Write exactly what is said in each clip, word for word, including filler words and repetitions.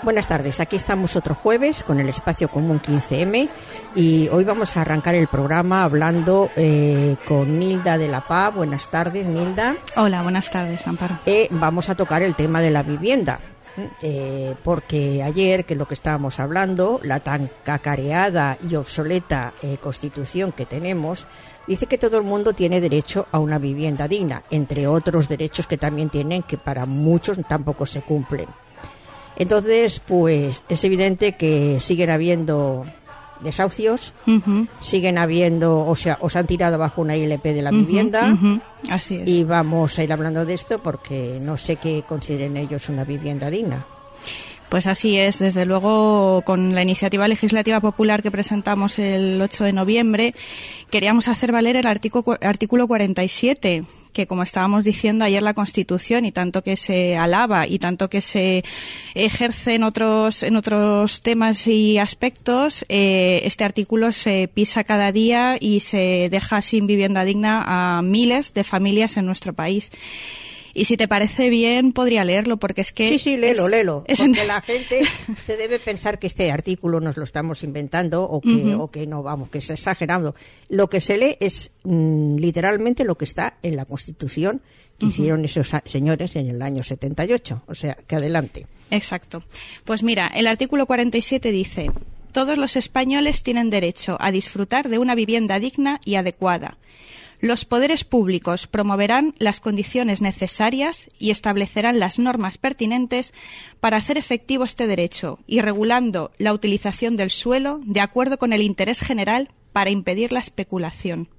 Buenas tardes, aquí estamos otro jueves con el Espacio Común quince eme y hoy vamos a arrancar el programa hablando eh, con Nilda de la Paz. Buenas tardes, Nilda. Hola, buenas tardes, Amparo. Eh, vamos a tocar el tema de la vivienda, eh, porque ayer, que es lo que estábamos hablando, la tan cacareada y obsoleta eh, Constitución que tenemos dice que todo el mundo tiene derecho a una vivienda digna, entre otros derechos que también tienen, que para muchos tampoco se cumplen. Entonces, pues es evidente que siguen habiendo desahucios, uh-huh. siguen habiendo, o sea, os han tirado bajo una I L P de la uh-huh, vivienda. Uh-huh. Así es. Y vamos a ir hablando de esto porque no sé qué consideren ellos una vivienda digna. Pues así es, desde luego, con la iniciativa legislativa popular que presentamos el ocho de noviembre, queríamos hacer valer el artículo, artículo cuarenta y siete, que como estábamos diciendo ayer la Constitución, y tanto que se alaba y tanto que se ejerce en otros, en otros temas y aspectos, eh, este artículo se pisa cada día y se deja sin vivienda digna a miles de familias en nuestro país. Y si te parece bien, podría leerlo, porque es que... Sí, sí, léelo, es, léelo. Es porque en... la gente se debe pensar que este artículo nos lo estamos inventando o que, uh-huh. o que no, vamos, que es exagerado. Lo que se lee es mmm, literalmente lo que está en la Constitución que uh-huh. hicieron esos señores en el año setenta y ocho. O sea, que adelante. Exacto. Pues mira, el artículo cuarenta y siete dice: todos los españoles tienen derecho a disfrutar de una vivienda digna y adecuada. Los poderes públicos promoverán las condiciones necesarias y establecerán las normas pertinentes para hacer efectivo este derecho y regulando la utilización del suelo de acuerdo con el interés general para impedir la especulación.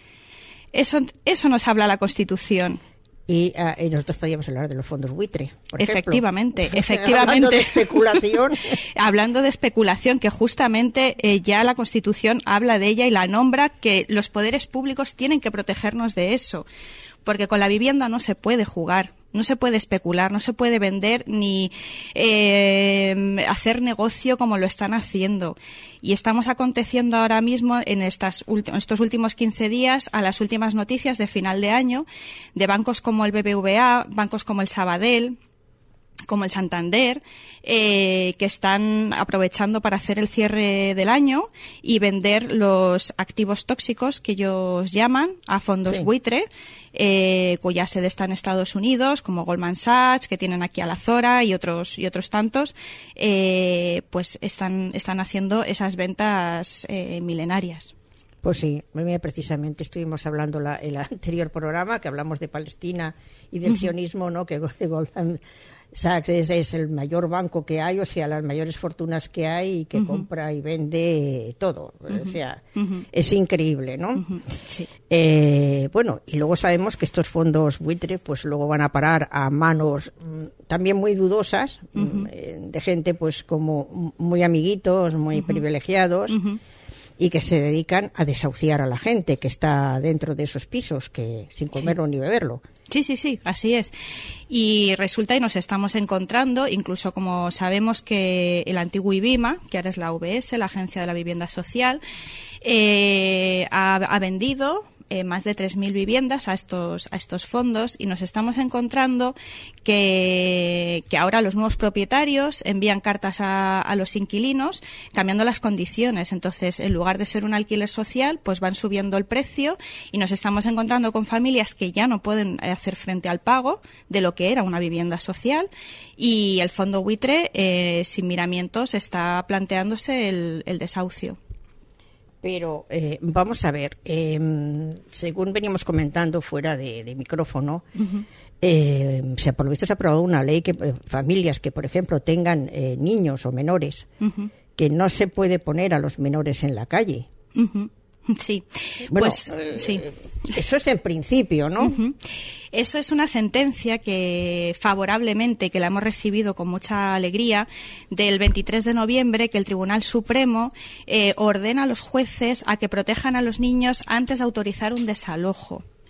Eso, eso nos habla la Constitución. Y, uh, y nosotros podríamos hablar de los fondos buitre, por efectivamente, ejemplo. efectivamente. Hablando de especulación. Hablando de especulación, que justamente eh, ya la Constitución habla de ella y la nombra, que los poderes públicos tienen que protegernos de eso. Porque con la vivienda no se puede jugar, no se puede especular, no se puede vender ni eh, hacer negocio como lo están haciendo. Y estamos aconteciendo ahora mismo en estas ulti- estos últimos quince días a las últimas noticias de final de año de bancos como el B B V A, bancos como el Sabadell, como el Santander, eh, que están aprovechando para hacer el cierre del año y vender los activos tóxicos que ellos llaman a fondos sí. buitre, eh, cuya sede está en Estados Unidos, como Goldman Sachs, que tienen aquí a la Zora y otros y otros tantos, eh, pues están están haciendo esas ventas eh, milenarias. Pues sí, precisamente estuvimos hablando la, el anterior programa que hablamos de Palestina y del uh-huh. sionismo, ¿no? Que Goldman Sachs es, es el mayor banco que hay, o sea, las mayores fortunas que hay y que uh-huh. compra y vende todo. Uh-huh. O sea, uh-huh. es increíble, ¿no? Uh-huh. Sí. Eh, bueno, y luego sabemos que estos fondos buitre pues luego van a parar a manos mmm, también muy dudosas, uh-huh. mmm, de gente pues como muy amiguitos, muy uh-huh. privilegiados, uh-huh. y que se dedican a desahuciar a la gente que está dentro de esos pisos, que sin comerlo sí. ni beberlo. Sí, sí, sí, así es. Y resulta, y nos estamos encontrando, incluso como sabemos que el antiguo IBIMA, que ahora es la A V S, la Agencia de la Vivienda Social, eh, ha, ha vendido Eh, más de tres mil viviendas a estos a estos fondos, y nos estamos encontrando que, que ahora los nuevos propietarios envían cartas a, a los inquilinos cambiando las condiciones. Entonces, en lugar de ser un alquiler social, pues van subiendo el precio, y nos estamos encontrando con familias que ya no pueden hacer frente al pago de lo que era una vivienda social, y el fondo buitre, eh, sin miramientos, está planteándose el, el desahucio. Pero eh, vamos a ver, eh, según veníamos comentando fuera de, de micrófono, uh-huh. eh, o sea, por lo visto se ha aprobado una ley que eh, familias que, por ejemplo, tengan eh, niños o menores, uh-huh. que no se puede poner a los menores en la calle. Uh-huh. Sí, bueno, pues eh, sí. Eso es en principio, ¿no? Uh-huh. Eso es una sentencia que favorablemente, que la hemos recibido con mucha alegría, del veintitrés de noviembre, que el Tribunal Supremo eh, ordena a los jueces a que protejan a los niños antes de autorizar un desalojo.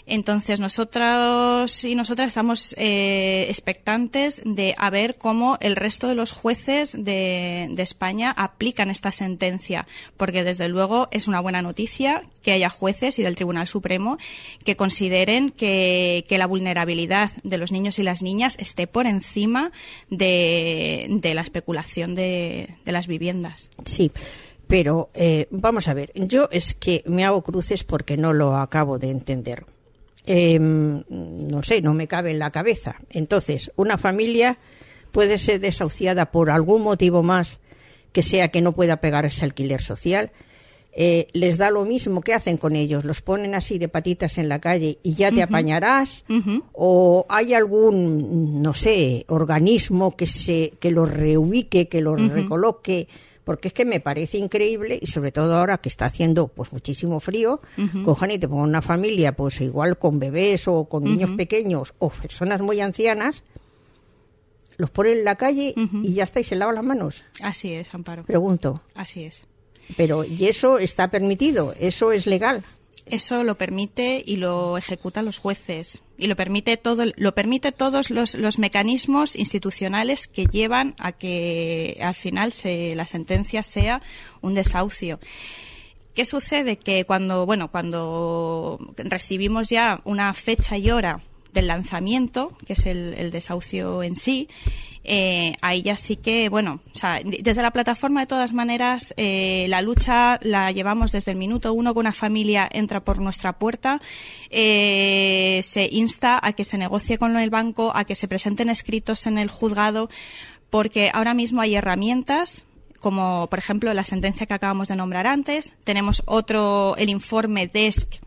Entonces, nosotros y nosotras estamos eh, expectantes de a ver cómo el resto de los jueces de, de España aplican esta sentencia, porque desde luego es una buena noticia que haya jueces y del Tribunal Supremo que consideren que, que la vulnerabilidad de los niños y las niñas esté por encima de, de la especulación de, de las viviendas. Sí. Pero eh, vamos a ver, yo es que me hago cruces porque no lo acabo de entender. Eh, no sé, no me cabe en la cabeza. Entonces, una familia puede ser desahuciada por algún motivo más, que sea que no pueda pagar ese alquiler social. Eh, les da lo mismo. ¿Qué hacen con ellos? ¿Los ponen así de patitas en la calle y ya te uh-huh. apañarás? Uh-huh. ¿O hay algún, no sé, organismo que se que los reubique, que los uh-huh. recoloque? Porque es que me parece increíble, y sobre todo ahora que está haciendo pues muchísimo frío, uh-huh. cojan y te pongan una familia pues igual con bebés o con niños uh-huh. pequeños o personas muy ancianas, los ponen en la calle uh-huh. y ya está, y se lavan las manos. Así es, Amparo. Pregunto. Así es. Pero, ¿y eso está permitido? ¿Eso es legal? Eso lo permite y lo ejecutan los jueces, y lo permite todo, lo permite todos los, los mecanismos institucionales que llevan a que al final se, la sentencia sea un desahucio. ¿Qué sucede? Que cuando, bueno, cuando recibimos ya una fecha y hora del lanzamiento, que es el, el desahucio en sí, eh, ahí ya sí que, bueno, o sea, desde la plataforma de todas maneras eh, la lucha la llevamos desde el minuto uno, que una familia entra por nuestra puerta, eh, se insta a que se negocie con el banco, a que se presenten escritos en el juzgado, porque ahora mismo hay herramientas como, por ejemplo, la sentencia que acabamos de nombrar antes. Tenemos otro, el informe D E S C,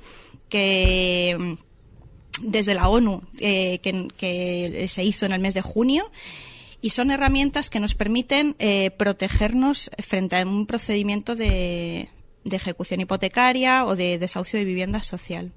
que desde la ONU, eh, que, que se hizo en el mes de junio, y son herramientas que nos permiten eh, protegernos frente a un procedimiento de, de ejecución hipotecaria o de desahucio de vivienda social.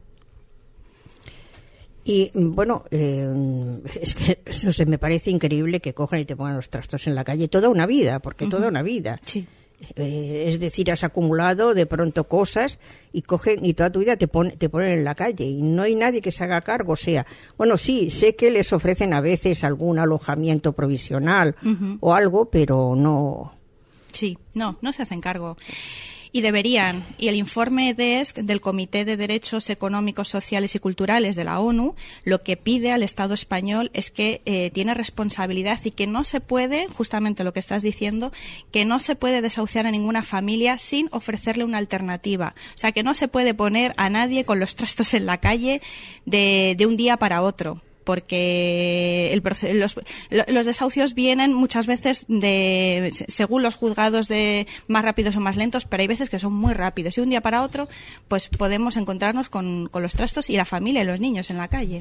Y bueno, eh, es que no sé, me parece increíble que cojan y te pongan los trastos en la calle toda una vida, porque uh-huh. toda una vida. Sí. Eh, es decir, has acumulado de pronto cosas y cogen y toda tu vida te, pon, te ponen en la calle y no hay nadie que se haga cargo. O sea, bueno, sí, sé que les ofrecen a veces algún alojamiento provisional uh-huh. o algo, pero no. Sí, no, no se hacen cargo. Y deberían. Y el informe D E S C del Comité de Derechos Económicos, Sociales y Culturales de la ONU lo que pide al Estado español es que eh, tiene responsabilidad y que no se puede, justamente lo que estás diciendo, que no se puede desahuciar a ninguna familia sin ofrecerle una alternativa. O sea, que no se puede poner a nadie con los trastos en la calle de, de un día para otro. Porque el, los, los desahucios vienen muchas veces de, según los juzgados, de más rápidos o más lentos, pero hay veces que son muy rápidos y un día para otro pues podemos encontrarnos con, con los trastos y la familia y los niños en la calle.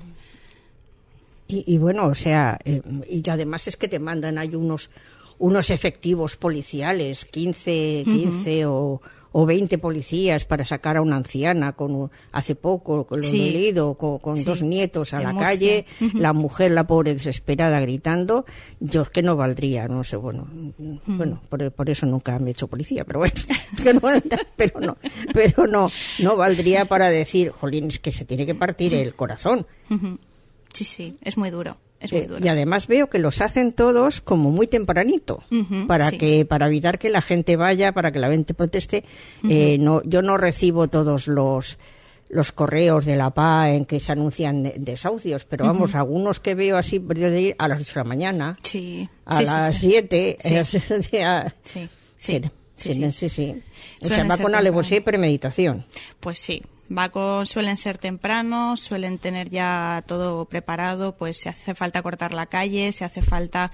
Y, y bueno, o sea, eh, y además es que te mandan hay unos unos efectivos policiales, quince, quince uh-huh. o o veinte policías para sacar a una anciana con hace poco con lo sí. he leído con, con sí. dos nietos a de la Murcia. calle, uh-huh. la mujer, la pobre desesperada gritando. Yo es que no valdría, no sé, bueno, uh-huh. bueno, por, por eso nunca me he hecho policía, pero bueno, pero no, pero no, pero no, no valdría para decir, jolín, es que se tiene que partir el corazón. Uh-huh. Sí, sí, es muy duro. Es muy duro. Y además veo que los hacen todos como muy tempranito, uh-huh, para sí. que para evitar que la gente vaya, para que la gente proteste. Uh-huh. Eh, no, yo no recibo todos los los correos de la P A en que se anuncian desahucios, pero uh-huh. vamos, algunos que veo así de ir a las ocho de la mañana, sí. a sí, las sí, siete, sí. Eh, sí. sí, sí, sí, sí, sí, sí, sí. O sea, va con alevosía y premeditación. Pues sí. Va con, suelen ser tempranos, suelen tener ya todo preparado, pues si hace falta cortar la calle, si hace falta...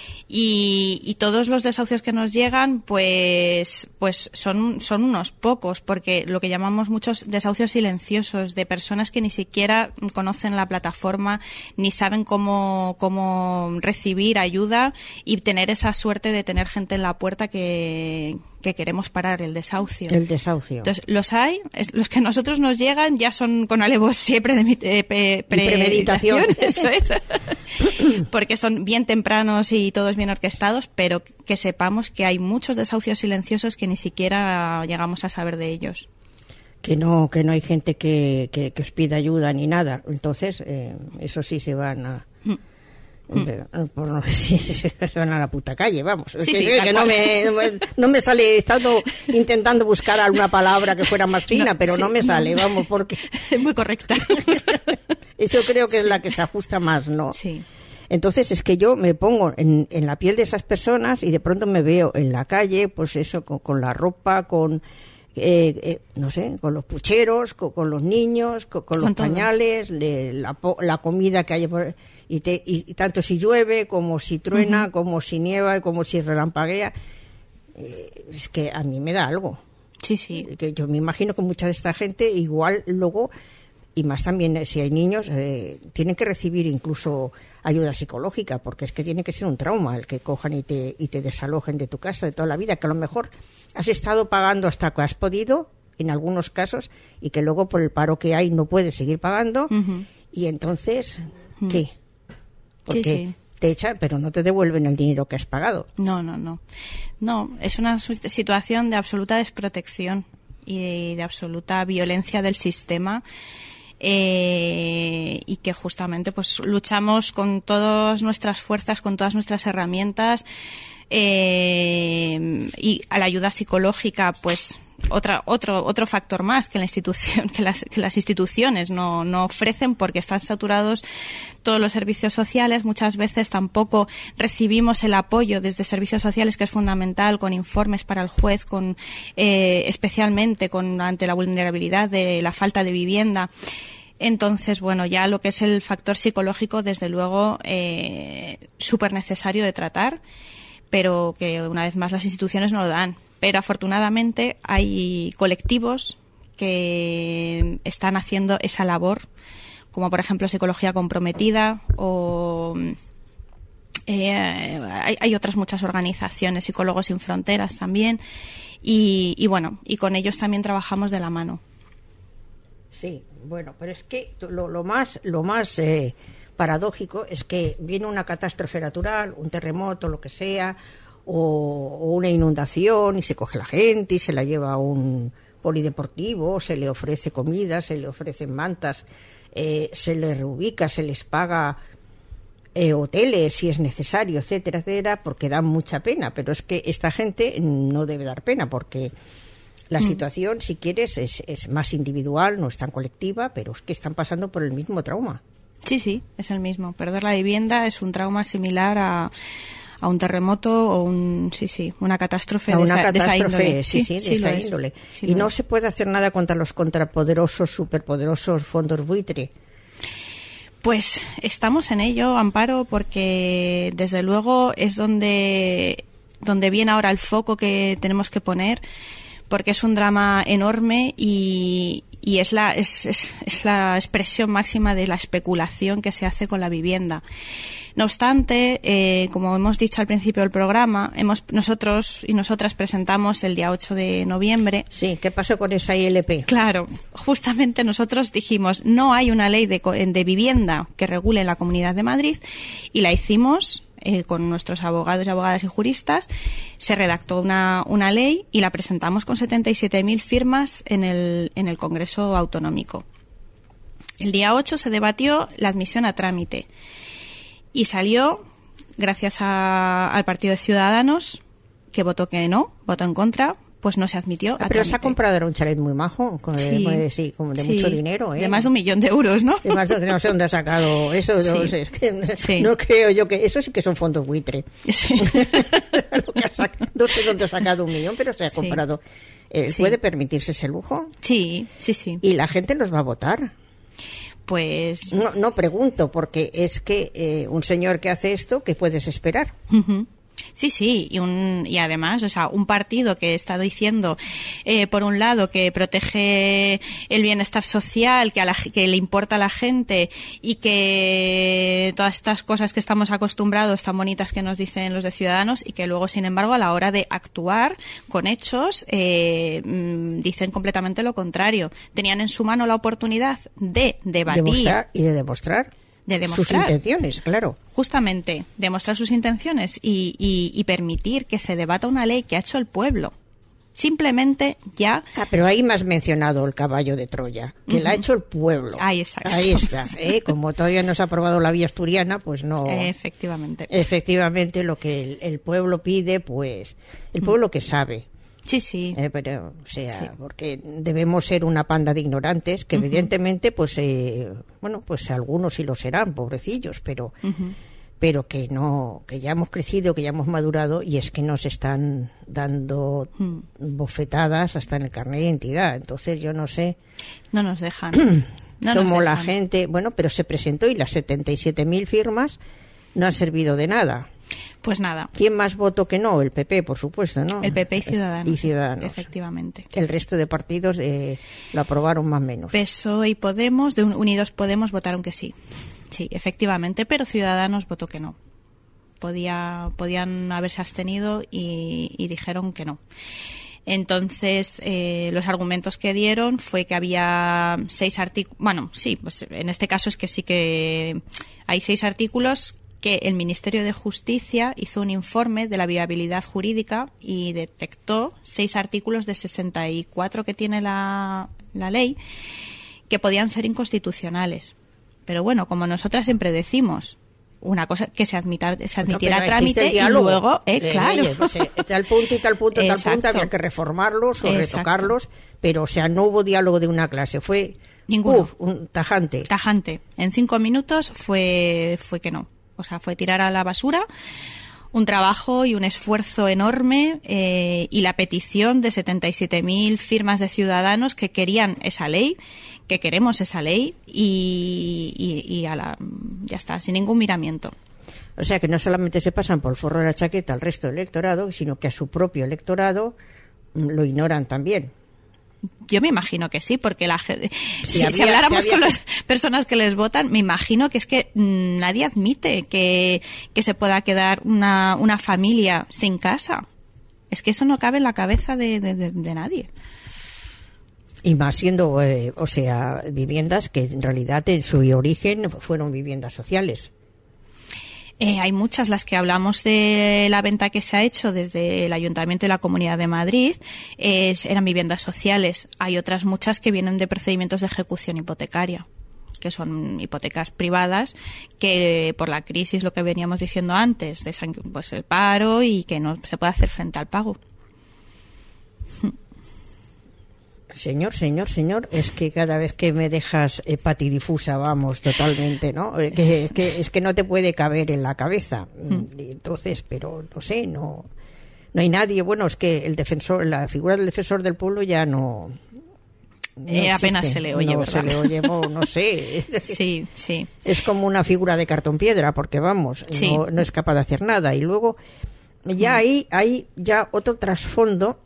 Y, y todos los desahucios que nos llegan, pues, pues son, son unos pocos, porque lo que llamamos muchos desahucios silenciosos, de personas que ni siquiera conocen la plataforma, ni saben cómo, cómo recibir ayuda y tener esa suerte de tener gente en la puerta que, que queremos parar el desahucio. El desahucio. Entonces, los hay, los que a nosotros nos llegan ya son con alevosía y pre, pre, premeditación. Eso es. Porque son bien tempranos y todos bien orquestados, pero que sepamos que hay muchos desahucios silenciosos que ni siquiera llegamos a saber de ellos. que no que no hay gente que, que, que os pida ayuda ni nada. Entonces, eh, eso sí se van a... Mm. Por no decir, se van a la puta calle, vamos. Sí, que, sí, que no, me, no, me, no me sale, he estado intentando buscar alguna palabra que fuera más fina, no, pero sí, no me sale, no. Vamos, porque... Es muy correcta. Eso creo que es la que se ajusta más, ¿no? Sí. Entonces es que yo me pongo en, en la piel de esas personas y de pronto me veo en la calle, pues eso, con, con la ropa, con... Eh, eh, no sé, con los pucheros, con, con los niños, con, con los con pañales, de, la, la comida que hay por... Y, te, y, y tanto si llueve, como si truena, uh-huh. como si nieva, como si relampaguea, eh, es que a mí me da algo. Sí, sí. Que yo me imagino que mucha de esta gente igual luego, y más también si hay niños, eh, tienen que recibir incluso ayuda psicológica, porque es que tiene que ser un trauma el que cojan y te, y te desalojen de tu casa de toda la vida, que a lo mejor has estado pagando hasta que has podido, en algunos casos, y que luego por el paro que hay no puedes seguir pagando, uh-huh. y entonces, uh-huh. ¿qué? Porque sí, sí. te echan, pero no te devuelven el dinero que has pagado. No, no, no. No, es una situación de absoluta desprotección y de absoluta violencia del sistema, eh, y que justamente pues luchamos con todas nuestras fuerzas, con todas nuestras herramientas, eh, y a la ayuda psicológica, pues otra, otro otro factor más que la institución que las que las instituciones no no ofrecen, porque están saturados todos los servicios sociales. Muchas veces tampoco recibimos el apoyo desde servicios sociales, que es fundamental, con informes para el juez, con eh, especialmente con ante la vulnerabilidad de la falta de vivienda. Entonces, bueno, ya lo que es el factor psicológico, desde luego, eh, súper necesario de tratar, pero que una vez más las instituciones no lo dan. Pero afortunadamente hay colectivos que están haciendo esa labor, como por ejemplo Psicología Comprometida, o eh, hay, hay otras muchas organizaciones, Psicólogos Sin Fronteras también, y, y bueno, y con ellos también trabajamos de la mano. Sí, bueno, pero es que lo, lo más, lo más eh, paradójico es que viene una catástrofe natural, un terremoto, lo que sea, o, o una inundación, y se coge la gente y se la lleva a un polideportivo, se le ofrece comida, se le ofrecen mantas, eh, se les reubica, se les paga eh, hoteles si es necesario, etcétera, etcétera, porque dan mucha pena. Pero es que esta gente no debe dar pena, porque la mm. situación, si quieres, es, es más individual, no es tan colectiva, pero es que están pasando por el mismo trauma. Sí, sí, es el mismo. Perder la vivienda es un trauma similar a... a un terremoto o un sí sí una catástrofe, a de, una esa, catástrofe de esa índole. sí, sí, de sí, esa índole. Sí, y no es. Se puede hacer nada contra los contrapoderosos, superpoderosos fondos buitre. Pues estamos en ello, Amparo, porque desde luego es donde donde viene ahora el foco que tenemos que poner, porque es un drama enorme y y es la es, es, es la expresión máxima de la especulación que se hace con la vivienda. No obstante, eh, como hemos dicho al principio del programa, hemos nosotros y nosotras presentamos el día ocho de noviembre. Sí, ¿qué pasó con esa I L P? Claro, justamente nosotros dijimos, no hay una ley de, de vivienda que regule la Comunidad de Madrid, y la hicimos eh, con nuestros abogados y abogadas y juristas. Se redactó una, una ley y la presentamos con setenta y siete mil firmas en el, en el Congreso Autonómico. El día ocho se debatió la admisión a trámite. Y salió, gracias a, al Partido de Ciudadanos, que votó que no, votó en contra, pues no se admitió. Ah, pero se ha comprado era un chalet muy majo, con, sí, de, sí, como de sí, mucho dinero. ¿eh? De más de un millón de euros, ¿no? De más de, no sé dónde ha sacado eso, sí, no sé, es que sí. No creo yo que, eso sí que son fondos buitre. Sí. Lo que ha sacado, no sé dónde ha sacado un millón, pero se ha comprado. Eh, sí. ¿Puede permitirse ese lujo? Sí, sí, sí. ¿Y la gente los va a votar? Pues no, no pregunto, porque es que eh, un señor que hace esto, ¿qué puedes esperar? Uh-huh. Sí, sí, y, un, y además, o sea, un partido que está diciendo, eh, por un lado, que protege el bienestar social, que, a la, que le importa a la gente, y que todas estas cosas que estamos acostumbrados, tan bonitas que nos dicen los de Ciudadanos, y que luego, sin embargo, a la hora de actuar con hechos, eh, dicen completamente lo contrario. Tenían en su mano la oportunidad de debatir. Demostrar y de demostrar. De demostrar sus intenciones, claro. Justamente, demostrar sus intenciones y, y, y permitir que se debata una ley que ha hecho el pueblo. Simplemente ya... Ah, pero ahí me has mencionado el caballo de Troya, que uh-huh. lo ha hecho el pueblo. Ahí, exacto. Ahí está. ¿eh? Como todavía no se ha aprobado la vía asturiana, pues no... Efectivamente. Efectivamente, lo que el, el pueblo pide, pues... El pueblo que sabe. Sí, sí. Eh, pero, o sea, sí. porque debemos ser una panda de ignorantes, que uh-huh. evidentemente, pues, eh, bueno, pues algunos sí lo serán, pobrecillos, pero... Uh-huh. pero que no, que ya hemos crecido, que ya hemos madurado y es que nos están dando mm. bofetadas hasta en el carnet de identidad. Entonces yo no sé. No nos dejan. No como nos dejan. La gente, bueno, pero se presentó y las setenta y siete mil firmas no han servido de nada. Pues nada. ¿Quién más votó que no? El P P, por supuesto, ¿no? El P P y Ciudadanos. Y Ciudadanos. Efectivamente. El resto de partidos eh, lo aprobaron más o menos. P S O E y Podemos, de Unidos Podemos, votaron que sí. Sí, efectivamente, pero Ciudadanos votó que no. Podía, podían haberse abstenido y, y dijeron que no. Entonces, eh, los argumentos que dieron fue que había seis artículos. Bueno, sí, pues en este caso es que sí que hay seis artículos que el Ministerio de Justicia hizo un informe de la viabilidad jurídica y detectó seis artículos de sesenta y cuatro que tiene la, la ley que podían ser inconstitucionales. Pero bueno, como nosotras siempre decimos, una cosa que se admita, se admitiera a trámite y luego, eh, de, claro. Oye, pues, eh, tal punto y tal punto, tal punto, había que reformarlos o Exacto. retocarlos, pero o sea, no hubo diálogo de una clase, fue Ninguno. Uf, un tajante. Tajante. En cinco minutos fue, fue que no. O sea, fue tirar a la basura un trabajo y un esfuerzo enorme eh, y la petición de setenta y siete mil firmas de ciudadanos que querían esa ley, que queremos esa ley y, y, y a la, ya está, sin ningún miramiento. O sea, que no solamente se pasan por el forro de la chaqueta al resto del electorado, sino que a su propio electorado lo ignoran también. Yo me imagino que sí, porque la, si, si, había, si habláramos si había... con las personas que les votan, me imagino que es que mmm, nadie admite que, que se pueda quedar una, una familia sin casa. Es que eso no cabe en la cabeza de, de, de, de nadie. Y más siendo, eh, o sea, viviendas que en realidad en su origen fueron viviendas sociales. Eh, hay muchas, las que hablamos de la venta que se ha hecho desde el Ayuntamiento y la Comunidad de Madrid, eh, eran viviendas sociales. Hay otras muchas que vienen de procedimientos de ejecución hipotecaria, que son hipotecas privadas, que por la crisis, lo que veníamos diciendo antes, de pues el paro y que no se puede hacer frente al pago. Señor, señor, señor, es que cada vez que me dejas eh, patidifusa, vamos, totalmente, ¿no? Eh, que, que es que no te puede caber en la cabeza. Mm. Entonces, pero no sé, no no hay nadie. Bueno, es que el defensor, la figura del defensor del pueblo ya no. no eh, apenas se le oye, no ¿verdad? se le oye, no, no sé. Sí, sí. Es como una figura de cartón piedra, porque vamos, sí. no, no es capaz de hacer nada. Y luego ya mm. hay, hay ya otro trasfondo.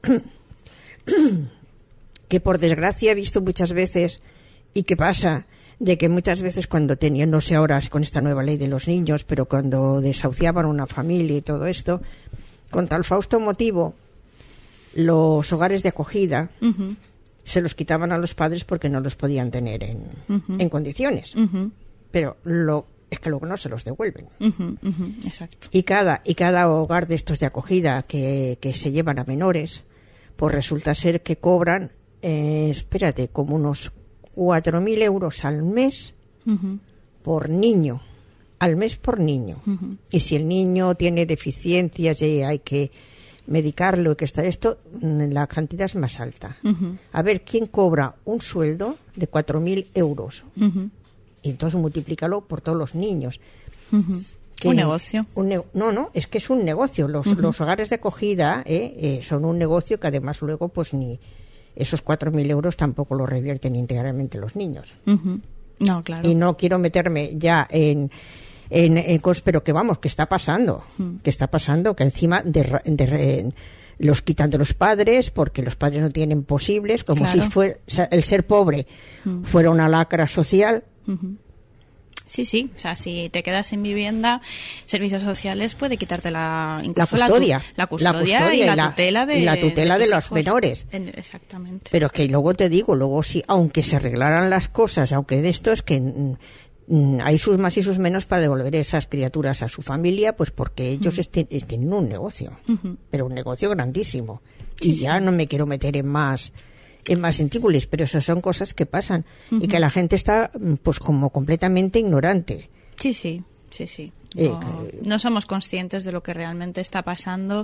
Que por desgracia he visto muchas veces y que pasa de que muchas veces cuando tenían, no sé ahora con esta nueva ley de los niños, pero cuando desahuciaban una familia y todo esto, con tal fausto motivo, los hogares de acogida uh-huh. se los quitaban a los padres porque no los podían tener en, uh-huh. en condiciones. Uh-huh. Pero lo es que luego no se los devuelven. Uh-huh, uh-huh, exacto. Y cada, y cada hogar de estos de acogida que, que se llevan a menores, pues resulta ser que cobran Eh, espérate, como unos cuatro mil euros al mes uh-huh. por niño, al mes por niño. Uh-huh. Y si el niño tiene deficiencias y hay que medicarlo y que estar esto, la cantidad es más alta. Uh-huh. A ver, ¿quién cobra un sueldo de cuatro mil euros? Uh-huh. Y entonces multiplícalo por todos los niños. Uh-huh. Un negocio. Un ne- no, no, es que es un negocio. Los, uh-huh. los hogares de acogida eh, eh, son un negocio que además luego pues ni... esos cuatro mil euros tampoco los revierten íntegramente los niños. Uh-huh. No, claro. Y no quiero meterme ya en, en, en cosas, pero que vamos, que está pasando, uh-huh. que está pasando, que encima de, de, de, los quitan de los padres porque los padres no tienen posibles, como claro. si fuera, el ser pobre uh-huh. fuera una lacra social. Uh-huh. Sí, sí, o sea, si te quedas sin vivienda, servicios sociales puede quitarte la, incluso la, custodia, la, tu, la, custodia, la custodia y la, y la tutela de, y la tutela de, de los hijos. menores. Exactamente. Pero que luego te digo, luego sí, aunque se arreglaran las cosas, aunque de esto es que mm, hay sus más y sus menos para devolver esas criaturas a su familia, pues porque ellos uh-huh. estén, tienen un negocio, uh-huh. pero un negocio grandísimo. Sí, y ya sí. no me quiero meter en más en más intríngulis, pero esas son cosas que pasan uh-huh. y que la gente está pues como completamente ignorante. Sí, sí, sí, sí. No, eh, que... no somos conscientes de lo que realmente está pasando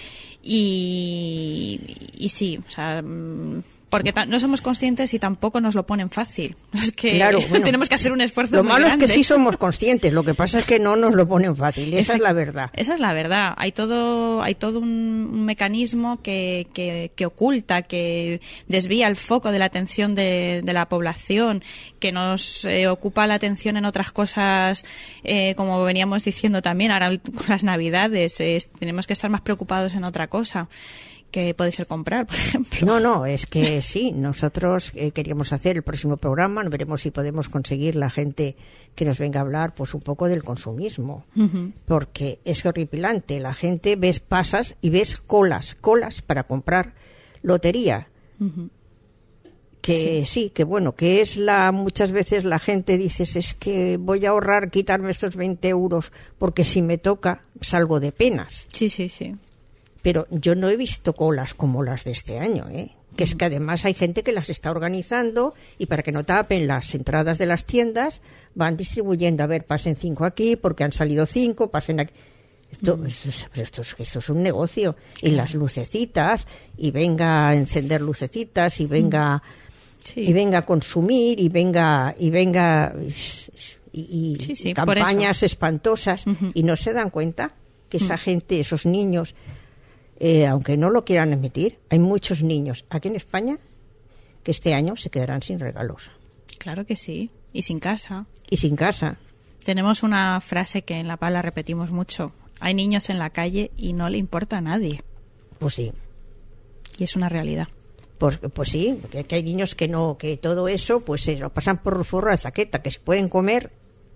y, y sí, o sea... Porque no somos conscientes y tampoco nos lo ponen fácil. Es que claro, bueno, tenemos que hacer un esfuerzo lo muy malo grande. Es que sí somos conscientes, lo que pasa es que no nos lo ponen fácil, esa es la verdad. Esa es la verdad. Hay todo hay todo un, un mecanismo que, que, que oculta, que desvía el foco de la atención de, de la población, que nos eh, ocupa la atención en otras cosas, eh, como veníamos diciendo también, ahora con las Navidades, eh, tenemos que estar más preocupados en otra cosa, que puede ser comprar, por ejemplo. No, no, es que sí, nosotros eh, queríamos hacer el próximo programa, veremos si podemos conseguir la gente que nos venga a hablar pues un poco del consumismo, uh-huh. porque es horripilante, la gente ves pasas y ves colas, colas para comprar lotería. Uh-huh. Que sí. sí, que bueno, que es la, muchas veces la gente dices, es que voy a ahorrar, quitarme esos veinte euros, porque si me toca, salgo de penas. Sí, sí, sí. Pero yo no he visto colas como las de este año, ¿eh? Que es que además hay gente que las está organizando y para que no tapen las entradas de las tiendas van distribuyendo, a ver, pasen cinco aquí porque han salido cinco, pasen aquí. Esto, mm. esto, es, esto, es, esto es un negocio. Y las lucecitas, y venga a encender lucecitas, y venga, sí. y venga a consumir, y venga, y venga, y, y sí, sí, campañas espantosas, uh-huh. y no se dan cuenta que esa uh-huh. gente, esos niños... Eh, aunque no lo quieran admitir, hay muchos niños aquí en España que este año se quedarán sin regalos. Claro que sí, y sin casa. Y sin casa. Tenemos una frase que en La Paz la repetimos mucho. Hay niños en la calle y no le importa a nadie. Pues sí. Y es una realidad. Pues, pues sí, porque hay niños que no, que todo eso pues se lo pasan por el forro de saqueta, que se pueden comer,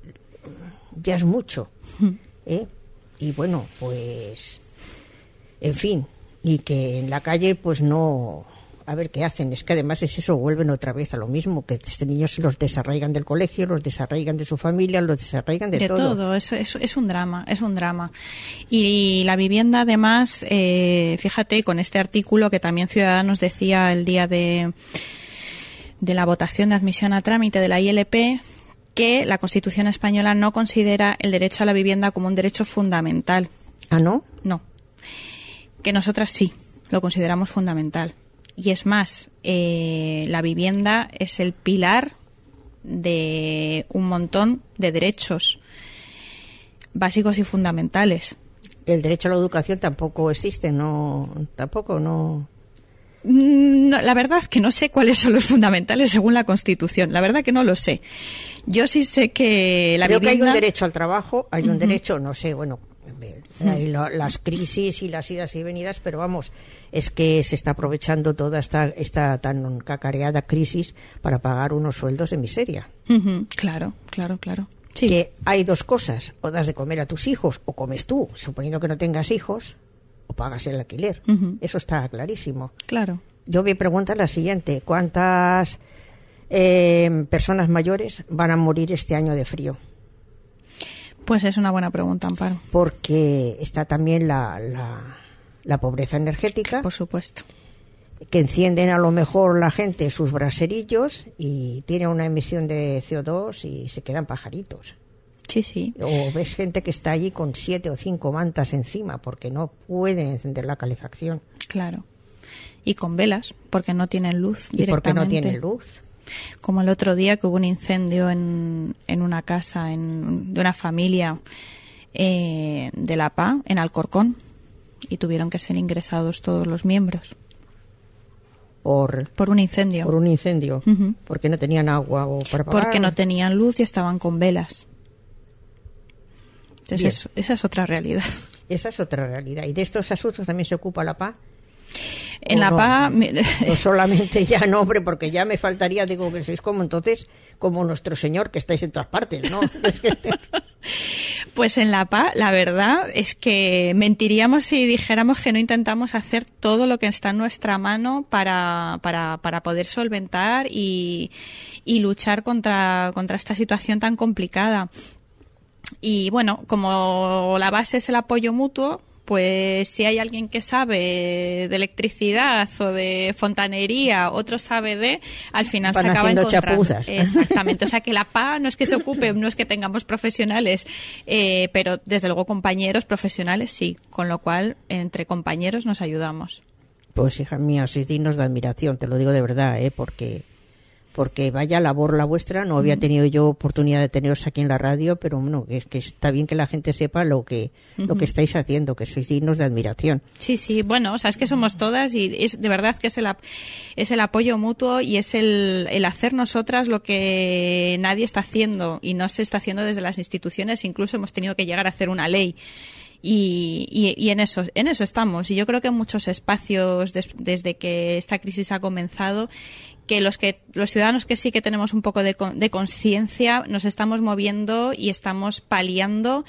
ya es mucho. ¿eh? Y bueno, pues... En fin, y que en la calle pues no... A ver qué hacen, es que además es eso, vuelven otra vez a lo mismo, que estos niños los desarraigan del colegio, los desarraigan de su familia, los desarraigan de, de todo. De todo, es, es, es un drama, es un drama. Y la vivienda además, eh, fíjate, con este artículo que también Ciudadanos decía el día de, de la votación de admisión a trámite de la I L P, que la Constitución española no considera el derecho a la vivienda como un derecho fundamental. ¿Ah, no? No. Que nosotras sí, lo consideramos fundamental. Y es más, eh, la vivienda es el pilar de un montón de derechos básicos y fundamentales. El derecho a la educación tampoco existe, no, tampoco, no... No, la verdad que no sé cuáles son los fundamentales según la Constitución. La verdad que no lo sé. Yo sí sé que la Creo vivienda... que hay un derecho al trabajo, hay un uh-huh. derecho, no sé, bueno... Hay lo, las crisis y las idas y venidas, pero vamos, es que se está aprovechando toda esta, esta tan cacareada crisis para pagar unos sueldos de miseria. Uh-huh. Claro, claro, claro. Sí. Que hay dos cosas, o das de comer a tus hijos o comes tú, suponiendo que no tengas hijos, o pagas el alquiler. Uh-huh. Eso está clarísimo. Claro. Yo mi pregunta es la siguiente, ¿cuántas eh, personas mayores van a morir este año de frío? Pues es una buena pregunta, Amparo. Porque está también la, la, la pobreza energética. Por supuesto. Que encienden a lo mejor la gente sus braserillos y tiene una emisión de C O dos y se quedan pajaritos. Sí, sí. O ves gente que está allí con siete o cinco mantas encima porque no pueden encender la calefacción. Claro. Y con velas, porque no tienen luz y directamente. porque no tienen luz. Como el otro día que hubo un incendio en, en una casa en, de una familia eh, de La Paz, en Alcorcón, y tuvieron que ser ingresados todos los miembros. Por, por un incendio. Por un incendio, uh-huh. Porque no tenían agua o para pagar. Porque no tenían luz y estaban con velas. Entonces es, esa es otra realidad. Esa es otra realidad. ¿Y de estos asuntos también se ocupa La Paz? En La no, Paz... No solamente ya nombre, porque ya me faltaría, digo, que sois como entonces, como nuestro Señor, que estáis en todas partes, ¿no? Pues en La Paz, la verdad es que mentiríamos si dijéramos que no intentamos hacer todo lo que está en nuestra mano para, para, para poder solventar y, y luchar contra, contra esta situación tan complicada. Y bueno, como la base es el apoyo mutuo, pues si hay alguien que sabe de electricidad o de fontanería, otro sabe de, al final Van se acaba haciendo encontrando. chapuzas. Exactamente, o sea que la P A no es que se ocupe, no es que tengamos profesionales, eh, pero desde luego compañeros profesionales sí, con lo cual entre compañeros nos ayudamos. Pues hija mía, sois dignos de admiración, te lo digo de verdad, ¿eh? porque porque vaya labor la vuestra. No había tenido yo oportunidad de teneros aquí en la radio, pero bueno, es que está bien que la gente sepa lo que uh-huh. lo que estáis haciendo, que sois dignos de admiración. Sí, sí, bueno, o sea, es que somos todas y es de verdad que es el, es el apoyo mutuo y es el, el hacer nosotras lo que nadie está haciendo y no se está haciendo desde las instituciones, incluso hemos tenido que llegar a hacer una ley. Y, y, y en eso en eso estamos. Y yo creo que en muchos espacios des, desde que esta crisis ha comenzado, que los que los ciudadanos que sí que tenemos un poco de, de conciencia nos estamos moviendo y estamos paliando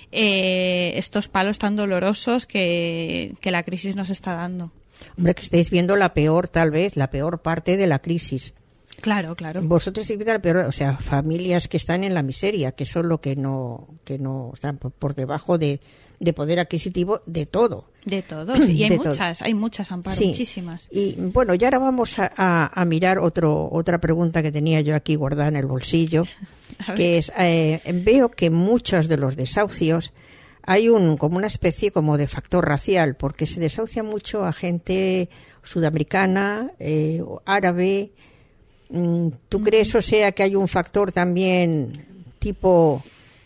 eh, estos palos tan dolorosos que, que la crisis nos está dando. Hombre, que estáis viendo la peor, tal vez, la peor parte de la crisis. Claro, claro. Vosotros estáis viendo la peor, o sea, familias que están en la miseria, que son lo que no, que no están por, por debajo de de poder adquisitivo de todo. De todo, sí. Y hay de muchas, todo. hay muchas, Amparo, sí. muchísimas. Y bueno, y ahora vamos a, a, a mirar otro otra pregunta que tenía yo aquí guardada en el bolsillo, que es, eh, veo que muchos de los desahucios hay un como una especie como de factor racial, porque se desahucia mucho a gente sudamericana, eh, árabe. ¿Tú uh-huh. crees, o sea, que hay un factor también tipo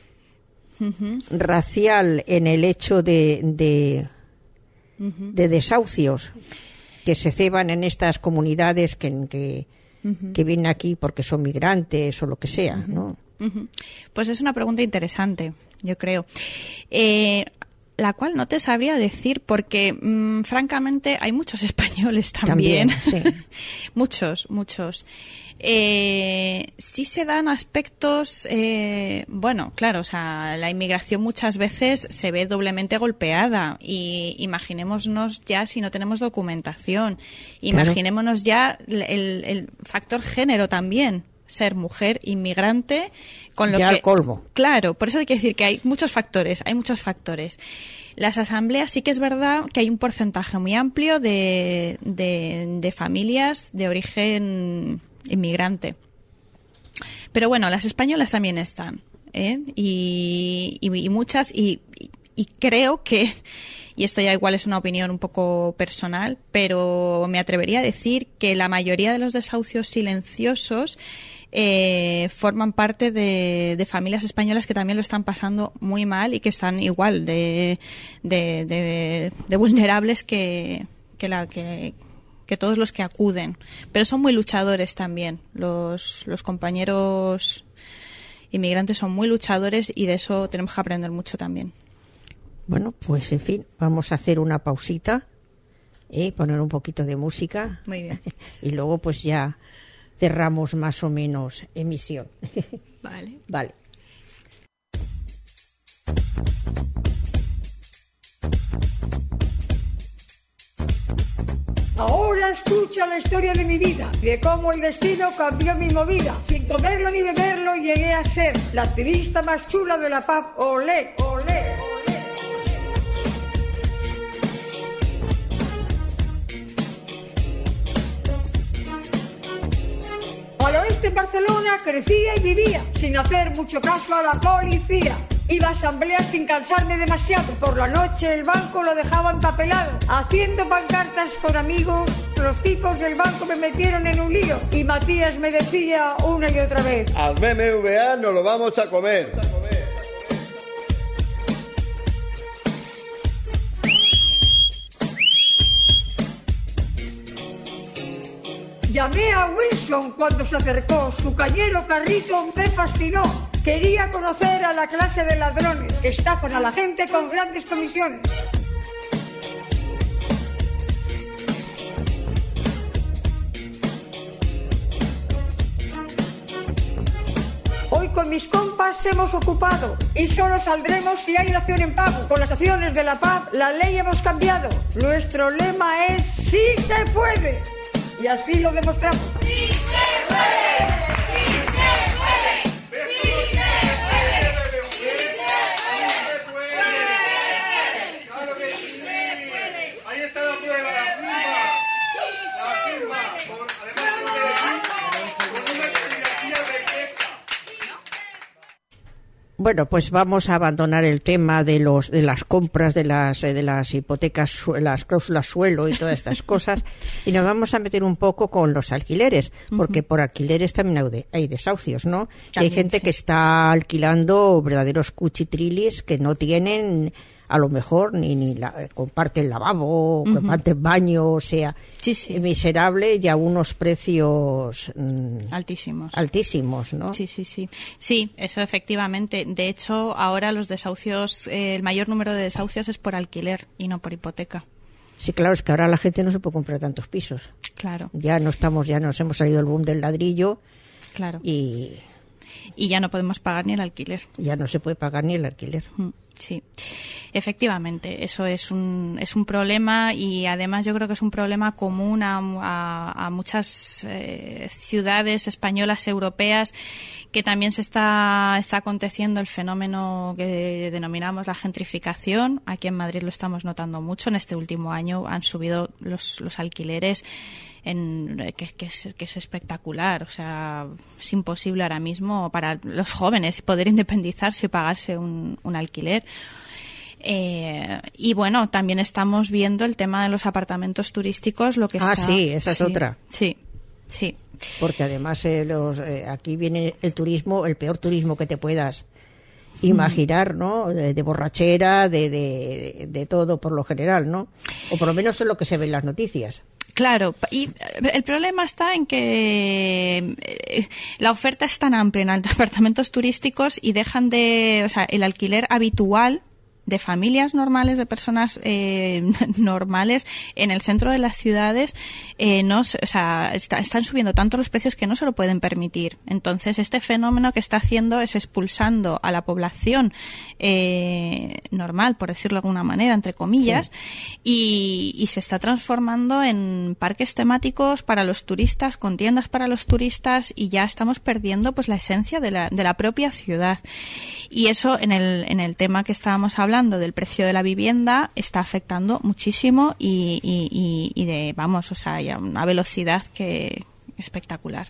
Uh-huh. racial en el hecho de de, uh-huh. de desahucios que se ceban en estas comunidades que que, uh-huh. que vienen aquí porque son migrantes o lo que sea, uh-huh. ¿no? Uh-huh. Pues es una pregunta interesante, yo creo. Eh, la cual no te sabría decir porque, mmm, francamente, hay muchos españoles también. También, sí. muchos, muchos. Eh, sí se dan aspectos, eh, bueno, claro, o sea, la inmigración muchas veces se ve doblemente golpeada y imaginémonos ya si no tenemos documentación, imaginémonos claro. ya el, el factor género también, ser mujer inmigrante con lo ya que al colmo. Claro, por eso hay que decir que hay muchos factores, hay muchos factores. Las asambleas sí que es verdad que hay un porcentaje muy amplio de, de, de familias de origen inmigrante. Pero bueno, las españolas también están, ¿eh? y, y, y muchas, y, y creo que, y esto ya igual es una opinión un poco personal, pero me atrevería a decir que la mayoría de los desahucios silenciosos eh, forman parte de, de familias españolas que también lo están pasando muy mal y que están igual de, de, de, de vulnerables que, que la que que todos los que acuden, pero son muy luchadores también. Los, los compañeros inmigrantes son muy luchadores y de eso tenemos que aprender mucho también. Bueno, pues en fin, vamos a hacer una pausita, ¿eh? Poner un poquito de música. Muy bien. Y luego pues ya cerramos más o menos emisión. Vale. Vale. Ahora escucha la historia de mi vida, de cómo el destino cambió mi movida. Sin comerlo ni beberlo llegué a ser la activista más chula de la P A P. Olé, olé, olé. Al oeste en Barcelona crecía y vivía, sin hacer mucho caso a la policía. Iba a asambleas sin cansarme demasiado. Por la noche el banco lo dejaba empapelado. Haciendo pancartas con amigos, los tipos del banco me metieron en un lío. Y Matías me decía una y otra vez: al B M W A nos lo vamos a comer. Llamé a Wilson cuando se acercó. Su cañero carrito me fascinó. Quería conocer a la clase de ladrones que estafan a la gente con grandes comisiones. Hoy con mis compas hemos ocupado y solo saldremos si hay dación en pago. Con las acciones de la P A P la ley hemos cambiado. Nuestro lema es ¡sí se puede! Y así lo demostramos. ¡Sí se puede! ¡Sí se puede! ¡Sí se puede! ¡Sí se puede! ¡Sí se puede! Bueno, pues vamos a abandonar el tema de los de las compras de las de las hipotecas, las cláusulas suelo y todas estas cosas, y nos vamos a meter un poco con los alquileres, porque uh-huh. por alquileres también hay, de, hay desahucios, ¿no? También, hay gente sí. que está alquilando verdaderos cuchitrilis que no tienen, a lo mejor ni ni la, comparten lavabo, uh-huh. comparten baño, o sea, sí, sí. miserable y a unos precios mmm, altísimos. Altísimos, ¿no? Sí, sí, sí. Sí, eso efectivamente. De hecho, ahora los desahucios, eh, el mayor número de desahucios es por alquiler y no por hipoteca. Sí, claro, es que ahora la gente no se puede comprar tantos pisos. Claro. Ya no estamos, ya nos hemos salido del boom del ladrillo. Claro. Y y ya no podemos pagar ni el alquiler. Ya no se puede pagar ni el alquiler. Sí, efectivamente, eso es un es un problema, y además yo creo que es un problema común a, a, a muchas eh, ciudades españolas, europeas, que también se está está aconteciendo el fenómeno que denominamos la gentrificación. Aquí en Madrid lo estamos notando mucho. En este último año han subido los, los alquileres. En, que, que, es, que es espectacular, o sea, es imposible ahora mismo para los jóvenes poder independizarse y pagarse un, un alquiler. Eh, y bueno, también estamos viendo el tema de los apartamentos turísticos, lo que ah, está... Ah, sí, esa sí, es otra. Sí, sí. Porque además eh, los, eh, aquí viene el turismo, el peor turismo que te puedas imaginar, ¿no? De, de borrachera, de, de, de todo por lo general, ¿no? O por lo menos es lo que se ve en las noticias. Claro, y el problema está en que la oferta es tan amplia en apartamentos turísticos y dejan de, o sea, el alquiler habitual de familias normales, de personas eh, normales en el centro de las ciudades, eh, no, o sea, está, están subiendo tanto los precios que no se lo pueden permitir. Entonces, este fenómeno que está haciendo es expulsando a la población eh, normal, por decirlo de alguna manera, entre comillas, sí. y, y se está transformando en parques temáticos para los turistas, con tiendas para los turistas, y ya estamos perdiendo pues la esencia de la, de la propia ciudad. Y eso, en el, en el tema que estábamos hablando, del precio de la vivienda, está afectando muchísimo y, y, y de, vamos, o sea, a una velocidad que espectacular.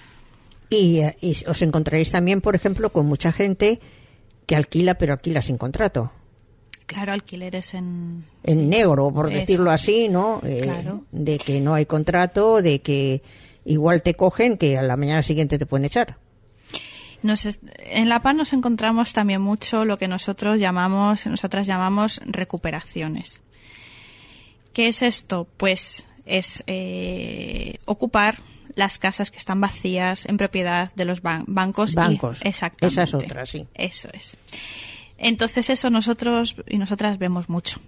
Y, y os encontraréis también, por ejemplo, con mucha gente que alquila, pero alquila sin contrato. Claro, alquileres en... En negro, por Eso. decirlo así, ¿no? Eh, claro. De que no hay contrato, de que igual te cogen, que a la mañana siguiente te pueden echar. Nos es, en la P A nos encontramos también mucho lo que nosotros llamamos, nosotras llamamos recuperaciones. ¿Qué es esto? Pues es eh, ocupar las casas que están vacías en propiedad de los ban- bancos. Bancos. Y, exactamente. Esa es otra, sí. Eso es. Entonces eso nosotros y nosotras vemos mucho.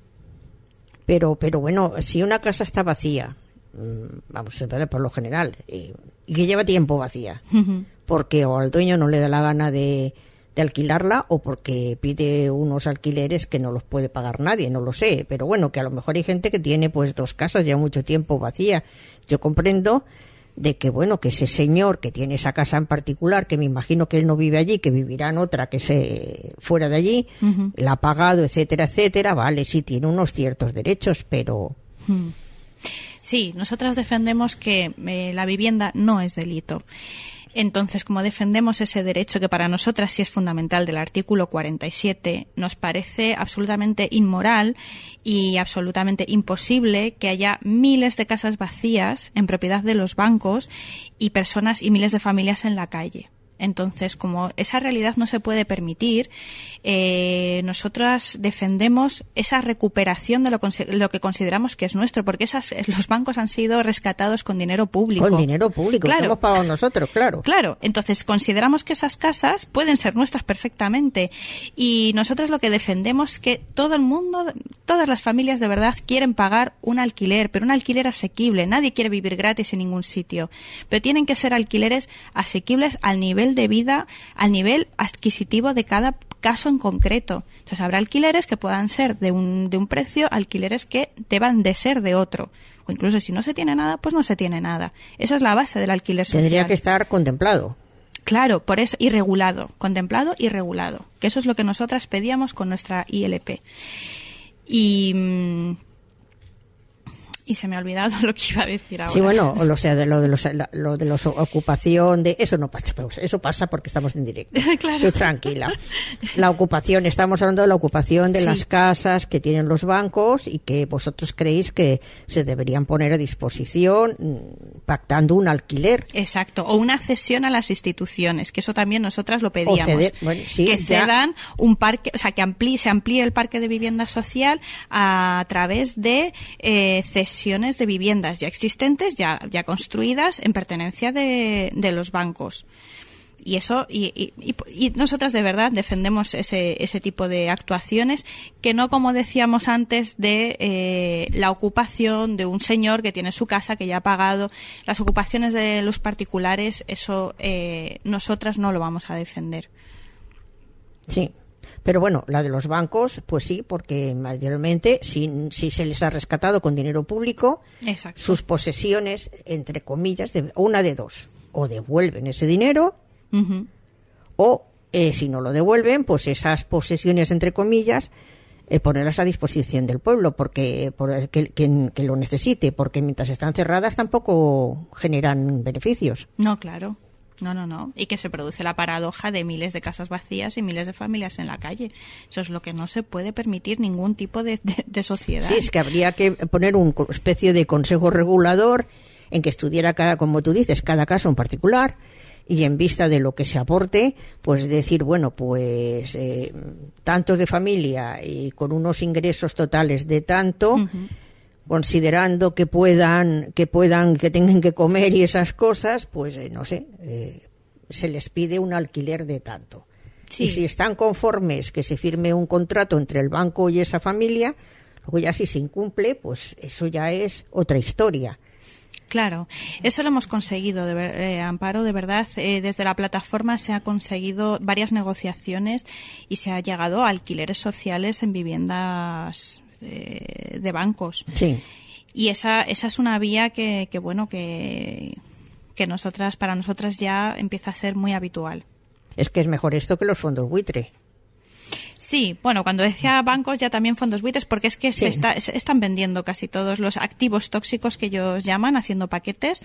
Pero, pero bueno, si una casa está vacía, vamos a ver por lo general, y, y que lleva tiempo vacía, uh-huh. porque o al dueño no le da la gana de, de alquilarla, o porque pide unos alquileres que no los puede pagar nadie, no lo sé, pero bueno, que a lo mejor hay gente que tiene pues dos casas ya mucho tiempo vacía. Yo comprendo de que bueno, que ese señor que tiene esa casa en particular, que me imagino que él no vive allí, que vivirá en otra que se fuera de allí, uh-huh. la ha pagado, etcétera, etcétera, vale, sí tiene unos ciertos derechos, pero... Uh-huh. Sí, nosotras defendemos que eh, la vivienda no es delito. Entonces, como defendemos ese derecho que para nosotras sí es fundamental del artículo cuarenta y siete, nos parece absolutamente inmoral y absolutamente imposible que haya miles de casas vacías en propiedad de los bancos y personas y miles de familias en la calle. Entonces, como esa realidad no se puede permitir, eh, nosotras defendemos esa recuperación de lo, lo que consideramos que es nuestro, porque esas, los bancos han sido rescatados con dinero público. Con dinero público, claro. Que hemos pagado nosotros, claro. Claro, entonces consideramos que esas casas pueden ser nuestras perfectamente, y nosotros lo que defendemos es que todo el mundo, todas las familias de verdad quieren pagar un alquiler, pero un alquiler asequible. Nadie quiere vivir gratis en ningún sitio, pero tienen que ser alquileres asequibles al nivel de vida, al nivel adquisitivo de cada caso en concreto. Entonces habrá alquileres que puedan ser de un, de un precio, alquileres que deban de ser de otro. O incluso si no se tiene nada, pues no se tiene nada. Esa es la base del alquiler social. Tendría que estar contemplado. Claro, por eso, y regulado, contemplado y regulado. Que eso es lo que nosotras pedíamos con nuestra I L P. Y... Y se me ha olvidado lo que iba a decir ahora. Sí, bueno, o sea, de lo de los, lo de los ocupación de eso no pasa, eso pasa porque estamos en directo. Claro. Tú tranquila. La ocupación, estamos hablando de la ocupación de sí. las casas que tienen los bancos y que vosotros creéis que se deberían poner a disposición pactando un alquiler. Exacto, o una cesión a las instituciones, que eso también nosotras lo pedíamos. O ceder, bueno, sí, que cedan ya. un parque, o sea, que amplíe, se amplíe el parque de vivienda social a, a través de eh, cesiones de viviendas ya existentes, ya, ya construidas en pertenencia de, de los bancos. Y eso, y, y, y nosotras de verdad defendemos ese, ese tipo de actuaciones, que no, como decíamos antes, de eh, la ocupación de un señor que tiene su casa, que ya ha pagado. Las ocupaciones de los particulares, eso eh, nosotras no lo vamos a defender. Sí. Pero bueno, la de los bancos, pues sí, porque mayormente, si, si se les ha rescatado con dinero público, Exacto. sus posesiones, entre comillas, de, una de dos, o devuelven ese dinero, uh-huh. o eh, si no lo devuelven, pues esas posesiones, entre comillas, eh, ponerlas a disposición del pueblo, porque por que, que, que lo necesite, porque mientras están cerradas tampoco generan beneficios. No, claro. No, no, no. Y que se produce la paradoja de miles de casas vacías y miles de familias en la calle. Eso es lo que no se puede permitir ningún tipo de, de, de sociedad. Sí, es que habría que poner una especie de consejo regulador en que estudiara cada, como tú dices, cada caso en particular, y en vista de lo que se aporte, pues decir, bueno, pues eh, tantos de familia y con unos ingresos totales de tanto, uh-huh. considerando que puedan, que puedan, que tengan que comer y esas cosas, pues eh, no sé, eh, se les pide un alquiler de tanto. Sí. Y si están conformes que se firme un contrato entre el banco y esa familia, luego ya si se incumple, pues eso ya es otra historia. Claro, eso lo hemos conseguido, de ver, eh, Amparo, de verdad. Eh, desde la plataforma se ha conseguido varias negociaciones y se ha llegado a alquileres sociales en viviendas eh, de bancos. Sí. Y esa esa es una vía que, que bueno, que, que nosotras para nosotras ya empieza a ser muy habitual. Es que es mejor esto que los fondos buitre. Sí, bueno, cuando decía bancos ya también fondos buitres, porque es que sí. se, está, se están vendiendo casi todos los activos tóxicos que ellos llaman, haciendo paquetes,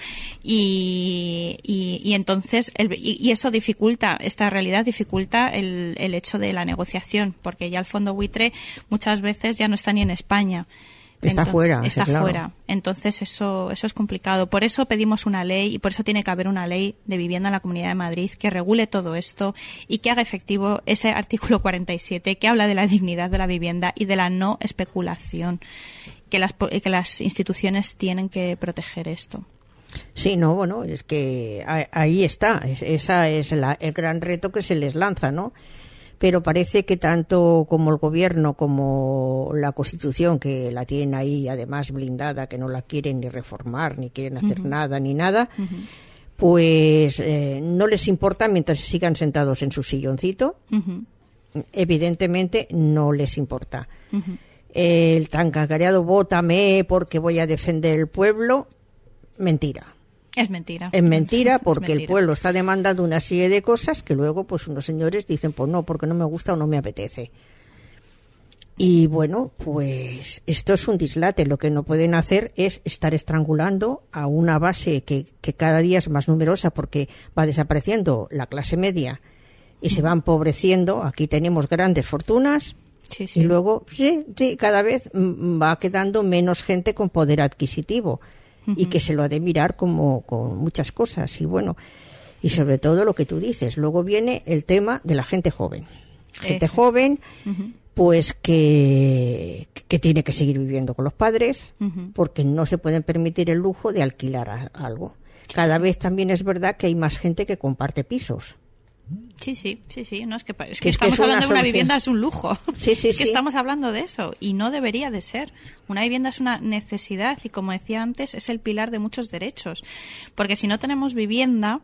y, y, y entonces el, y, y eso dificulta, esta realidad dificulta el, el hecho de la negociación, porque ya el fondo buitre muchas veces ya no está ni en España. Está Entonces, fuera. Está sí, claro. fuera. Entonces eso eso es complicado. Por eso pedimos una ley y por eso tiene que haber una ley de vivienda en la Comunidad de Madrid que regule todo esto y que haga efectivo ese artículo cuarenta y siete que habla de la dignidad de la vivienda y de la no especulación, que las, que las instituciones tienen que proteger esto. Sí, no, bueno, es que ahí está. Esa es la, el gran reto que se les lanza, ¿no? Pero parece que tanto como el gobierno como la Constitución, que la tienen ahí además blindada, que no la quieren ni reformar, ni quieren hacer uh-huh. nada, ni nada, uh-huh. pues eh, no les importa mientras sigan sentados en su silloncito. Uh-huh. Evidentemente no les importa. Uh-huh. El tan cacareado vótame porque voy a defender el pueblo, mentira. Es mentira. Es mentira porque es mentira. El pueblo está demandando una serie de cosas que luego pues unos señores dicen pues no, porque no me gusta o no me apetece. Y bueno, pues esto es un dislate. Lo que no pueden hacer es estar estrangulando a una base que, que cada día es más numerosa porque va desapareciendo la clase media y se va empobreciendo. Aquí tenemos grandes fortunas. Sí, sí. Y luego sí, sí, cada vez va quedando menos gente con poder adquisitivo. Uh-huh. Y que se lo ha de mirar como con muchas cosas y bueno, y sobre todo lo que tú dices, luego viene el tema de la gente joven gente Eso. joven uh-huh. pues que, que tiene que seguir viviendo con los padres uh-huh. porque no se pueden permitir el lujo de alquilar a, algo. Cada vez también es verdad que hay más gente que comparte pisos. Sí, sí, sí, sí. No, es que, es que, que estamos es que hablando de una solución. vivienda, es un lujo. Sí, sí, es que sí. estamos hablando de eso y no debería de ser. Una vivienda es una necesidad y, como decía antes, es el pilar de muchos derechos. Porque si no tenemos vivienda,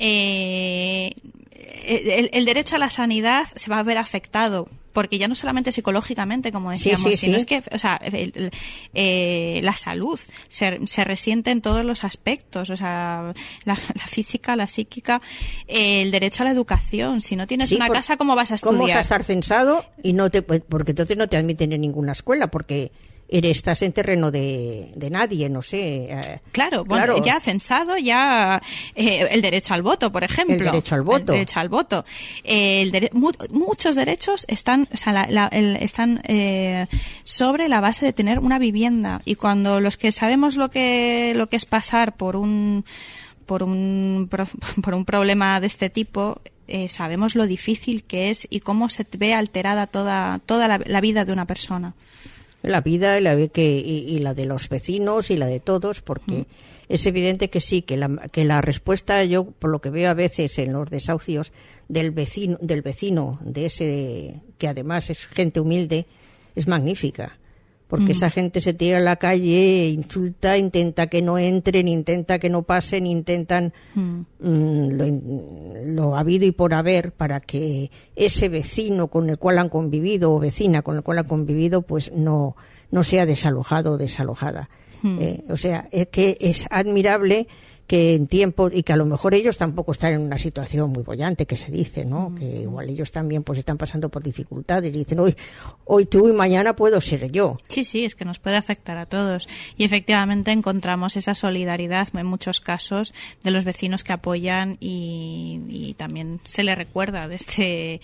eh, el, el derecho a la sanidad se va a ver afectado. Porque ya no solamente psicológicamente, como decíamos, sí, sí, sino sí. es que, o sea, el, el, eh, la salud se, se resiente en todos los aspectos, o sea, la, la física, la psíquica, eh, el derecho a la educación. Si no tienes sí, una por, casa, ¿cómo vas a estudiar? ¿Cómo vas a estar censado? Y no te, porque entonces no te admiten en ninguna escuela, porque estás en terreno de, de nadie, no sé. Eh, claro, bueno, claro, ya censado ya eh, el derecho al voto, por ejemplo. El derecho al voto. El derecho al voto. Eh, el dere- mu- muchos derechos están, o sea, la, la, el, están eh, sobre la base de tener una vivienda. Y cuando los que sabemos lo que lo que es pasar por un por un por un problema de este tipo, eh, sabemos lo difícil que es y cómo se ve alterada toda toda la, la vida de una persona. La vida y la, que, y, y la de los vecinos y la de todos, porque mm. es evidente que sí, que la, que la respuesta, yo por lo que veo a veces en los desahucios del vecino, del vecino, de ese que además es gente humilde, es magnífica. Porque mm. esa gente se tira a la calle, insulta, intenta que no entren, intenta que no pasen, intentan mm. Mm, lo, lo habido y por haber para que ese vecino con el cual han convivido o vecina con el cual han convivido pues no, no sea desalojado o desalojada. Mm. Eh, o sea, es que es admirable que en tiempos, y que a lo mejor ellos tampoco están en una situación muy bollante, que se dice, ¿no? Mm. Que igual ellos también pues están pasando por dificultades y dicen, hoy, hoy tú y mañana puedo ser yo. Sí, sí, es que nos puede afectar a todos. Y efectivamente encontramos esa solidaridad en muchos casos de los vecinos que apoyan y, y también se le recuerda desde,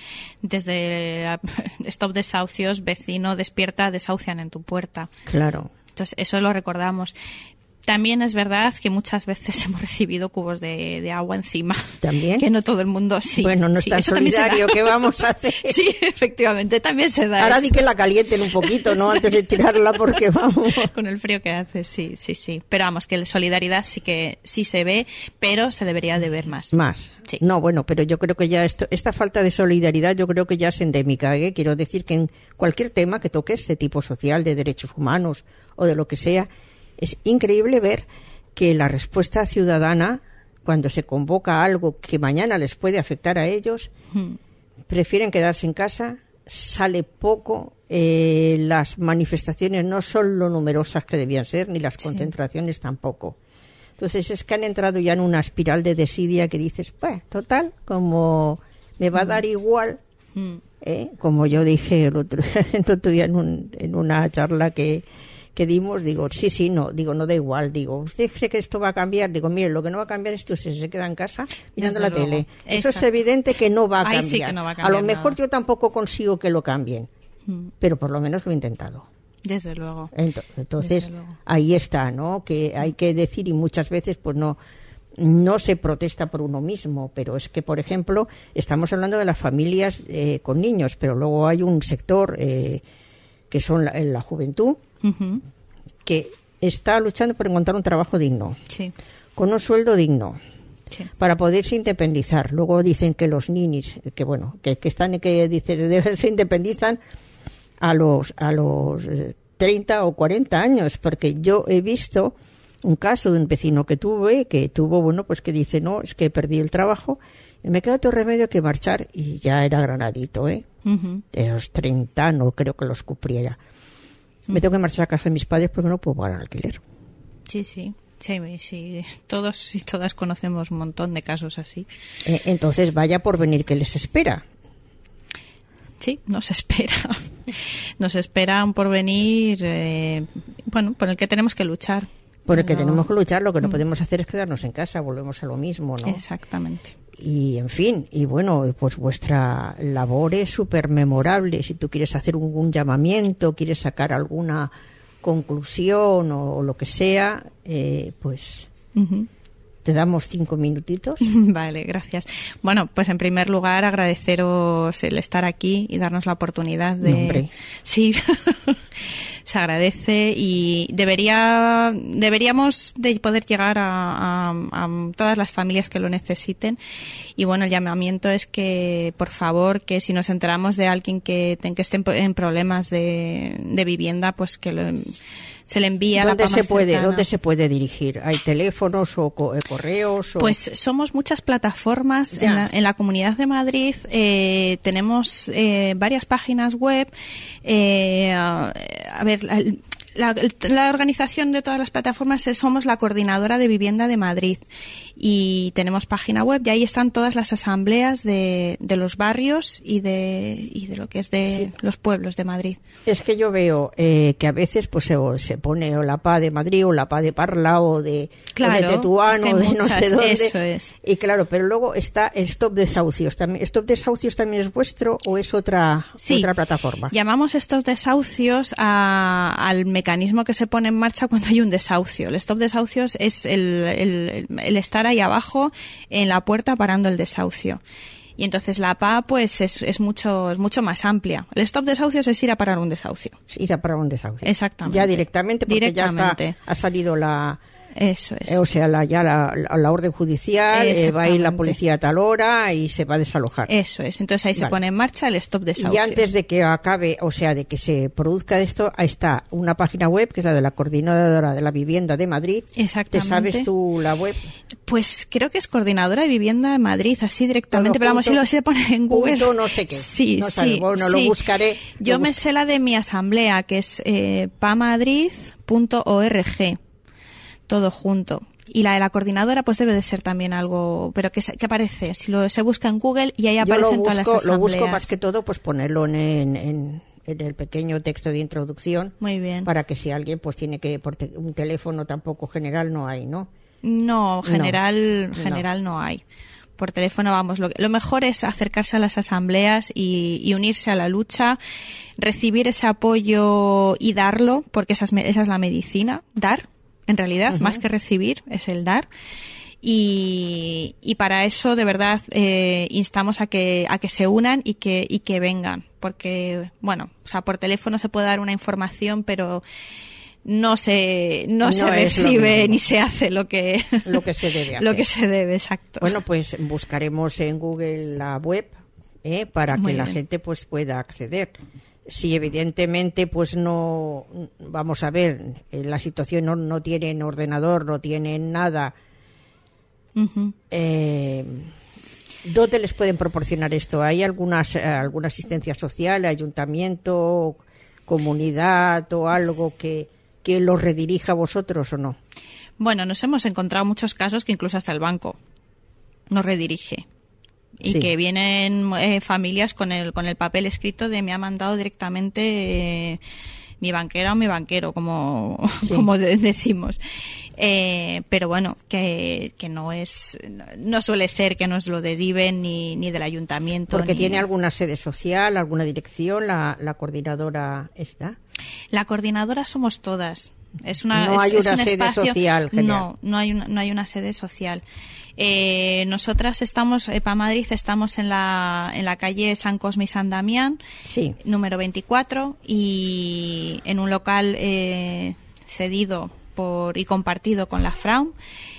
desde Stop Desahucios, vecino, despierta, desahucian en tu puerta. Claro. Entonces, eso lo recordamos. También es verdad que muchas veces hemos recibido cubos de, de agua encima. ¿También? Que no todo el mundo, sí. Bueno, no es sí, tan solidario, ¿qué vamos a hacer? Sí, efectivamente, también se da. Ahora eso. Di que la calienten un poquito, ¿no? Antes de tirarla, porque vamos. Con el frío que hace, sí, sí, sí. Pero vamos, que la solidaridad sí que sí se ve, pero se debería de ver más. Más. Sí. No, bueno, pero yo creo que ya esto, esta falta de solidaridad yo creo que ya es endémica, ¿eh? Quiero decir que en cualquier tema que toques de tipo social, de derechos humanos o de lo que sea, es increíble ver que la respuesta ciudadana, cuando se convoca algo que mañana les puede afectar a ellos, hmm. prefieren quedarse en casa, sale poco, eh, las manifestaciones no son lo numerosas que debían ser, ni las sí. concentraciones tampoco. Entonces es que han entrado ya en una espiral de desidia que dices, pues, total, como me va a dar igual, hmm. ¿eh? Como yo dije el otro, el otro día en, un, en una charla que que dimos, digo, sí, sí, no, digo, no da igual, digo, ¿usted cree que esto va a cambiar? Digo, mire, lo que no va a cambiar es que usted se queda en casa mirando Desde la luego. tele. Eso Exacto. es evidente que no va a cambiar. Sí que no va a cambiar. A lo mejor nada. yo tampoco consigo que lo cambien, mm. pero por lo menos lo he intentado. Desde luego. Entonces, Desde luego. ahí está, ¿no? Que hay que decir, y muchas veces, pues no, no se protesta por uno mismo, pero es que, por ejemplo, estamos hablando de las familias eh, con niños, pero luego hay un sector eh, que son la, la juventud, uh-huh. que está luchando por encontrar un trabajo digno, sí. con un sueldo digno, sí. para poderse independizar. Luego dicen que los ninis, que bueno, que, que están, que dicen, se independizan a los a los treinta o cuarenta años, porque yo he visto un caso de un vecino que tuve, que tuvo, bueno, pues que dice, no, es que perdí el trabajo y me queda otro remedio que marchar, y ya era granadito, ¿eh? Uh-huh. De los treinta, no creo que los cumpliera. Me tengo que marchar a casa de mis padres porque no puedo pagar alquiler. Sí, sí, sí, sí. Todos y todas conocemos un montón de casos así. Eh, entonces, vaya por venir que les espera. Sí, nos espera. Nos espera un porvenir, eh, bueno, por el que tenemos que luchar. Por el que no. tenemos que luchar, lo que no mm. podemos hacer es quedarnos en casa, volvemos a lo mismo, ¿no? Exactamente. Y, en fin, y bueno, pues vuestra labor es súper memorable. Si tú quieres hacer un, un llamamiento, quieres sacar alguna conclusión o, o lo que sea, eh, pues uh-huh. te damos cinco minutitos. Vale, gracias. Bueno, pues en primer lugar agradeceros el estar aquí y darnos la oportunidad de... Hombre. Sí, se agradece, y debería deberíamos de poder llegar a, a, a todas las familias que lo necesiten. Y bueno, el llamamiento es que, por favor, que si nos enteramos de alguien que, que esté en problemas de, de vivienda, pues que lo, se le envía a la ¿Dónde PAMA se puede cercana. ¿Dónde se puede dirigir? ¿Hay teléfonos o co- correos? O... Pues somos muchas plataformas en la, en la Comunidad de Madrid. Eh, tenemos eh, varias páginas web. Eh, a ver, La, la organización de todas las plataformas es, somos la Coordinadora de Vivienda de Madrid y tenemos página web y ahí están todas las asambleas de, de los barrios y de, y de lo que es de sí. los pueblos de Madrid. Es que yo veo eh, que a veces pues se, se pone o la P A de Madrid o la P A de Parla o de, claro, o de Tetuán o de muchas, no sé dónde. Eso es. Y claro, pero luego está el Stop Desahucios. ¿También, ¿Stop Desahucios también es vuestro o es otra, sí. otra plataforma? Llamamos Stop Desahucios a, al mecanismo mecanismo que se pone en marcha cuando hay un desahucio. El stop desahucios es el, el, el estar ahí abajo en la puerta parando el desahucio. Y entonces la P A pues es, es mucho es mucho más amplia. El stop desahucios es ir a parar un desahucio. Ir a parar un desahucio. Exactamente. Ya directamente porque directamente. ya está, ha salido la... Eso es. Eh, o sea, la, ya la, la, la orden judicial, eh, va a ir la policía a tal hora y se va a desalojar. Eso es. Entonces ahí vale. se pone en marcha el stop desahucios. Y antes de que acabe, o sea, de que se produzca esto, ahí está una página web que es la de la Coordinadora de la Vivienda de Madrid. Exactamente. ¿Te sabes tú la web? Pues creo que es Coordinadora de Vivienda de Madrid, así directamente. Pero vamos, si lo se pone en Google. Punto no sé qué. Sí, no sí. Bueno, sí. lo buscaré. Yo lo me buscaré. sé la de mi asamblea, que es eh, pamadrid punto org. Todo junto. Y la de la coordinadora pues debe de ser también algo, pero que, que aparece, si lo se busca en Google y ahí aparecen busco, todas las asambleas. Lo busco más que todo pues ponerlo en, en, en el pequeño texto de introducción. Muy bien. Para que si alguien pues tiene que, por te, un teléfono tampoco general no hay, ¿no? No, general no, general no. no hay. Por teléfono, vamos, lo, lo mejor es acercarse a las asambleas y, y unirse a la lucha, recibir ese apoyo y darlo, porque esa es, esa es la medicina, dar. En realidad, uh-huh. más que recibir, es el dar. Y, y para eso, de verdad, eh, instamos a que a que se unan y que y que vengan. Porque, bueno, o sea, por teléfono se puede dar una información, pero no se no, no se recibe ni se hace lo que lo que se debe hacer. Lo que se debe, exacto. Bueno, pues buscaremos en Google la web eh, para Muy que bien. la gente pues pueda acceder. Si evidentemente pues no, vamos a ver, en la situación no, no tienen ordenador, no tienen nada, uh-huh. eh, ¿dónde les pueden proporcionar esto? ¿Hay algunas, alguna asistencia social, ayuntamiento, comunidad o algo que, que los redirija a vosotros o no? Bueno, nos hemos encontrado muchos casos que incluso hasta el banco nos redirige. Y sí. que vienen eh, familias con el con el papel escrito de me ha mandado directamente eh, mi banquera o mi banquero, como, sí. como de, decimos. Eh, pero bueno, que, que no es no suele ser que nos lo deriven ni, ni del ayuntamiento. Porque ni... tiene alguna sede social, alguna dirección, la, la coordinadora está. La coordinadora somos todas. Es una, no es, hay una es un sede espacio... social. Genial. No, no hay una, no hay una sede social. Eh, nosotras estamos, eh, para Madrid, estamos en la, en la calle San Cosme y San Damián, sí. número veinticuatro, y en un local eh, cedido por y compartido con la Fraum,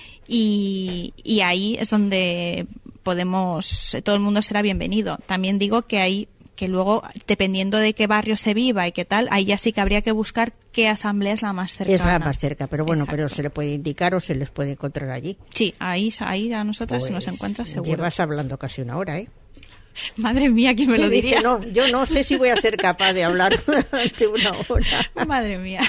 y, y ahí es donde podemos, todo el mundo será bienvenido. También digo que hay que luego, dependiendo de qué barrio se viva y qué tal, ahí ya sí que habría que buscar qué asamblea es la más cercana. Es la más cerca, pero bueno, Exacto. pero se le puede indicar o se les puede encontrar allí. Sí, ahí, ahí a nosotras pues se nos encuentra seguro. Llevas hablando casi una hora, ¿eh? Madre mía, ¿quién me lo diría? Dice, no, yo no sé si voy a ser capaz de hablar durante una hora. Madre mía.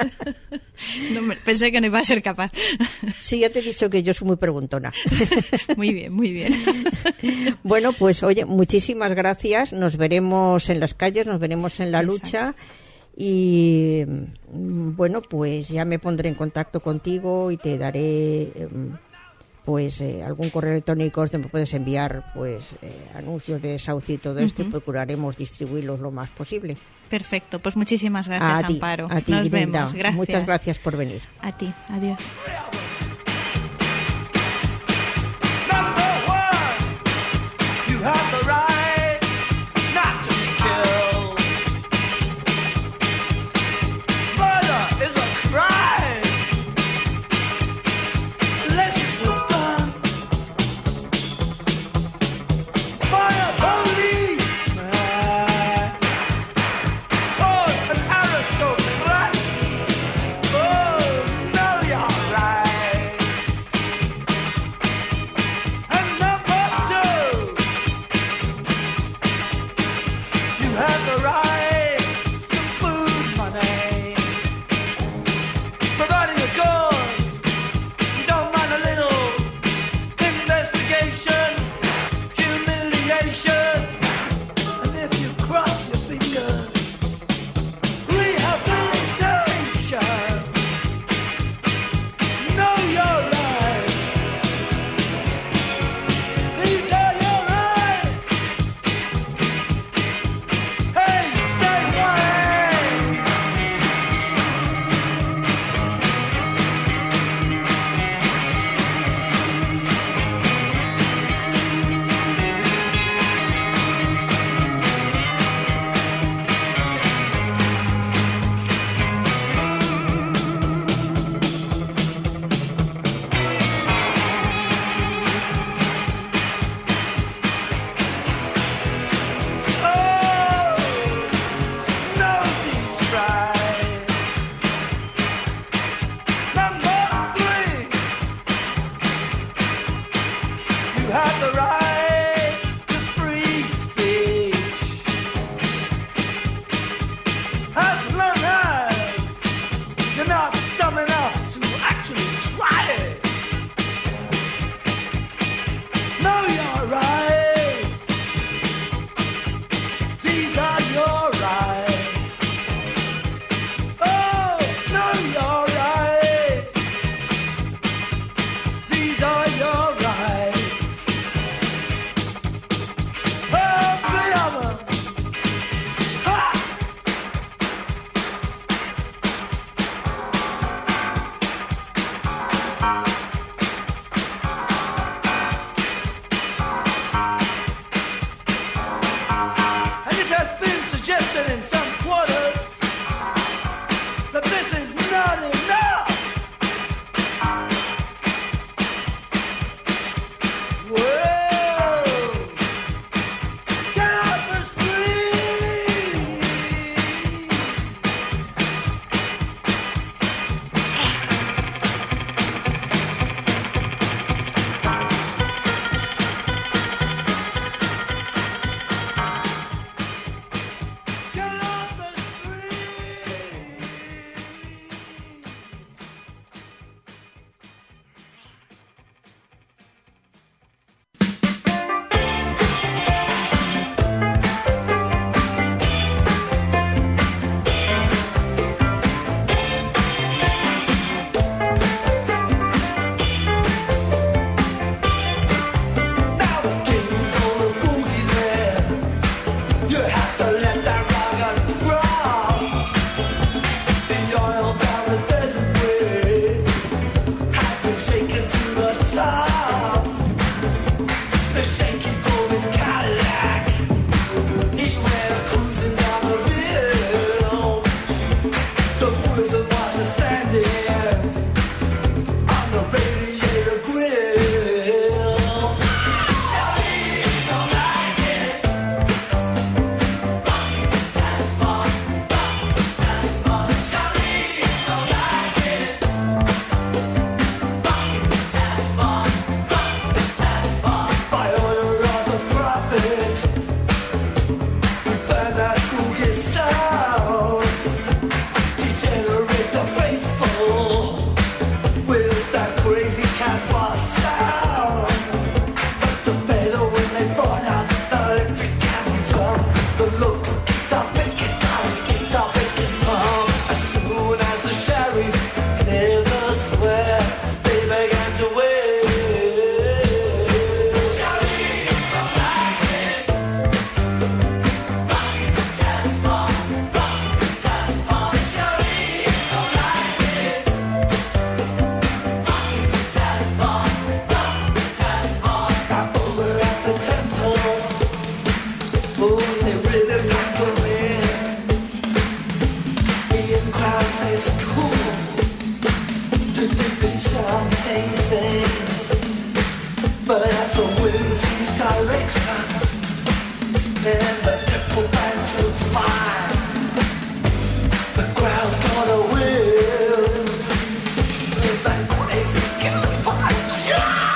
No, pensé que no iba a ser capaz. Sí, ya te he dicho que yo soy muy preguntona. Muy bien, muy bien. Bueno, pues oye, muchísimas gracias. Nos veremos en las calles, nos veremos en la Exacto. lucha. Y bueno, pues ya me pondré en contacto contigo y te daré... pues eh, algún correo electrónico donde me puedes enviar pues eh, anuncios de desahucio y todo uh-huh. esto, y procuraremos distribuirlos lo más posible. Perfecto, pues muchísimas gracias, a ti, Amparo. A ti, Nos Grinda. vemos, gracias. Muchas gracias por venir. A ti, adiós. Right. But as the wind changes direction and the triple band to fire, the crowd gonna win with that crazy killer punch.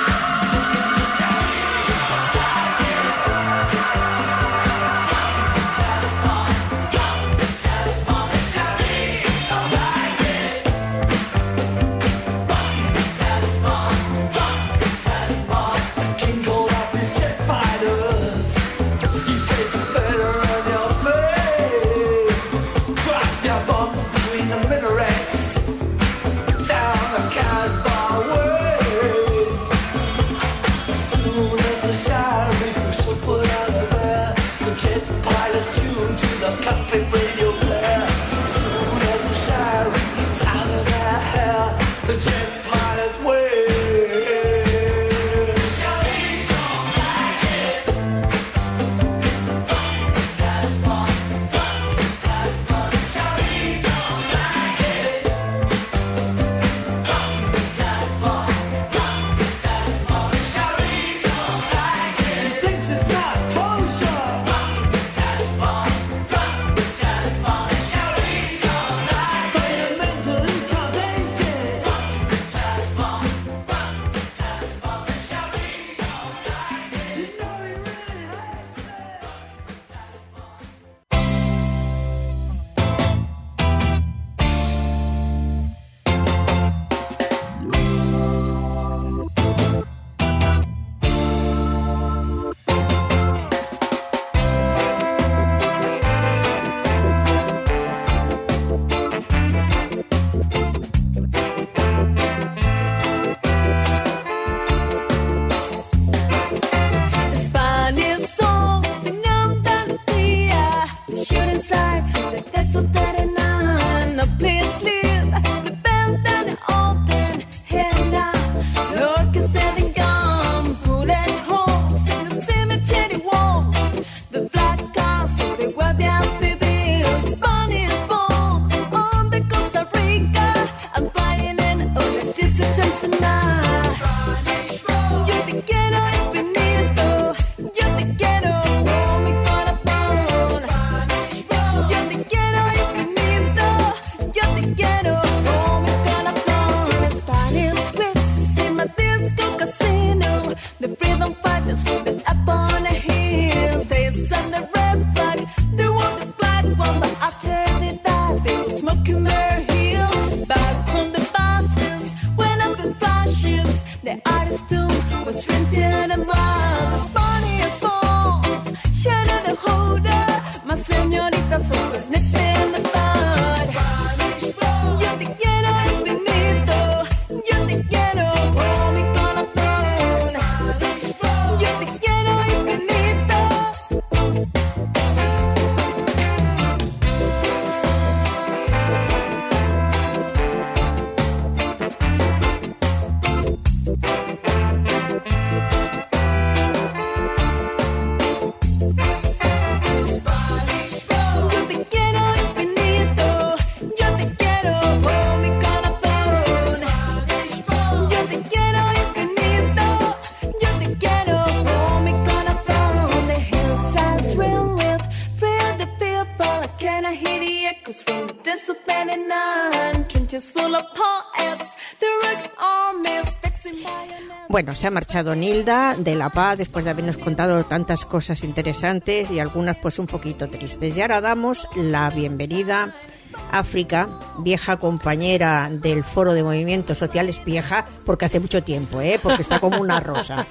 Bueno, se ha marchado Nilda de La Paz después de habernos contado tantas cosas interesantes y algunas pues un poquito tristes. Y ahora damos la bienvenida a África, vieja compañera del Foro de Movimientos Sociales, vieja porque hace mucho tiempo, ¿eh? Porque está como una rosa.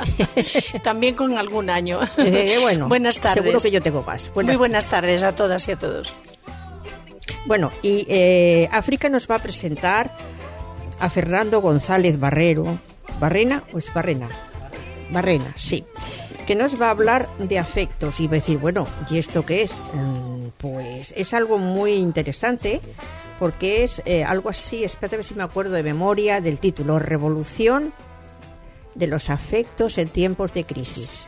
También con algún año. Eh, bueno, buenas tardes. Seguro que yo tengo más. Buenas Muy buenas tardes a todas y a todos. Bueno, y eh, África nos va a presentar a Fernando González Barrero. ¿Barrena o es Barrena? Barrena, sí. Que nos va a hablar de afectos y va a decir, bueno, ¿y esto qué es? Pues es algo muy interesante porque es eh, algo así, espérate a ver si me acuerdo de memoria del título, Revolución de los afectos en tiempos de crisis.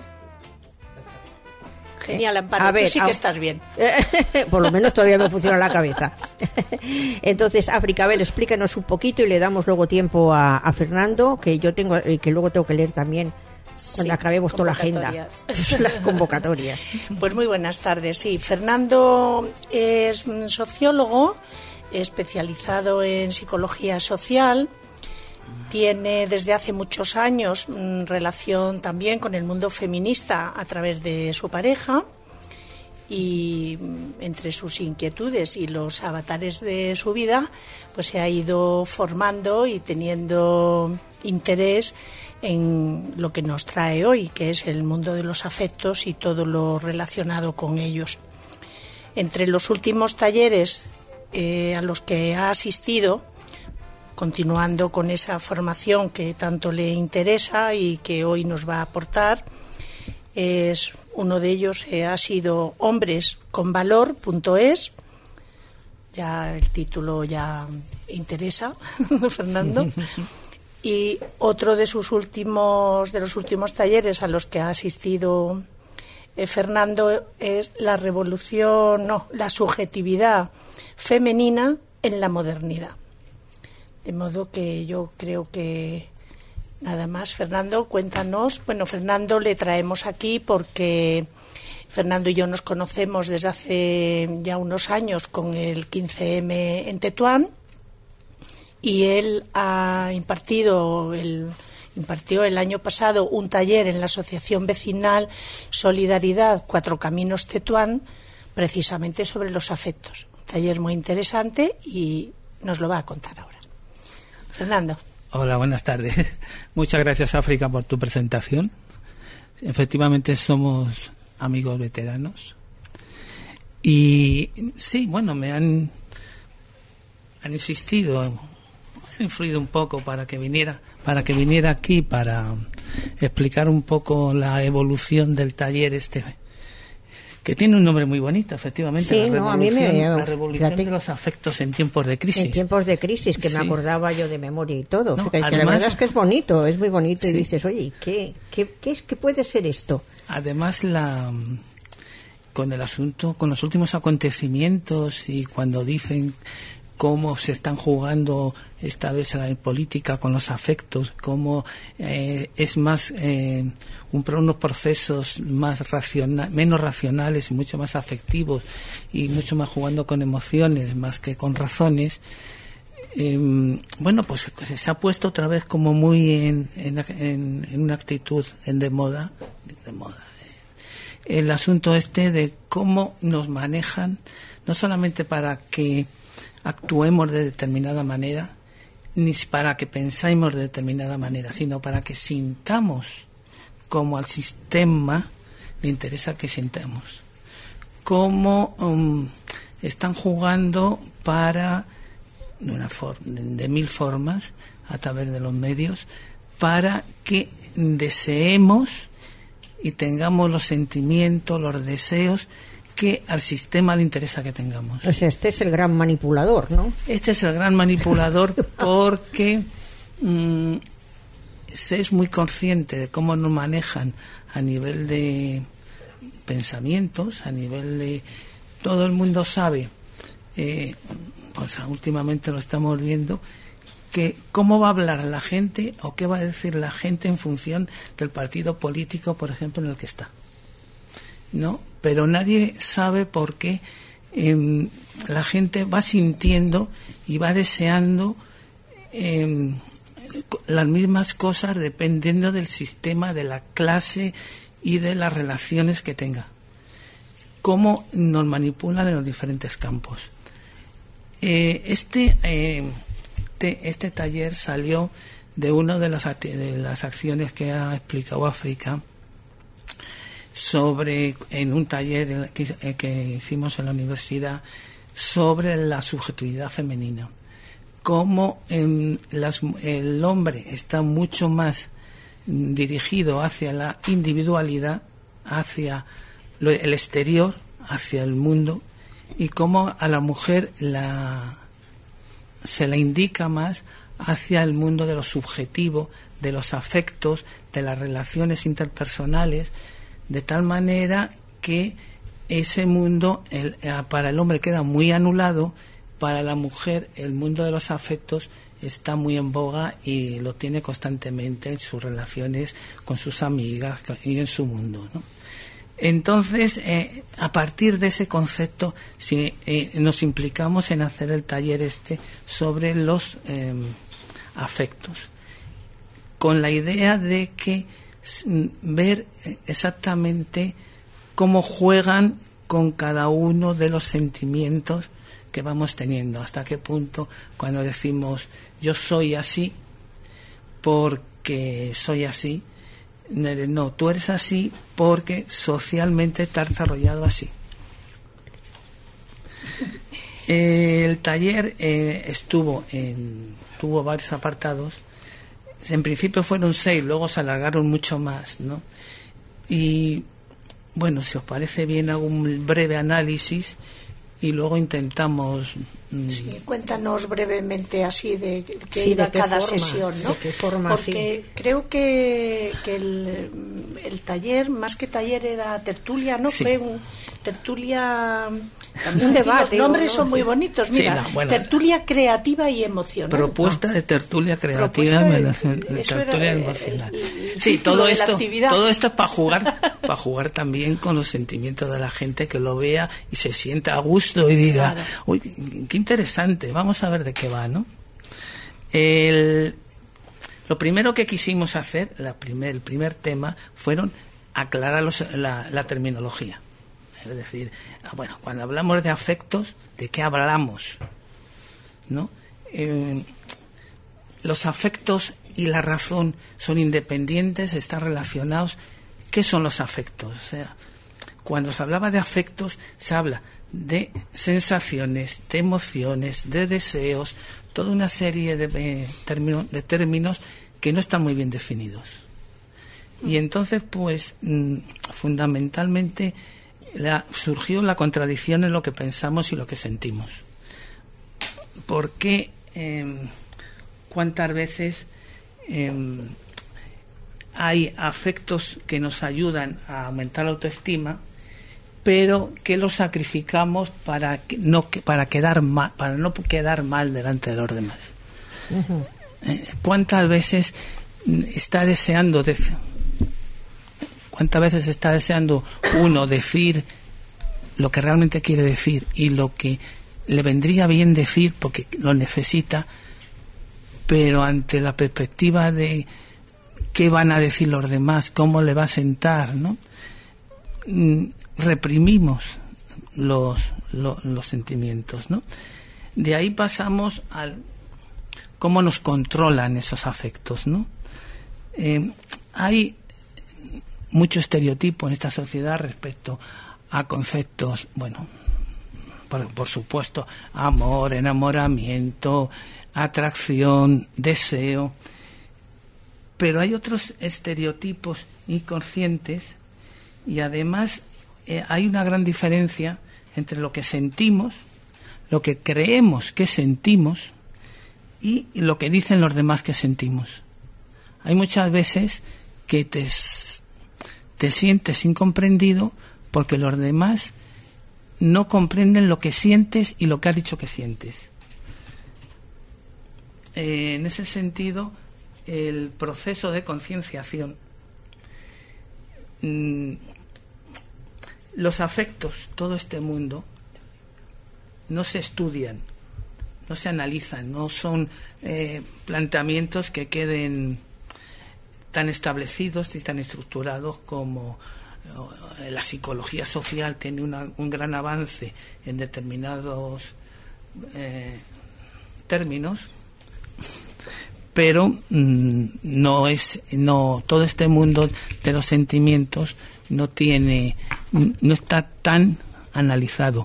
Genial, Amparo, a ver, tú sí que a... estás bien. Por lo menos todavía me funciona la cabeza. Entonces, África, a ver, explícanos un poquito y le damos luego tiempo a, a Fernando, que yo tengo, que luego tengo que leer también cuando Sí, acabemos toda la agenda, convocatorias. las convocatorias. Pues muy buenas tardes. Sí, Fernando es sociólogo especializado en psicología social. Tiene desde hace muchos años mmm, relación también con el mundo feminista a través de su pareja, y mmm, entre sus inquietudes y los avatares de su vida, pues se ha ido formando y teniendo interés en lo que nos trae hoy, que es el mundo de los afectos y todo lo relacionado con ellos. Entre los últimos talleres eh, a los que ha asistido, continuando con esa formación que tanto le interesa y que hoy nos va a aportar, es uno de ellos eh, ha sido hombres con valor punto es. Ya el título ya interesa, Fernando. Y otro de sus últimos de los últimos talleres a los que ha asistido eh, Fernando es la revolución, no, la subjetividad femenina en la modernidad. De modo que yo creo que nada más. Fernando, cuéntanos. Bueno, Fernando le traemos aquí porque Fernando y yo nos conocemos desde hace ya unos años con el quince eme en Tetuán, y él ha impartido el, impartió el año pasado un taller en la Asociación Vecinal Solidaridad Cuatro Caminos Tetuán, precisamente sobre los afectos. Un taller muy interesante y nos lo va a contar ahora. Fernando. Hola, buenas tardes. Muchas gracias, África, por tu presentación. Efectivamente somos amigos veteranos. Y sí, bueno, me han, han insistido, han influido un poco para que viniera, para que viniera aquí para explicar un poco la evolución del taller este, que tiene un nombre muy bonito, efectivamente. Sí, la no, a mí me... La revolución de los afectos en tiempos de crisis. En tiempos de crisis, que sí. Me acordaba yo de memoria y todo. No, que, además, que la verdad es que es bonito, es muy bonito. Sí. Y dices, oye, ¿qué, qué, qué, es, ¿qué puede ser esto? Además, la con el asunto, con los últimos acontecimientos y cuando dicen cómo se están jugando esta vez la política con los afectos, cómo eh, es más eh, un, unos procesos más racional, menos racionales y mucho más afectivos y mucho más jugando con emociones más que con razones. Eh, bueno, pues se ha puesto otra vez como muy en, en, en, en una actitud en de moda, de moda eh, el asunto este de cómo nos manejan, no solamente para que actuemos de determinada manera, ni para que pensemos de determinada manera, sino para que sintamos como al sistema le interesa que sintamos. Cómo um, están jugando para, de, una for- de, de mil formas, a través de los medios, para que deseemos y tengamos los sentimientos, los deseos que al sistema le interesa que tengamos. O sea, este es el gran manipulador, ¿no? Este es el gran manipulador porque mmm, se es muy consciente de cómo nos manejan a nivel de pensamientos, a nivel de... Todo el mundo sabe, eh, pues últimamente lo estamos viendo, que cómo va a hablar la gente o qué va a decir la gente en función del partido político, por ejemplo, en el que está. ¿No? Pero nadie sabe por qué eh, la gente va sintiendo y va deseando eh, las mismas cosas dependiendo del sistema, de la clase y de las relaciones que tenga. Cómo nos manipulan en los diferentes campos. Eh, este, eh, te, este taller salió de una de las, de las acciones que ha explicado África, sobre en un taller que, que hicimos en la universidad sobre la subjetividad femenina, cómo eh, las, el hombre está mucho más dirigido hacia la individualidad, hacia lo, el exterior, hacia el mundo, y cómo a la mujer la se la indica más hacia el mundo de lo subjetivo, de los afectos, de las relaciones interpersonales, de tal manera que ese mundo el, para el hombre queda muy anulado, para la mujer el mundo de los afectos está muy en boga y lo tiene constantemente en sus relaciones con sus amigas y en su mundo, ¿no? Entonces, eh, a partir de ese concepto, si eh, nos implicamos en hacer el taller este sobre los eh, afectos, con la idea de que ver exactamente cómo juegan con cada uno de los sentimientos que vamos teniendo, hasta qué punto cuando decimos yo soy así porque soy así, no, tú eres así porque socialmente te has desarrollado así. El taller eh, estuvo en, tuvo varios apartados. En principio fueron seis, luego se alargaron mucho más, ¿no? Y bueno, si os parece bien, hago un breve análisis y luego intentamos. Mmm... Sí, cuéntanos brevemente así de qué sí, iba de qué cada forma, sesión, ¿no? De qué forma, porque sí. creo que, que el, el taller, más que taller, era tertulia, ¿no? Sí. Fue un tertulia. Un debate. Los nombres ¿no? son muy bonitos. Mira, sí, no, bueno, tertulia creativa y emocional. Propuesta de tertulia creativa. De, de tertulia emocional. El, el, el sí, todo esto, actividad. todo esto es para jugar, para jugar también con los sentimientos de la gente, que lo vea y se sienta a gusto y diga, claro. Uy, qué interesante, vamos a ver de qué va, ¿no? El, lo primero que quisimos hacer, la primer, el primer tema, fueron aclarar los, la, la terminología. Es decir, bueno, cuando hablamos de afectos, ¿de qué hablamos? ¿No? Eh, los afectos y la razón son independientes, están relacionados. ¿Qué son los afectos? O sea, cuando se hablaba de afectos, se habla de sensaciones, de emociones, de deseos, toda una serie de, de, término, de términos que no están muy bien definidos. Y entonces, pues, mmm, fundamentalmente la, surgió la contradicción en lo que pensamos y lo que sentimos. ¿Por qué? Eh, ¿Cuántas veces eh, hay afectos que nos ayudan a aumentar la autoestima, pero que los sacrificamos para que no para quedar mal, para no quedar mal delante de los demás? Uh-huh. Eh, ¿Cuántas veces está deseando decir, cuántas veces está deseando uno decir lo que realmente quiere decir y lo que le vendría bien decir porque lo necesita, pero ante la perspectiva de qué van a decir los demás, cómo le va a sentar, ¿no? Reprimimos los, los, los sentimientos, ¿no? De ahí pasamos al cómo nos controlan esos afectos, ¿no? Eh, hay mucho estereotipo en esta sociedad respecto a conceptos, bueno, por, por supuesto, amor, enamoramiento, atracción, deseo, pero hay otros estereotipos inconscientes y además eh, hay una gran diferencia entre lo que sentimos, lo que creemos que sentimos y lo que dicen los demás que sentimos. Hay muchas veces que te, te sientes incomprendido porque los demás no comprenden lo que sientes y lo que has dicho que sientes. Eh, en ese sentido, el proceso de concienciación, mmm, los afectos, todo este mundo, no se estudian, no se analizan, no son eh, planteamientos que queden tan establecidos y tan estructurados como eh, la psicología social tiene una, un gran avance en determinados eh, términos, pero mmm, no es no todo este mundo de los sentimientos no tiene no está tan analizado.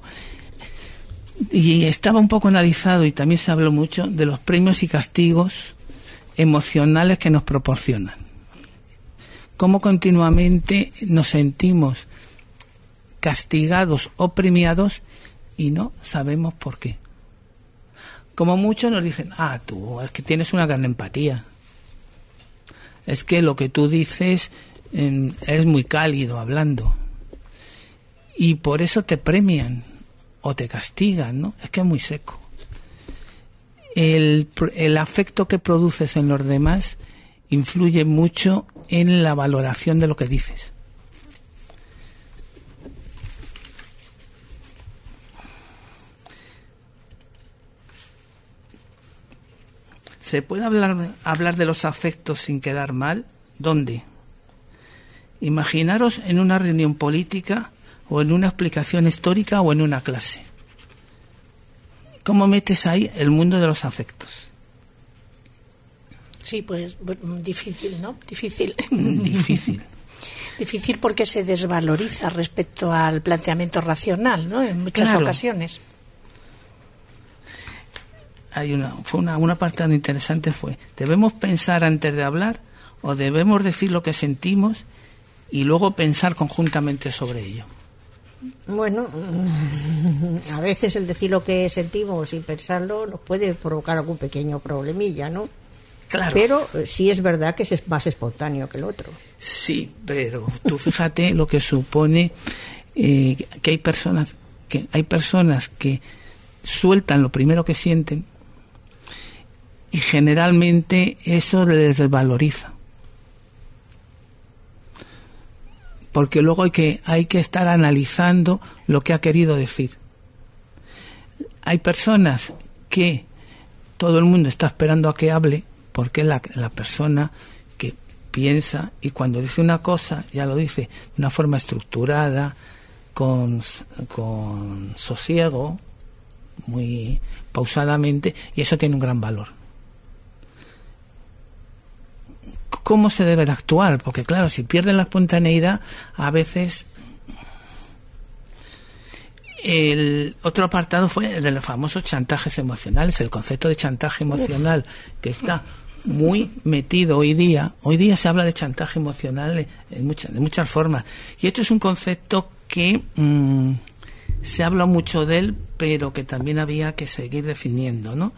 Y estaba un poco analizado y también se habló mucho de los premios y castigos emocionales que nos proporcionan. Cómo continuamente nos sentimos castigados o premiados y no sabemos por qué. Como muchos nos dicen, ah, tú, es que tienes una gran empatía. Es que lo que tú dices eh, eres muy cálido hablando. Y por eso te premian o te castigan, ¿no? Es que es muy seco. el, el afecto que produces en los demás influye mucho en la valoración de lo que dices. ¿Se puede hablar, hablar de los afectos sin quedar mal? ¿Dónde? Imaginaros en una reunión política o en una explicación histórica o en una clase. ¿Cómo metes ahí el mundo de los afectos? Sí, pues difícil, ¿no? Difícil. Difícil. Difícil porque se desvaloriza respecto al planteamiento racional, ¿no? En muchas Claro. ocasiones. Hay una, fue una, una parte interesante fue, ¿debemos pensar antes de hablar o debemos decir lo que sentimos y luego pensar conjuntamente sobre ello? Bueno, a veces el decir lo que sentimos sin pensarlo nos puede provocar algún pequeño problemilla, ¿no? Claro. Pero eh, sí es verdad que es más espontáneo que el otro. Sí, pero tú fíjate lo que supone eh, que hay personas que hay personas que sueltan lo primero que sienten y generalmente eso les desvaloriza. Porque luego hay que hay que estar analizando lo que ha querido decir. Hay personas que todo el mundo está esperando a que hable porque es la, la persona que piensa y cuando dice una cosa ya lo dice de una forma estructurada, con, con sosiego, muy pausadamente, y eso tiene un gran valor. ¿Cómo se debe de actuar? Porque claro, si pierden la espontaneidad, a veces... El otro apartado fue el de los famosos chantajes emocionales, el concepto de chantaje emocional, que está muy metido hoy día. Hoy día se habla de chantaje emocional en muchas, de muchas formas. Y esto es un concepto que mmm, se habla mucho de él, pero que también había que seguir definiendo, ¿no?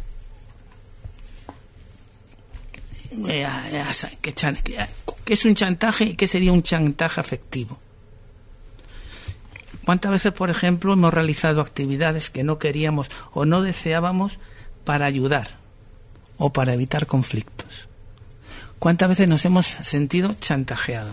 ¿Qué es un chantaje y qué sería un chantaje afectivo? ¿Cuántas veces, por ejemplo, hemos realizado actividades que no queríamos o no deseábamos para ayudar o para evitar conflictos? ¿Cuántas veces nos hemos sentido chantajeados?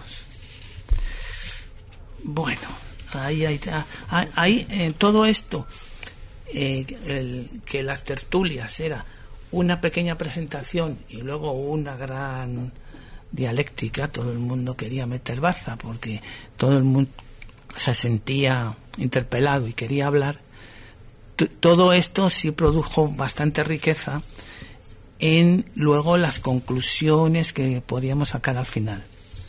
Bueno, ahí hay, hay, hay eh, todo esto, eh, el, que las tertulias era una pequeña presentación y luego una gran dialéctica. Todo el mundo quería meter baza porque todo el mundo se sentía interpelado y quería hablar. T- todo esto sí produjo bastante riqueza en luego las conclusiones que podíamos sacar al final.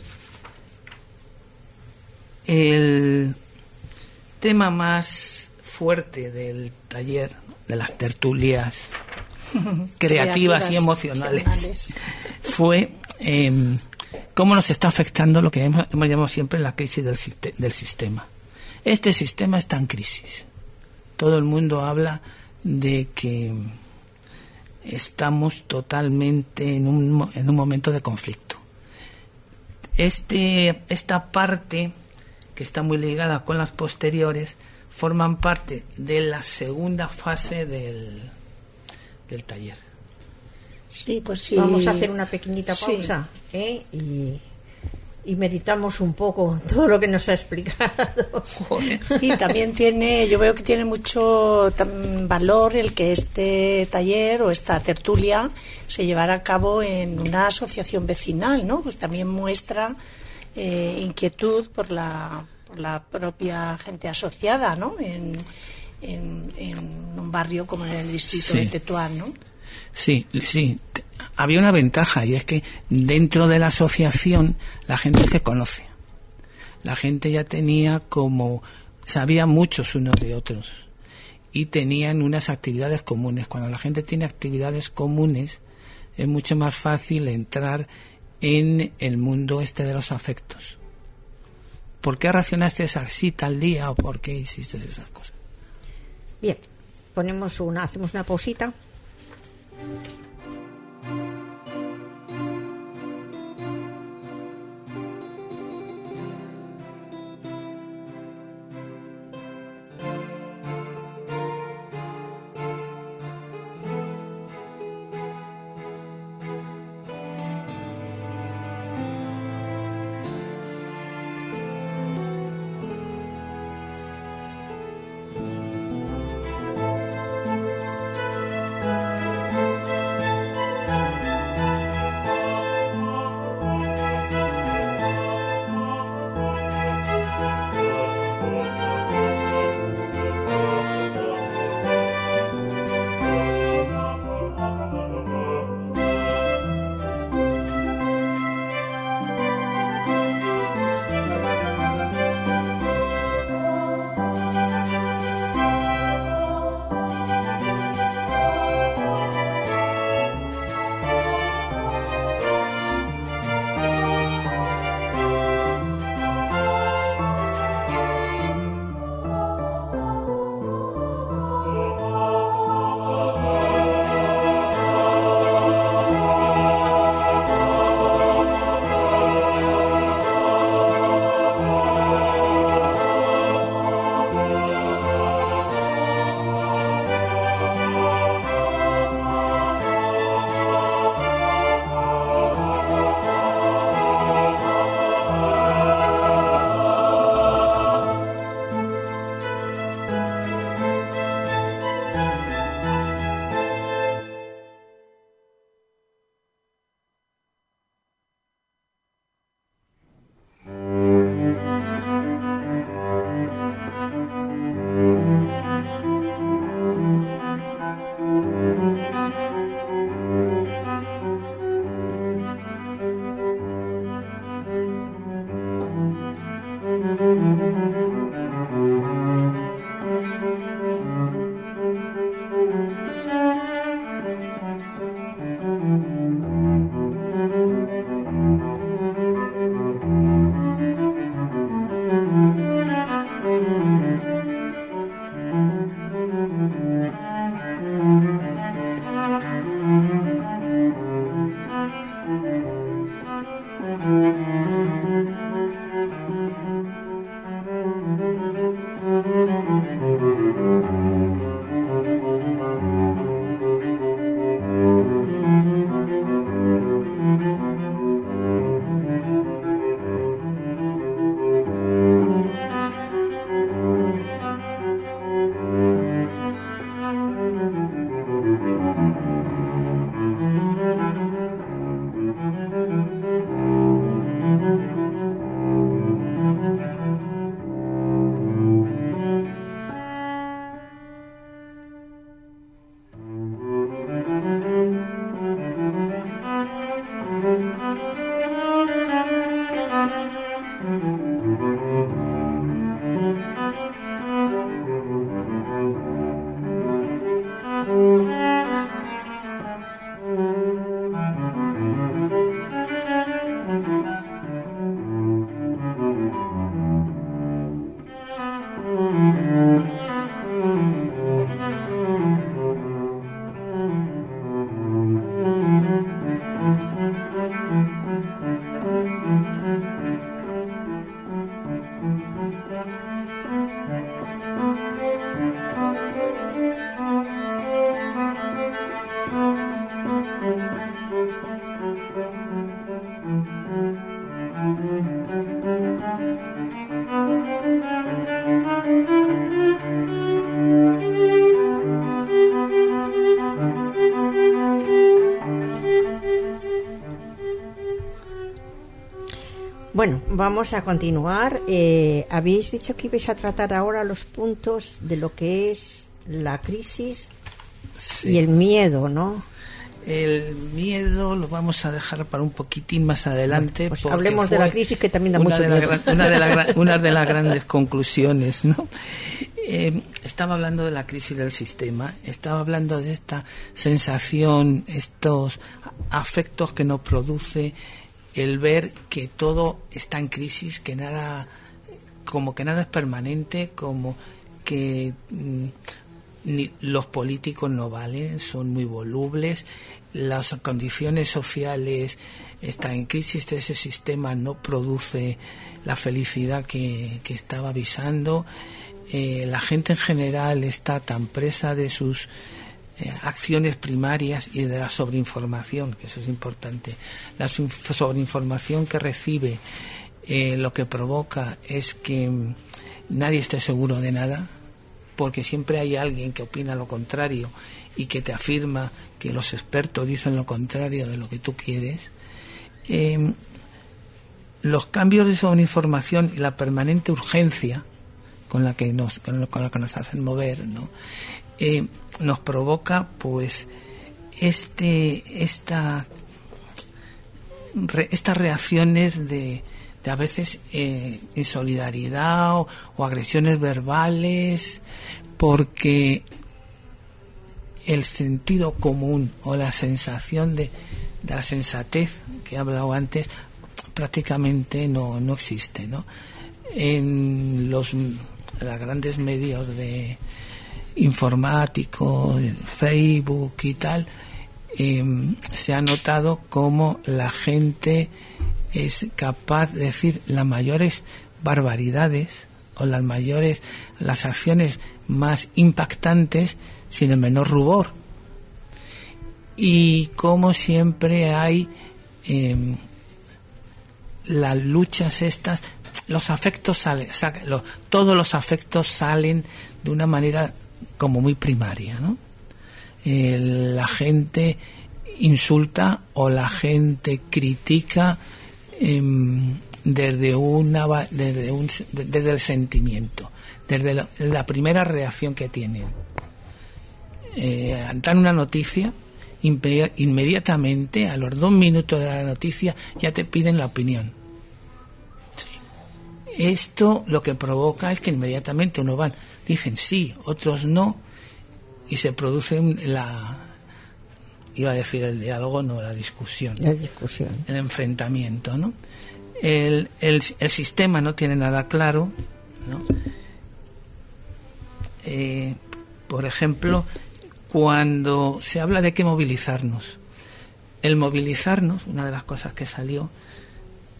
El tema más fuerte del taller, de las tertulias creativas, creativas y emocionales, emocionales. fue eh, cómo nos está afectando lo que hemos, hemos llamado siempre la crisis del, del sistema. Este sistema está en crisis. Todo el mundo habla de que estamos totalmente en un, en un momento de conflicto. Este, esta parte, que está muy ligada con las posteriores, forman parte de la segunda fase del, del taller. Sí, pues sí. Vamos a hacer una pequeñita pausa, sí. ¿eh? y, y meditamos un poco todo lo que nos ha explicado. Sí, también tiene, yo veo que tiene mucho tam, valor el que este taller o esta tertulia se llevara a cabo en una asociación vecinal, ¿no? Pues también muestra eh, inquietud por la, por la propia gente asociada, ¿no? En, en, en un barrio como en el distrito sí. de Tetuán, ¿no? Sí, sí. Había una ventaja y es que dentro de la asociación la gente se conoce. La gente ya tenía como... sabía muchos unos de otros y tenían unas actividades comunes. Cuando la gente tiene actividades comunes es mucho más fácil entrar en el mundo este de los afectos. ¿Por qué racionaste así tal día o por qué hiciste esas cosas? Bien, ponemos una, hacemos una pausita. Bueno, vamos a continuar. Eh, habéis dicho que ibais a tratar ahora los puntos de lo que es la crisis sí. y el miedo, ¿no? El miedo lo vamos a dejar para un poquitín más adelante. Bueno, pues hablemos de la crisis, que también da mucho de miedo. La, una, de la, una de las grandes conclusiones, ¿no? Eh, estaba hablando de la crisis del sistema, estaba hablando de esta sensación, estos afectos que nos produce el ver que todo está en crisis, que nada, como que nada es permanente, como que mm, ni, los políticos no valen, son muy volubles, las condiciones sociales están en crisis, ese sistema no produce la felicidad que, que estaba avisando, eh, la gente en general está tan presa de sus Eh, acciones primarias y de la sobreinformación, que eso es importante. La sobreinformación que recibe eh, lo que provoca es que mm, nadie esté seguro de nada, porque siempre hay alguien que opina lo contrario y que te afirma que los expertos dicen lo contrario de lo que tú quieres. Eh, los cambios de sobreinformación y la permanente urgencia con la que nos, con la que nos hacen mover, ¿no? Eh, nos provoca pues este esta re, estas reacciones de, de a veces eh, insolidaridad o, o agresiones verbales, porque el sentido común o la sensación de, de la sensatez que he hablado antes prácticamente no, no existe, ¿no? En los, los grandes medios de informático, Facebook y tal, eh, se ha notado cómo la gente es capaz de decir las mayores barbaridades o las mayores, las acciones más impactantes sin el menor rubor. Y como siempre hay eh, las luchas estas, los afectos salen, saca, lo, todos los afectos salen de una manera como muy primaria, ¿no? Eh, la gente insulta o la gente critica eh, desde una desde un desde el sentimiento, desde la, la primera reacción que tienen. Eh, dan una noticia, inmedi- inmediatamente a los dos minutos de la noticia ya te piden la opinión. Esto lo que provoca es que inmediatamente uno van, dicen sí, otros no, y se produce la, iba a decir el diálogo, no, la discusión, la discusión, el enfrentamiento, ¿no? El, el, el sistema no tiene nada claro, ¿no? Eh, por ejemplo, cuando se habla de que movilizarnos, el movilizarnos, una de las cosas que salió,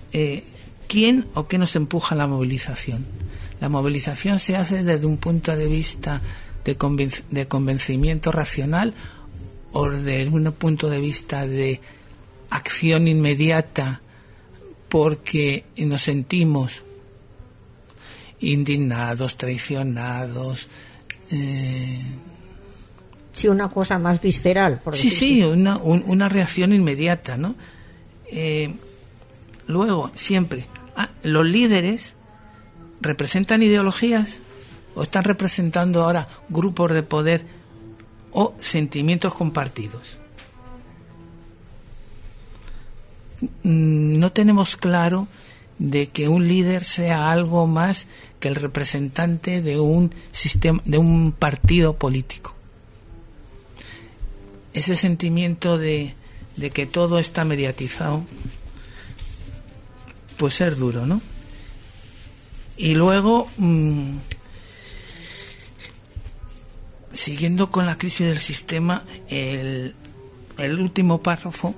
eh, ¿quién o qué nos empuja a la movilización? La movilización se hace desde un punto de vista de, convenc- de convencimiento racional o desde un punto de vista de acción inmediata porque nos sentimos indignados, traicionados. Eh... Sí, una cosa más visceral. Por sí, decir sí, una, un, una reacción inmediata, ¿no? Eh, luego, siempre, ah, los líderes representan ideologías o están representando ahora grupos de poder o sentimientos compartidos. No tenemos claro de que un líder sea algo más que el representante de un sistema, de un partido político. Ese sentimiento de, de que todo está mediatizado puede ser duro, ¿no? Y luego, mmm, siguiendo con la crisis del sistema, el, el último párrafo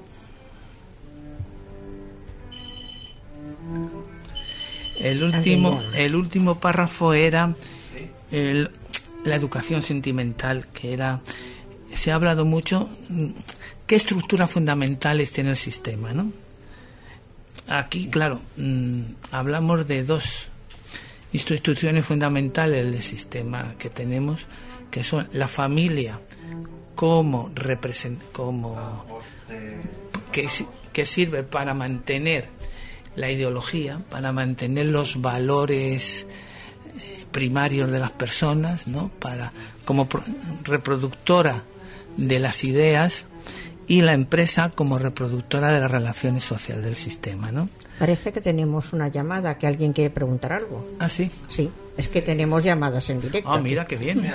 el último el último párrafo era el, la educación sentimental, que era, se ha hablado mucho qué estructuras fundamentales tiene el sistema, ¿no? Aquí, claro, mmm, hablamos de dos instituciones fundamentales del sistema que tenemos, que son la familia como represent, como que, que sirve para mantener la ideología, para mantener los valores eh, primarios de las personas, ¿no? Para como pro, reproductora de las ideas, y la empresa como reproductora de las relaciones sociales del sistema, ¿no? Parece que tenemos una llamada, que alguien quiere preguntar algo. ¿Ah, sí? Sí, es que tenemos llamadas en directo. Ah, oh, mira qué bien.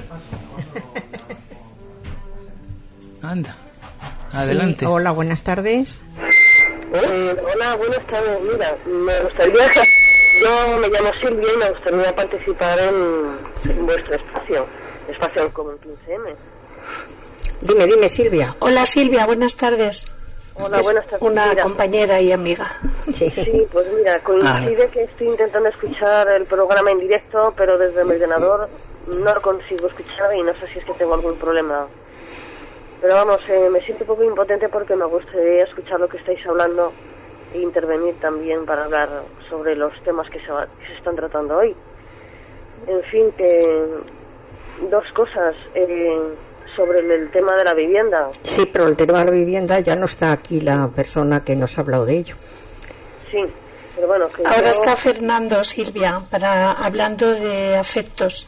Anda, adelante. Sí, hola, buenas tardes. Eh, hola, buenas tardes. Mira, me gustaría, yo me llamo Silvia y me gustaría participar en, en vuestro espacio, espacio en Común quince eme. Dime, dime, Silvia. Hola, Silvia, buenas tardes. Hola, es buenas tardes. Una mira. compañera y amiga. Sí, sí, pues mira, coincide ah. que estoy intentando escuchar el programa en directo, pero desde mi ordenador no lo consigo escuchar y no sé si es que tengo algún problema. Pero vamos, eh, me siento un poco impotente porque me gustaría escuchar lo que estáis hablando e intervenir también para hablar sobre los temas que se, va, que se están tratando hoy. En fin, que dos cosas eh, sobre el, el tema de la vivienda. Sí, pero el tema de la vivienda ya no está aquí la persona que nos ha hablado de ello. Sí, pero bueno... Que ahora yo... está Fernando, Silvia, para hablando de afectos.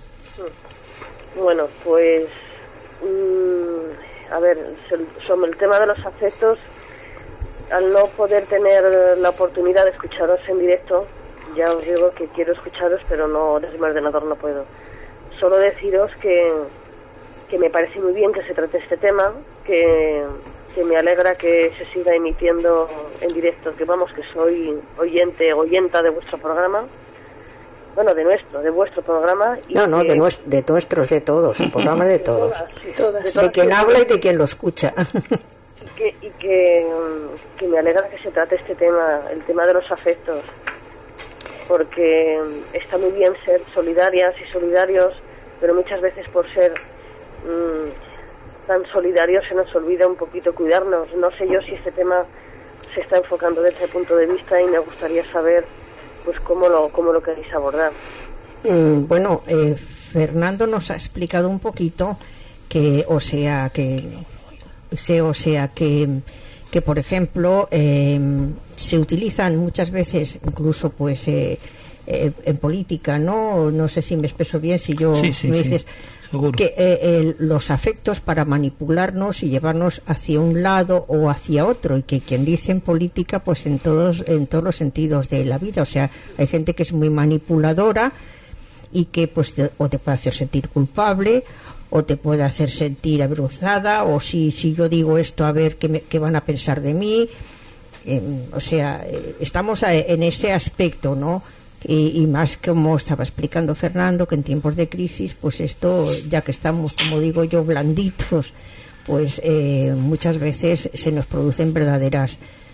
Bueno, pues... Mmm, a ver, sobre el tema de los afectos, al no poder tener la oportunidad de escucharos en directo, ya os digo que quiero escucharos, pero no desde mi ordenador no puedo. Solo deciros que, que me parece muy bien que se trate este tema, que, que me alegra que se siga emitiendo en directo, que vamos, que soy oyente, oyenta de vuestro programa. Bueno, de nuestro, de vuestro programa. Y no, no, que... de, nuestro, de nuestros, de todos, el programa de todos. De, todas, sí, todas. de, de quien habla y de quien lo escucha. Y, que, y que, que me alegra que se trate este tema, el tema de los afectos, porque está muy bien ser solidarias y solidarios, pero muchas veces por ser mmm, tan solidarios se nos olvida un poquito cuidarnos. No sé yo si este tema se está enfocando desde ese punto de vista y me gustaría saber pues cómo lo cómo lo queréis abordar. Mm, bueno, eh, Fernando nos ha explicado un poquito que, o sea, que, o sea, que, que por ejemplo, eh, se utilizan muchas veces, incluso pues eh, eh, en política, ¿no? No sé si me expreso bien, si yo sí, sí, me sí. dices... Seguro. Que eh, el, los afectos para manipularnos y llevarnos hacia un lado o hacia otro, y que quien dice en política pues en todos en todos los sentidos de la vida, o sea, hay gente que es muy manipuladora y que pues te, o te puede hacer sentir culpable o te puede hacer sentir avergonzada, o si si yo digo esto, a ver qué, me, qué van a pensar de mí, eh, o sea, eh, estamos a, en ese aspecto, ¿no? Y, y más como estaba explicando Fernando, que en tiempos de crisis, pues esto, ya que estamos, como digo yo, blanditos, pues eh, muchas veces se nos producen verdaderas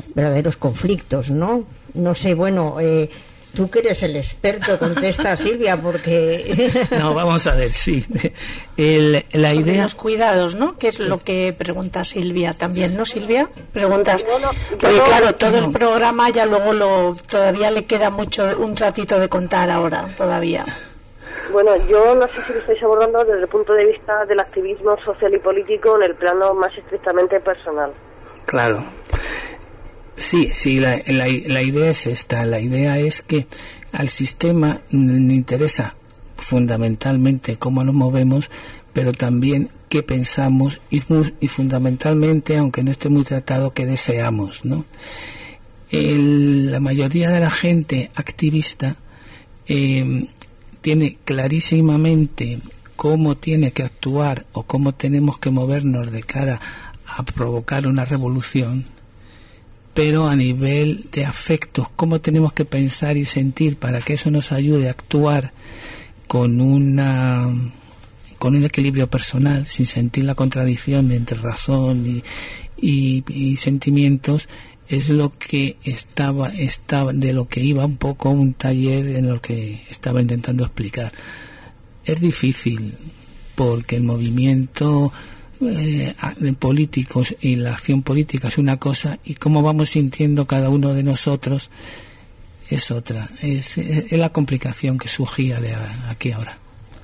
verdaderos conflictos, ¿no? No sé, bueno, eh, tú que eres el experto, contesta Silvia, porque... No, vamos a ver, sí. El, la Sobre idea... los cuidados, ¿no? Que es sí. lo que pregunta Silvia también, ¿no, Silvia? Preguntas. No, no, Porque no, claro, todo no. el programa ya luego lo... Todavía le queda mucho, un ratito de contar ahora, todavía. Bueno, yo no sé si lo estáis abordando desde el punto de vista del activismo social y político en el plano más estrictamente personal. Claro. Sí, sí, la, la, la idea es esta. La idea es que al sistema le interesa fundamentalmente cómo nos movemos, pero también qué pensamos y, y fundamentalmente, aunque no esté muy tratado, qué deseamos, ¿no? El, la mayoría de la gente activista eh, tiene clarísimamente cómo tiene que actuar o cómo tenemos que movernos de cara a provocar una revolución, pero a nivel de afectos, cómo tenemos que pensar y sentir para que eso nos ayude a actuar con una con un equilibrio personal, sin sentir la contradicción entre razón y, y, y sentimientos, es lo que estaba, estaba de lo que iba un poco un taller en lo que estaba intentando explicar. Es difícil porque el movimiento eh, de políticos y la acción política es una cosa y cómo vamos sintiendo cada uno de nosotros es otra. Es, es, es la complicación que surgía de aquí ahora.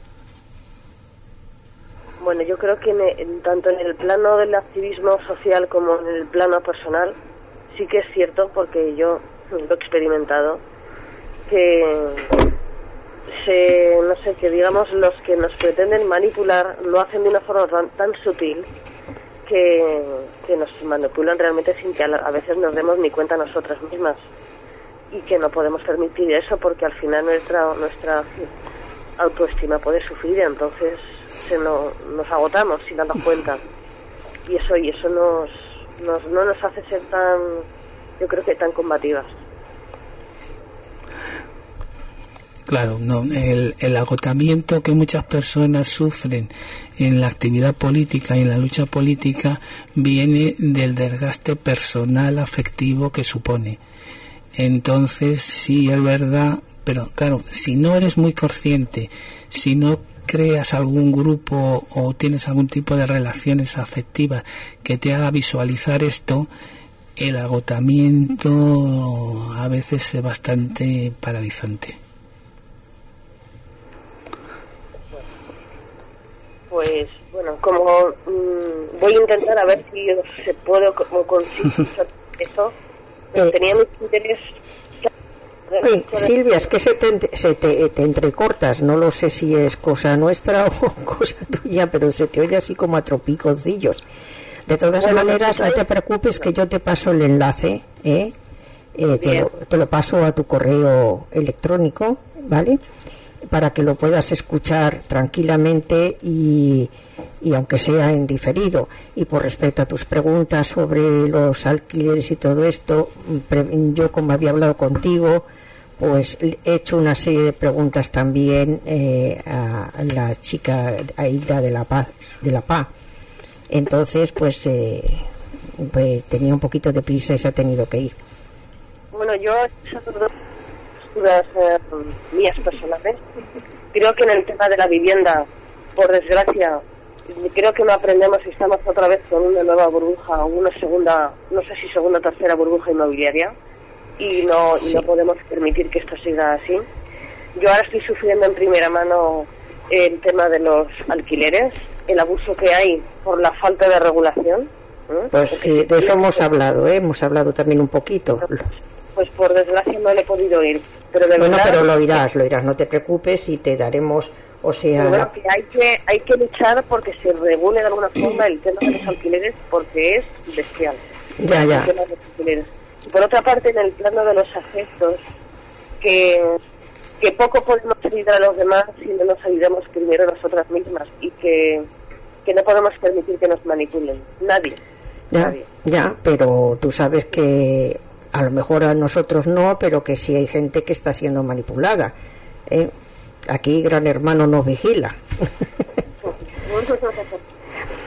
Bueno, yo creo que en el, tanto en el plano del activismo social como en el plano personal sí que es cierto, porque yo lo he experimentado, que se, no sé, que digamos los que nos pretenden manipular lo hacen de una forma tan, tan sutil que, que nos manipulan realmente sin que a, a veces nos demos ni cuenta nosotras mismas, y que no podemos permitir eso porque al final nuestra nuestra autoestima puede sufrir, entonces se no, nos agotamos sin darnos cuenta, y eso y eso nos, nos no nos hace ser tan, yo creo que tan combativas. Claro, no, el, el agotamiento que muchas personas sufren en la actividad política y en la lucha política viene del desgaste personal afectivo que supone. Entonces sí es verdad, pero claro, si no eres muy consciente, si no creas algún grupo o tienes algún tipo de relaciones afectivas que te haga visualizar esto, el agotamiento a veces es bastante paralizante. Pues bueno, como mmm, voy a intentar a ver si se puede como conseguir eso. Eh, tenía mucho interés. Oye, Silvia, es que se, te, se te, te entrecortas, no lo sé si es cosa nuestra o cosa tuya, pero se te oye así como a tropiconcillos. De todas bueno, maneras, no te preocupes que yo te paso el enlace, ¿eh? Eh, te, lo, te lo paso a tu correo electrónico, ¿vale? Para que lo puedas escuchar tranquilamente y, y aunque sea en diferido. Y por respecto a tus preguntas sobre los alquileres y todo esto, yo como había hablado contigo, pues he hecho una serie de preguntas también eh, a la chica Aida de la Paz, de la Paz. Entonces pues, eh, pues tenía un poquito de prisa y se ha tenido que ir. Bueno, yo esas dos posturas eh, mías personales, creo que en el tema de la vivienda, por desgracia, creo que no aprendemos y estamos otra vez con una nueva burbuja, una segunda, no sé si segunda o tercera burbuja inmobiliaria, y no, sí. y no podemos permitir que esto siga así. Yo ahora estoy sufriendo en primera mano el tema de los alquileres, el abuso que hay por la falta de regulación. ¿eh? Pues sí, de eso hemos hablado, ¿eh? hemos hablado también un poquito. Pues por desgracia no le he podido ir. Pero de bueno, verdad, pero lo oirás, lo oirás, no te preocupes y te daremos, o sea... Bueno, que hay que hay que luchar porque se regule de alguna forma el tema de los alquileres, porque es bestial. Ya, ya. El tema de los alquileres. Y por otra parte, en el plano de los afectos, que, que poco podemos ayudar a los demás si no nos ayudamos primero nosotras mismas, y que, que no podemos permitir que nos manipulen. Nadie. Ya, Nadie. ya, pero tú sabes que a lo mejor a nosotros no, pero que sí hay gente que está siendo manipulada. ¿eh? Aquí Gran Hermano nos vigila.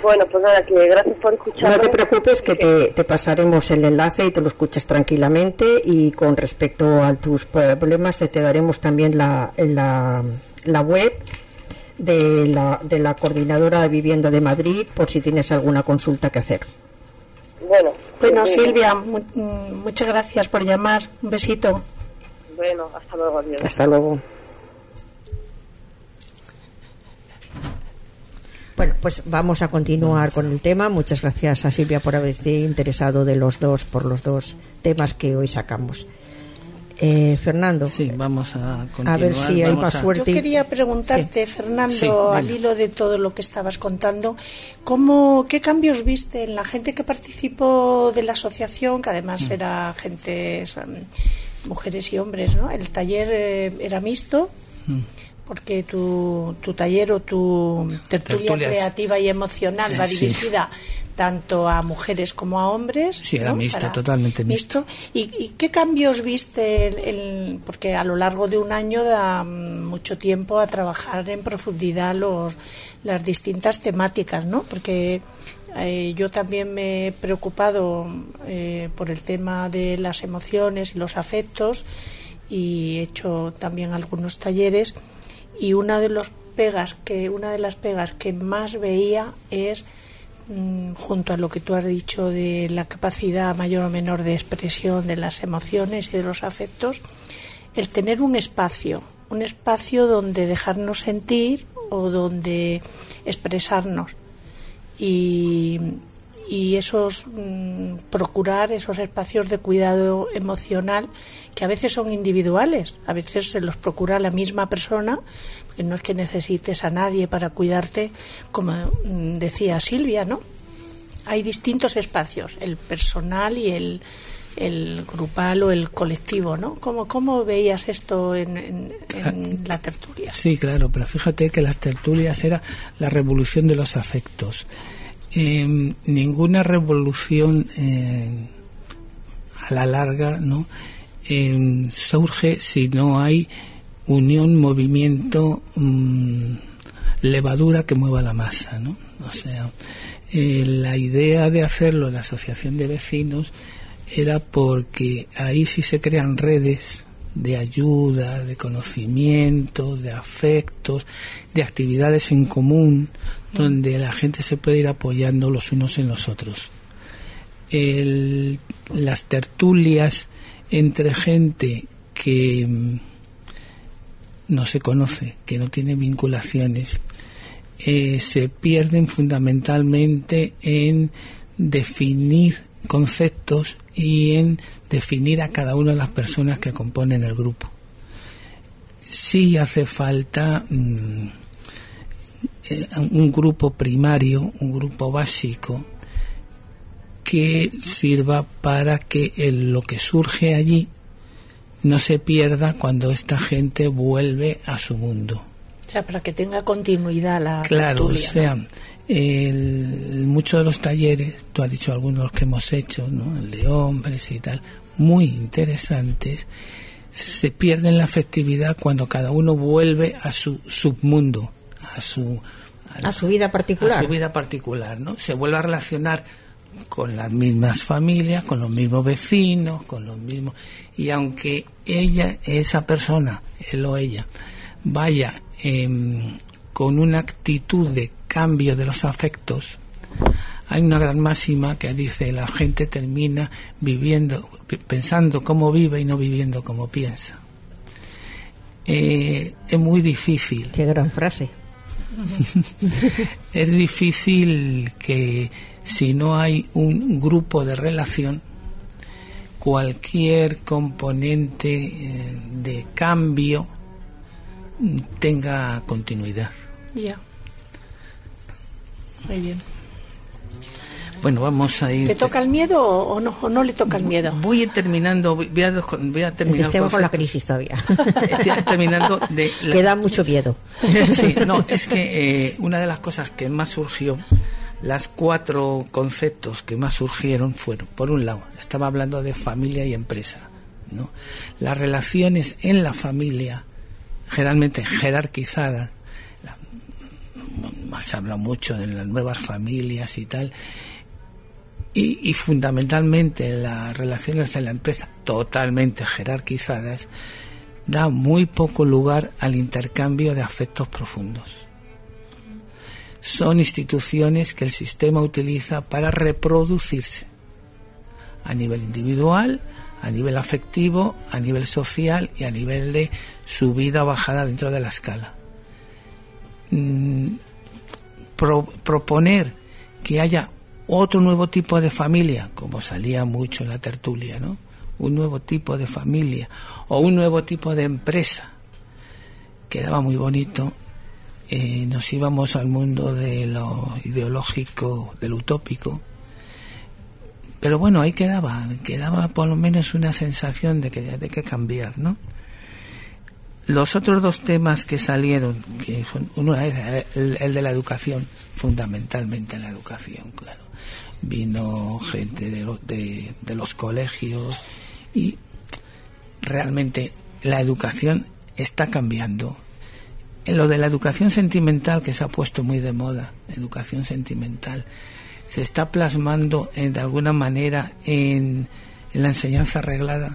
Bueno, pues nada, que gracias por escucharme. No te preocupes, que te, te pasaremos el enlace y te lo escuchas tranquilamente, y con respecto a tus problemas te, te daremos también la, la, la web de la, de la Coordinadora de Vivienda de Madrid, por si tienes alguna consulta que hacer. Bueno, Bueno, sí, Silvia, mu- muchas gracias por llamar. Un besito. Bueno, hasta luego, adiós. Hasta luego. Bueno, pues vamos a continuar con el tema. Muchas gracias a Silvia por haberte interesado de los dos, por los dos temas que hoy sacamos. Eh, Fernando. Sí, vamos a continuar. A ver si hay vamos más a... suerte. Yo quería preguntarte, sí. Fernando, Sí, al venga. hilo de todo lo que estabas contando, ¿cómo, ¿qué cambios viste en la gente que participó de la asociación, que además Mm. era gente, son mujeres y hombres, ¿no? El taller eh, era mixto, Mm. porque tu, tu taller o tu tertulia Tertulias. creativa y emocional va Eh, sí. dirigida tanto a mujeres como a hombres. Sí, era ¿no? mixto, Para- totalmente mixto. ¿Y, y qué cambios viste? El, el- porque a lo largo de un año da mm, mucho tiempo a trabajar en profundidad los, las distintas temáticas, ¿no? Porque eh, yo también me he preocupado eh, por el tema de las emociones y los afectos, y he hecho también algunos talleres, y una de los pegas que una de las pegas que más veía es, mm, junto a lo que tú has dicho de la capacidad mayor o menor de expresión de las emociones y de los afectos, el tener un espacio, un espacio donde dejarnos sentir o donde expresarnos, y, y esos mm, procurar esos espacios de cuidado emocional que a veces son individuales, a veces se los procura la misma persona, porque no es que necesites a nadie para cuidarte, como mm, decía Silvia, ¿no? Hay distintos espacios, el personal y el, el grupal o el colectivo, ¿no? ¿Cómo, cómo veías esto en, en, en la tertulia? Sí, claro, pero fíjate que las tertulias era la revolución de los afectos. Eh, ninguna revolución eh, a la larga, ¿no? Eh, surge si no hay unión, movimiento, mmm, levadura que mueva la masa, ¿no? O sea, eh, la idea de hacerlo en la asociación de vecinos era porque ahí sí se crean redes de ayuda, de conocimiento, de afectos, de actividades en común, donde la gente se puede ir apoyando los unos en los otros. El, las tertulias entre gente que mm, no se conoce, que no tiene vinculaciones, eh, se pierden fundamentalmente en definir conceptos y en definir a cada una de las personas que componen el grupo. Sí hace falta mmm, eh, un grupo primario, un grupo básico, que sirva para que el, lo que surge allí no se pierda cuando esta gente vuelve a su mundo. O sea, para que tenga continuidad la Claro, tertulia, o sea, ¿no? el, muchos de los talleres, tú has dicho algunos de los que hemos hecho, ¿no? El de hombres y tal, muy interesantes, se pierden la afectividad cuando cada uno vuelve a su submundo, a su a, a su vida particular, a su vida particular, ¿no? Se vuelve a relacionar con las mismas familias, con los mismos vecinos, con los mismos, y aunque ella, esa persona, él o ella, vaya eh, con una actitud de cambio de los afectos, hay una gran máxima que dice: la gente termina viviendo, pensando cómo vive y no viviendo como piensa. Eh, es muy difícil. Qué gran frase. Es difícil que, si no hay un grupo de relación, cualquier componente eh, de cambio tenga continuidad. Ya. Muy bien. Bueno, vamos a ir. ¿Te toca el miedo o no, o no le toca el miedo? Voy a ir terminando, voy a, voy a terminar. Estemos con la crisis todavía. Estoy terminando de la... Queda mucho miedo. Sí, no, es que eh, una de las cosas que más surgió, las cuatro conceptos que más surgieron fueron, por un lado, estaba hablando de familia y empresa, ¿no? Las relaciones en la familia, generalmente jerarquizadas, la se habla mucho de las nuevas familias y tal, y, y fundamentalmente las relaciones de la empresa totalmente jerarquizadas da muy poco lugar al intercambio de afectos profundos. Son instituciones que el sistema utiliza para reproducirse a nivel individual, a nivel afectivo, a nivel social y a nivel de subida o bajada dentro de la escala. Mm, pro, proponer que haya otro nuevo tipo de familia, como salía mucho en la tertulia, ¿no? Un nuevo tipo de familia o un nuevo tipo de empresa, quedaba muy bonito. Eh, nos íbamos al mundo de lo ideológico, de lo utópico, pero bueno, ahí quedaba, quedaba por lo menos una sensación de que de que cambiar, ¿no? Los otros dos temas que salieron, que son, uno es el, el de la educación, fundamentalmente la educación, claro. Vino gente de, lo, de, de los colegios y realmente la educación está cambiando. En lo de la educación sentimental, que se ha puesto muy de moda, educación sentimental, se está plasmando en, de alguna manera en, en la enseñanza reglada.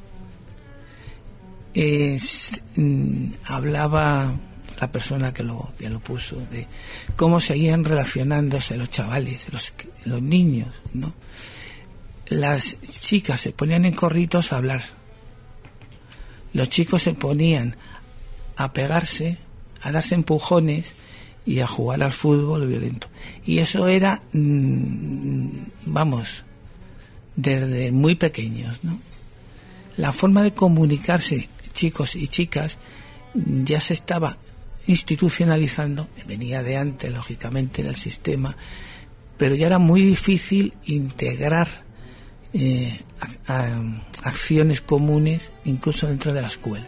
Es, mm, hablaba la persona que lo, que lo puso de cómo seguían relacionándose los chavales, los, los niños, ¿no? Las chicas se ponían en corritos a hablar, los chicos se ponían a pegarse, a darse empujones y a jugar al fútbol violento. Y eso era, mmm, vamos, desde muy pequeños, ¿no? La forma de comunicarse, chicos y chicas, ya se estaba institucionalizando, venía de antes, lógicamente, del sistema, pero ya era muy difícil integrar eh, a, a, acciones comunes, incluso dentro de la escuela.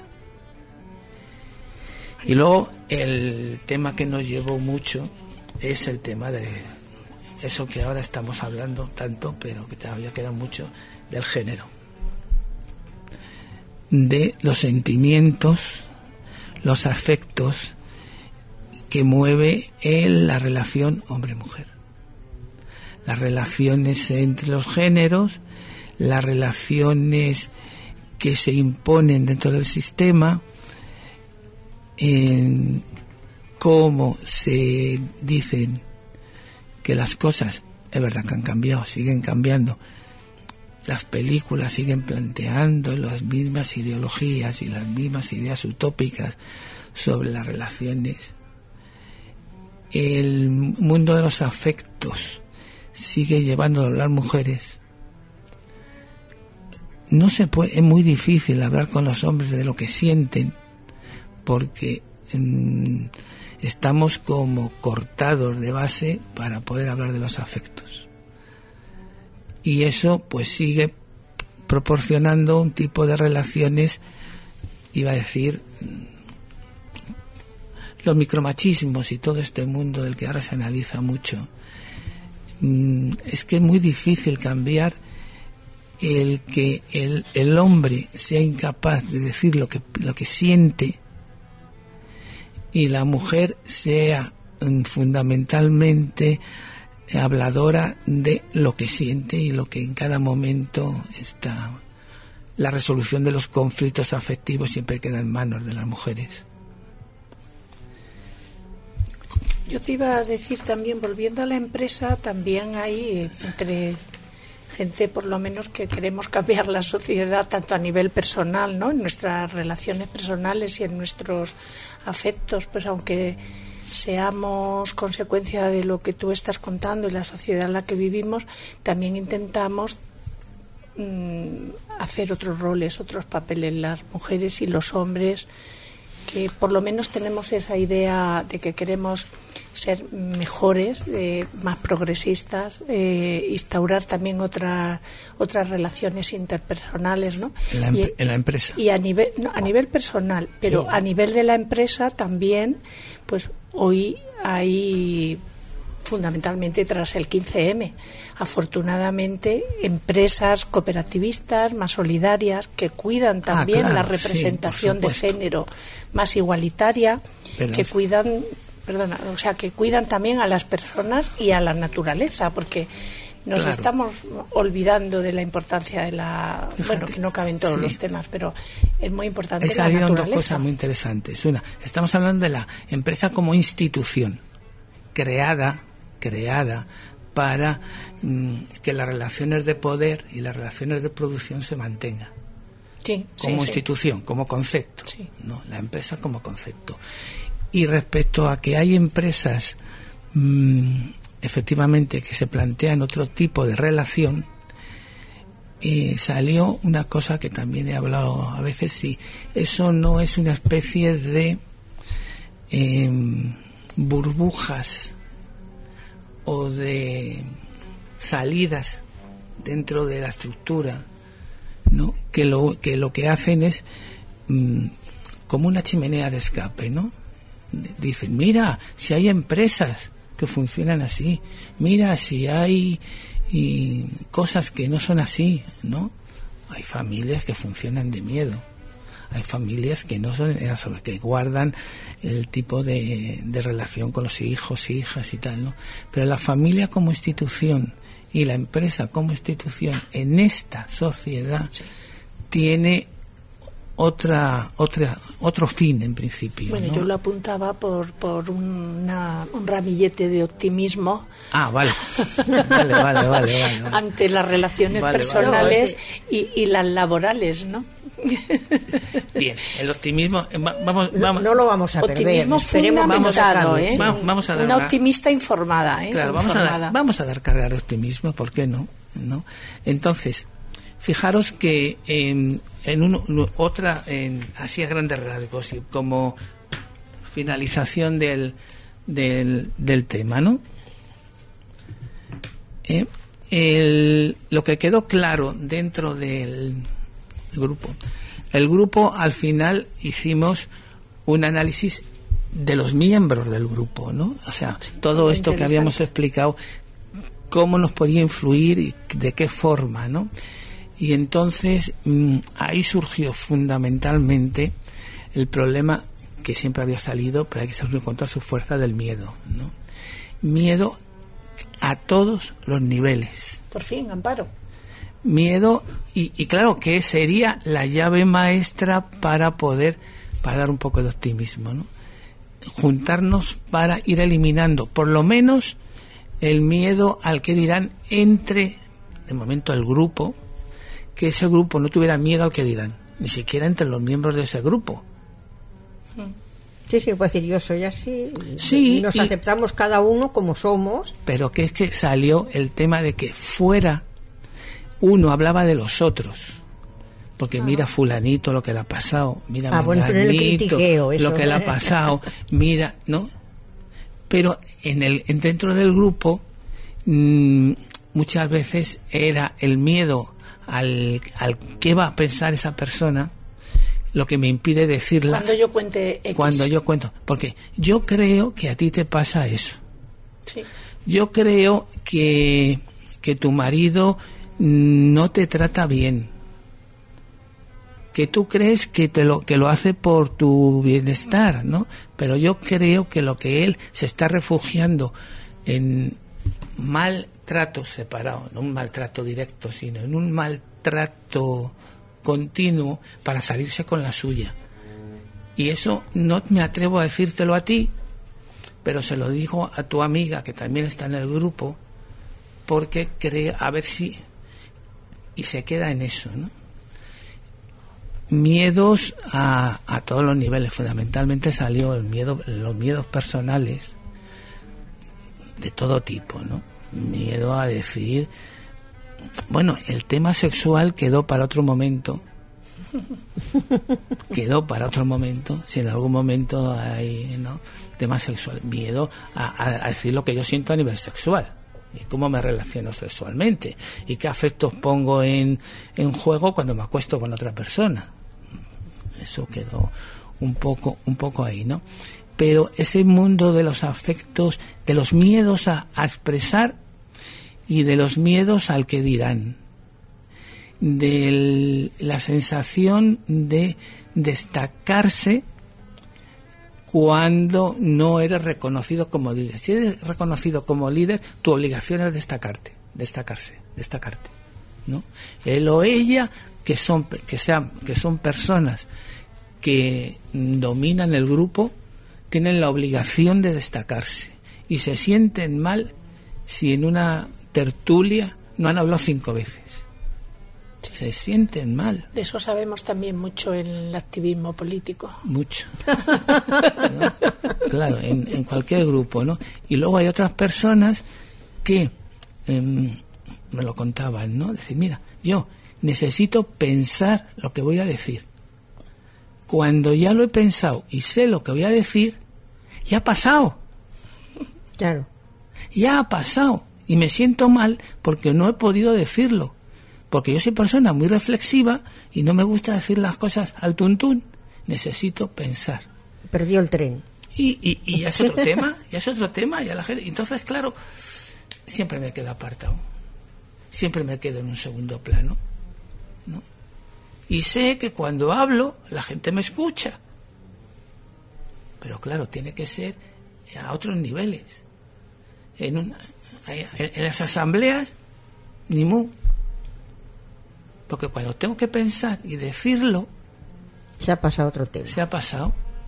Y luego el tema que nos llevó mucho es el tema de eso que ahora estamos hablando tanto, pero que todavía queda mucho, del género, de los sentimientos, los afectos que mueve en la relación hombre-mujer, las relaciones entre los géneros, las relaciones que se imponen dentro del sistema, en cómo se dicen que las cosas, es verdad que han cambiado, siguen cambiando, las películas siguen planteando las mismas ideologías y las mismas ideas utópicas sobre las relaciones. El mundo de los afectos sigue llevándolo a las mujeres. No se puede, es muy difícil hablar con los hombres de lo que sienten, porque mmm, estamos como cortados de base para poder hablar de los afectos. Y eso pues sigue proporcionando un tipo de relaciones, iba a decir, los micromachismos y todo este mundo del que ahora se analiza mucho. mmm, es que es muy difícil cambiar el que el, el hombre sea incapaz de decir lo que, lo que siente, y la mujer sea mm, fundamentalmente habladora de lo que siente y lo que en cada momento está. La resolución de los conflictos afectivos siempre queda en manos de las mujeres. Yo te iba a decir también, volviendo a la empresa, también hay entre gente, por lo menos, que queremos cambiar la sociedad tanto a nivel personal, ¿no? En nuestras relaciones personales y en nuestros afectos, pues aunque seamos consecuencia de lo que tú estás contando y la sociedad en la que vivimos, también intentamos mmm, hacer otros roles, otros papeles, las mujeres y los hombres, que por lo menos tenemos esa idea de que queremos ser mejores, eh, más progresistas, eh, instaurar también otra, otras relaciones interpersonales, ¿no? En la, y, en la empresa. Y a nivel, no, a nivel personal, pero sí. A nivel de la empresa también, pues hoy hay, fundamentalmente tras el quince eme, afortunadamente, empresas cooperativistas más solidarias que cuidan también ah, claro, la representación sí, de género más igualitaria, pero que cuidan perdona, o sea, que cuidan también a las personas y a la naturaleza, porque nos Claro. estamos olvidando de la importancia de la... Fíjate, bueno, que no caben todos sí. los temas, pero es muy importante He la salido dos naturaleza. cosas muy interesantes. Una, estamos hablando de la empresa como institución, creada, creada para mm, que las relaciones de poder y las relaciones de producción se mantengan. Sí, Como sí, institución, como concepto, Sí. ¿no? La empresa como concepto. Y respecto a que hay empresas mmm, efectivamente que se plantean otro tipo de relación, eh, salió una cosa que también he hablado a veces, si eso no es una especie de eh, burbujas o de salidas dentro de la estructura, ¿no? Que lo que lo que hacen es mmm, como una chimenea de escape, ¿no? Dicen, mira, si hay empresas que funcionan así, mira, si hay y, cosas que no son así, ¿no? Hay familias que funcionan de miedo, hay familias que no son, que guardan el tipo de, de relación con los hijos, hijas y tal, ¿no? Pero la familia como institución y la empresa como institución en esta sociedad sí. tiene otra otra otro fin en principio. Bueno, ¿no? yo lo apuntaba por por una, un ramillete de optimismo. Ah, vale. vale, vale, vale, vale, vale. Ante las relaciones vale, personales vale. Y, y las laborales, ¿no? Bien, el optimismo vamos, vamos no, no lo vamos a optimismo perder. fundamentado, vamos a, ¿eh? Vamos, vamos a dar una una, optimista informada, ¿eh? Claro, vamos a, dar, vamos a dar carga de optimismo, ¿por qué no? ¿No? Entonces, fijaros que en, en un, otra, en, así a grandes rasgos y como finalización del, del, del tema, ¿no? Eh, el, lo que quedó claro dentro del grupo, el grupo al final hicimos un análisis de los miembros del grupo, ¿no? O sea, sí, todo esto que habíamos explicado, cómo nos podía influir y de qué forma, ¿no? Y entonces mmm, ahí surgió fundamentalmente el problema que siempre había salido, pero hay que saber encontrar su fuerza del miedo, ¿no? Miedo a todos los niveles. Por fin, Amparo. Miedo, y, y claro que sería la llave maestra para poder, para dar un poco de optimismo, ¿no? Juntarnos para ir eliminando, por lo menos, el miedo al que dirán entre, de momento, el grupo, que ese grupo no tuviera miedo al que dirán, ni siquiera entre los miembros de ese grupo. Sí, sí, puedo decir, yo soy así, sí, y nos y, aceptamos cada uno como somos. Pero que es que salió el tema de que fuera, uno hablaba de los otros, porque ah. mira fulanito lo que le ha pasado, mira ah, bueno, pero el critiqueo, eso, lo que ¿eh? le ha pasado, mira, ¿no? Pero en el en dentro del grupo mmm, muchas veces era el miedo al, al qué va a pensar esa persona lo que me impide decirla cuando yo cuente X. Cuando yo cuento, porque yo creo que a ti te pasa eso. Sí. Yo creo que que tu marido no te trata bien, que tú crees que te lo que lo hace por tu bienestar, ¿no? Pero yo creo que lo que él se está refugiando en maltrato separado, no un maltrato directo, sino en un maltrato continuo para salirse con la suya. Y eso no me atrevo a decírtelo a ti, pero se lo digo a tu amiga que también está en el grupo, porque cree, a ver si, y se queda en eso, ¿no? Miedos a, a todos los niveles, fundamentalmente salió el miedo, los miedos personales de todo tipo, ¿no? Miedo a decir, bueno, el tema sexual quedó para otro momento, quedó para otro momento, si en algún momento hay, ¿no?, tema sexual, miedo a, a decir lo que yo siento a nivel sexual y cómo me relaciono sexualmente y qué afectos pongo en, en juego cuando me acuesto con otra persona. Eso quedó un poco, un poco ahí, ¿no? Pero ese mundo de los afectos, de los miedos a, a expresar y de los miedos al que dirán, de la sensación de destacarse cuando no eres reconocido como líder. Si eres reconocido como líder, tu obligación es destacarte, destacarse, destacarte, ¿no? Él o ella, que son que sean que son personas que dominan el grupo, tienen la obligación de destacarse y se sienten mal si en una tertulia no han hablado cinco veces. Se sienten mal. De eso sabemos también mucho en el activismo político. Mucho. ¿No? Claro, en, en cualquier grupo, ¿no? Y luego hay otras personas que eh, me lo contaban, ¿no? Decir, mira, yo necesito pensar lo que voy a decir. Cuando ya lo he pensado y sé lo que voy a decir, ya ha pasado. Claro. Ya ha pasado. Y me siento mal porque no he podido decirlo. Porque yo soy persona muy reflexiva y no me gusta decir las cosas al tuntún. Necesito pensar. Perdió el tren. Y, y, y ya es otro tema, ya es otro tema. Ya la gente, entonces, claro, siempre me quedo apartado. Siempre me quedo en un segundo plano, ¿no? Y sé que cuando hablo, la gente me escucha. Pero claro, tiene que ser a otros niveles. En, una, en, en las asambleas, ni mu. Porque cuando tengo que pensar y decirlo, se ha pasado otro tema. Se ha pasado.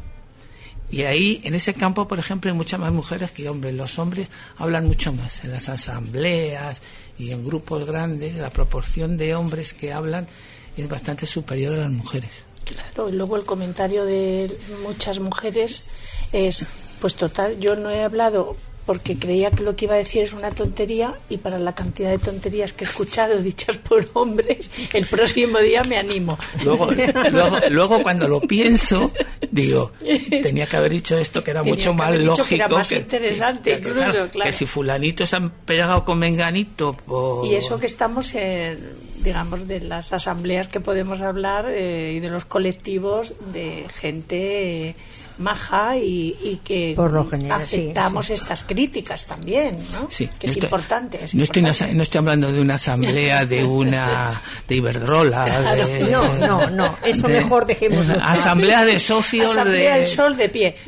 Y ahí, en ese campo, por ejemplo, hay muchas más mujeres que hombres. Los hombres hablan mucho más. En las asambleas y en grupos grandes, la proporción de hombres que hablan es bastante superior a las mujeres. Claro, y luego el comentario de muchas mujeres es, pues total, yo no he hablado porque creía que lo que iba a decir es una tontería, y para la cantidad de tonterías que he escuchado dichas por hombres, el próximo día me animo. Luego, luego, luego cuando lo pienso, digo, tenía que haber dicho esto, que era tenía mucho que más haber dicho lógico. Que era más que, interesante, que, que, incluso, claro, claro. Que si fulanito se han pegado con menganito. Por... Y eso que estamos en, digamos, de las asambleas que podemos hablar eh, y de los colectivos de gente... Eh, maja y, y que por lo general, aceptamos sí, sí. estas críticas también, ¿no? Sí, que es estoy, importante. Es no, importante. Estoy, no estoy hablando de una asamblea de una de Iberdrola. Claro, de, no, no, no, eso de, mejor dejemos. Asamblea de socios asamblea de... del Sol de pie.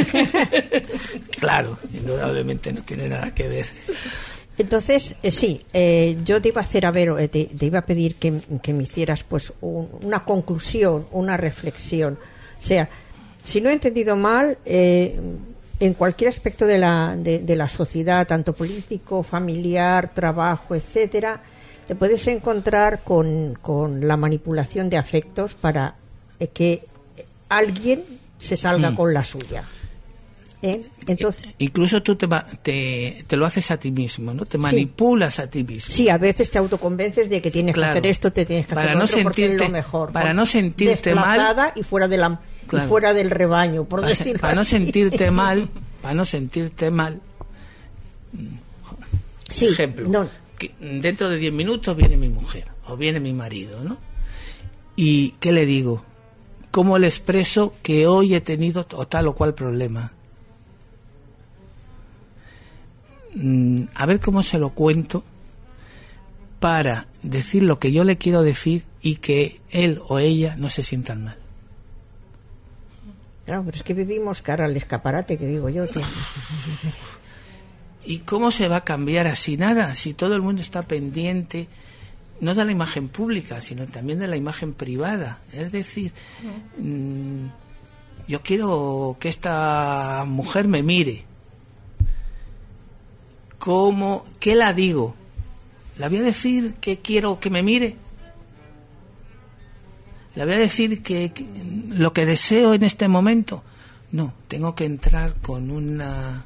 Claro, indudablemente no tiene nada que ver. Entonces, eh, sí, eh, yo te iba a hacer, a ver, eh, te, te iba a pedir que, que me hicieras pues un, una conclusión, una reflexión. O sea, si no he entendido mal, eh, en cualquier aspecto de la, de, de la sociedad, tanto político, familiar, trabajo, etcétera, te puedes encontrar con, con la manipulación de afectos para eh, que alguien se salga hmm. con la suya. ¿Eh? Entonces, incluso tú te, te, te lo haces a ti mismo, ¿no? Te manipulas sí. a ti mismo. Sí, a veces te autoconvences de que tienes claro. que hacer esto, te tienes que para hacer no otro porque es lo sentirte, mejor. Para no sentirte mal y fuera de la claro. y fuera del rebaño, por para, decirlo para no así. sentirte mal, para no sentirte mal. Sí, ejemplo, no. que dentro de diez minutos viene mi mujer o viene mi marido, ¿no? Y ¿qué le digo? ¿Cómo le expreso que hoy he tenido o tal o cual problema? A ver cómo se lo cuento para decir lo que yo le quiero decir y que él o ella no se sientan mal. Claro, pero es que vivimos cara al escaparate, que digo yo, tío. ¿Y cómo se va a cambiar así? Nada, si todo el mundo está pendiente, no de la imagen pública, sino también de la imagen privada. Es decir, mmm, yo quiero que esta mujer me mire. ¿Cómo? ¿Qué la digo? ¿La voy a decir que quiero que me mire? ¿La voy a decir que, que lo que deseo en este momento? No, tengo que entrar con una...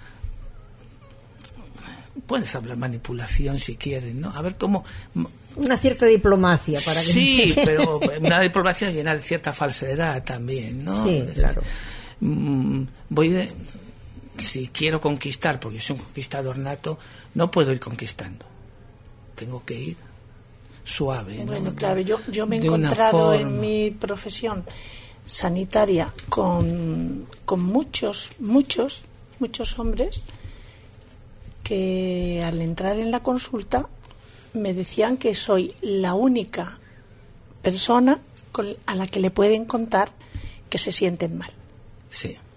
Puedes hablar manipulación si quieres, ¿no? A ver cómo... Una cierta diplomacia para que... Sí, pero una diplomacia llena de cierta falsedad también, ¿no? Sí, es claro. Decir, voy de... Si quiero conquistar, porque soy un conquistador nato, no puedo ir conquistando. Tengo que ir suave. Bueno, ¿no? claro, yo, yo me he encontrado en mi profesión sanitaria con, con muchos, muchos, muchos hombres que al entrar en la consulta me decían que soy la única persona con, a la que le pueden contar que se sienten mal. Sí.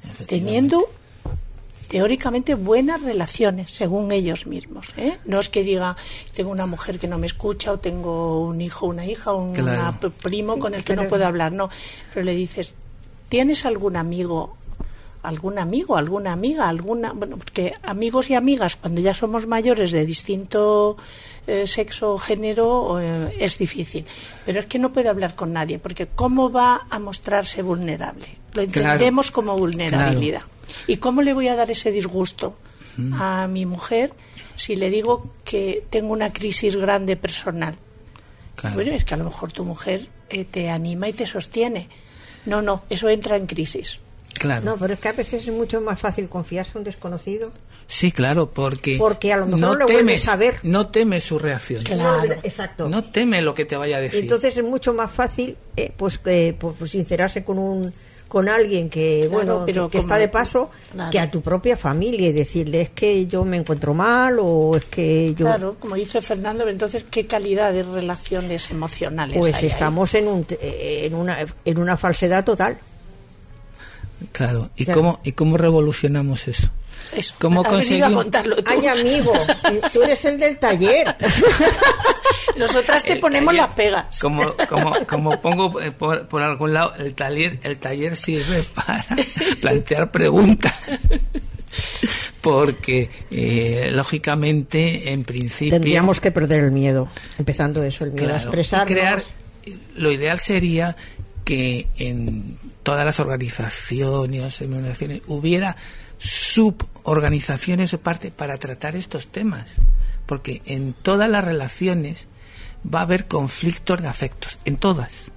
teniendo teóricamente buenas relaciones, según ellos mismos, ¿eh? No es que diga, tengo una mujer que no me escucha, o tengo un hijo, una hija, un Claro. una p- primo con el que pero- no puedo hablar, no. Pero le dices, ¿tienes algún amigo, algún amigo, alguna amiga, alguna... Bueno, porque amigos y amigas, cuando ya somos mayores de distinto eh, sexo o género, eh, es difícil. Pero es que no puede hablar con nadie, porque ¿cómo va a mostrarse vulnerable? Lo entendemos como vulnerabilidad. ¿Y cómo le voy a dar ese disgusto a mi mujer si le digo que tengo una crisis grande personal? Claro. Bueno, es que a lo mejor tu mujer eh, te anima y te sostiene. No, no, eso entra en crisis. Claro. No, pero es que a veces es mucho más fácil confiarse a un desconocido. Sí, claro, porque, Porque a lo mejor no lo temes, vuelves a ver. no temes su reacción. Claro. No, exacto. No teme lo que te vaya a decir. Entonces es mucho más fácil eh, pues, eh, pues, pues sincerarse con un con alguien que Claro, bueno pero que, que como- está de paso, claro. que a tu propia familia y decirle es que yo me encuentro mal o es que yo Claro, como dice Fernando, entonces, ¿qué calidad de relaciones emocionales pues hay ahí? estamos en un eh, en una en una falsedad total. Claro. ¿Y Claro. cómo y cómo revolucionamos eso? Eso, ¿Cómo has venido a conseguimos- contarlo tú. Ay, amigo, tú eres el del taller. Nosotras te El ponemos taller, las pegas. Como, como, como pongo eh, por, por algún lado, el taller, el taller sirve para plantear preguntas. Porque, eh, lógicamente, en principio... Tendríamos que perder el miedo, empezando eso, el miedo a Claro, expresarnos. y crear, lo ideal sería que en todas las organizaciones, organizaciones hubiera suborganizaciones o parte para tratar estos temas, porque en todas las relaciones va a haber conflictos de afectos, en todas,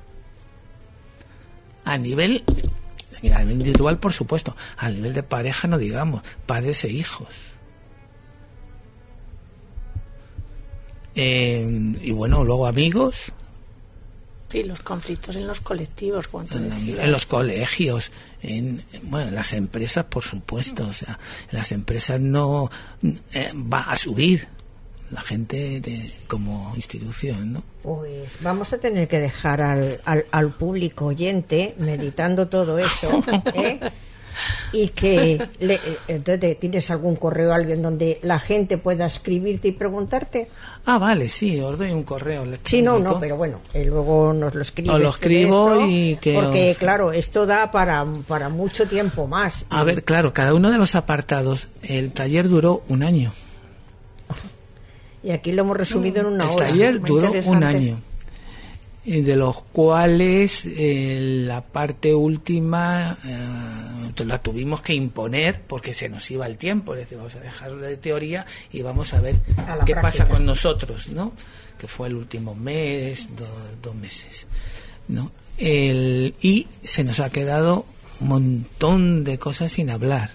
a nivel, a nivel individual, por supuesto, a nivel de pareja no digamos, padres e hijos. Eh, y bueno, luego amigos, Sí, los conflictos en los colectivos, como tú en, decías. en los colegios, en, en, bueno, en las empresas, por supuesto, o sea, en las empresas no eh, va a subir la gente de, como institución, ¿no? Pues vamos a tener que dejar al, al, al público oyente meditando todo eso, ¿eh? Y que le, entonces tienes algún correo a alguien donde la gente pueda escribirte y preguntarte. Ah, vale, sí, os doy un correo electrónico. Sí, no, no, pero bueno, eh, luego nos lo escribes. Os lo escribo de eso, y que porque os- claro, esto da para, para mucho tiempo más. A ver, claro, cada uno de los apartados, el taller duró un año. Y aquí lo hemos resumido en una El hora. taller muy duró un interesante. año, y de los cuales eh, la parte última eh, la tuvimos que imponer porque se nos iba el tiempo. Es decir, vamos a dejarlo de teoría y vamos a ver A la qué práctica. pasa con nosotros, ¿no? Que fue el último mes, do- dos meses, ¿no? El, y se nos ha quedado un montón de cosas sin hablar.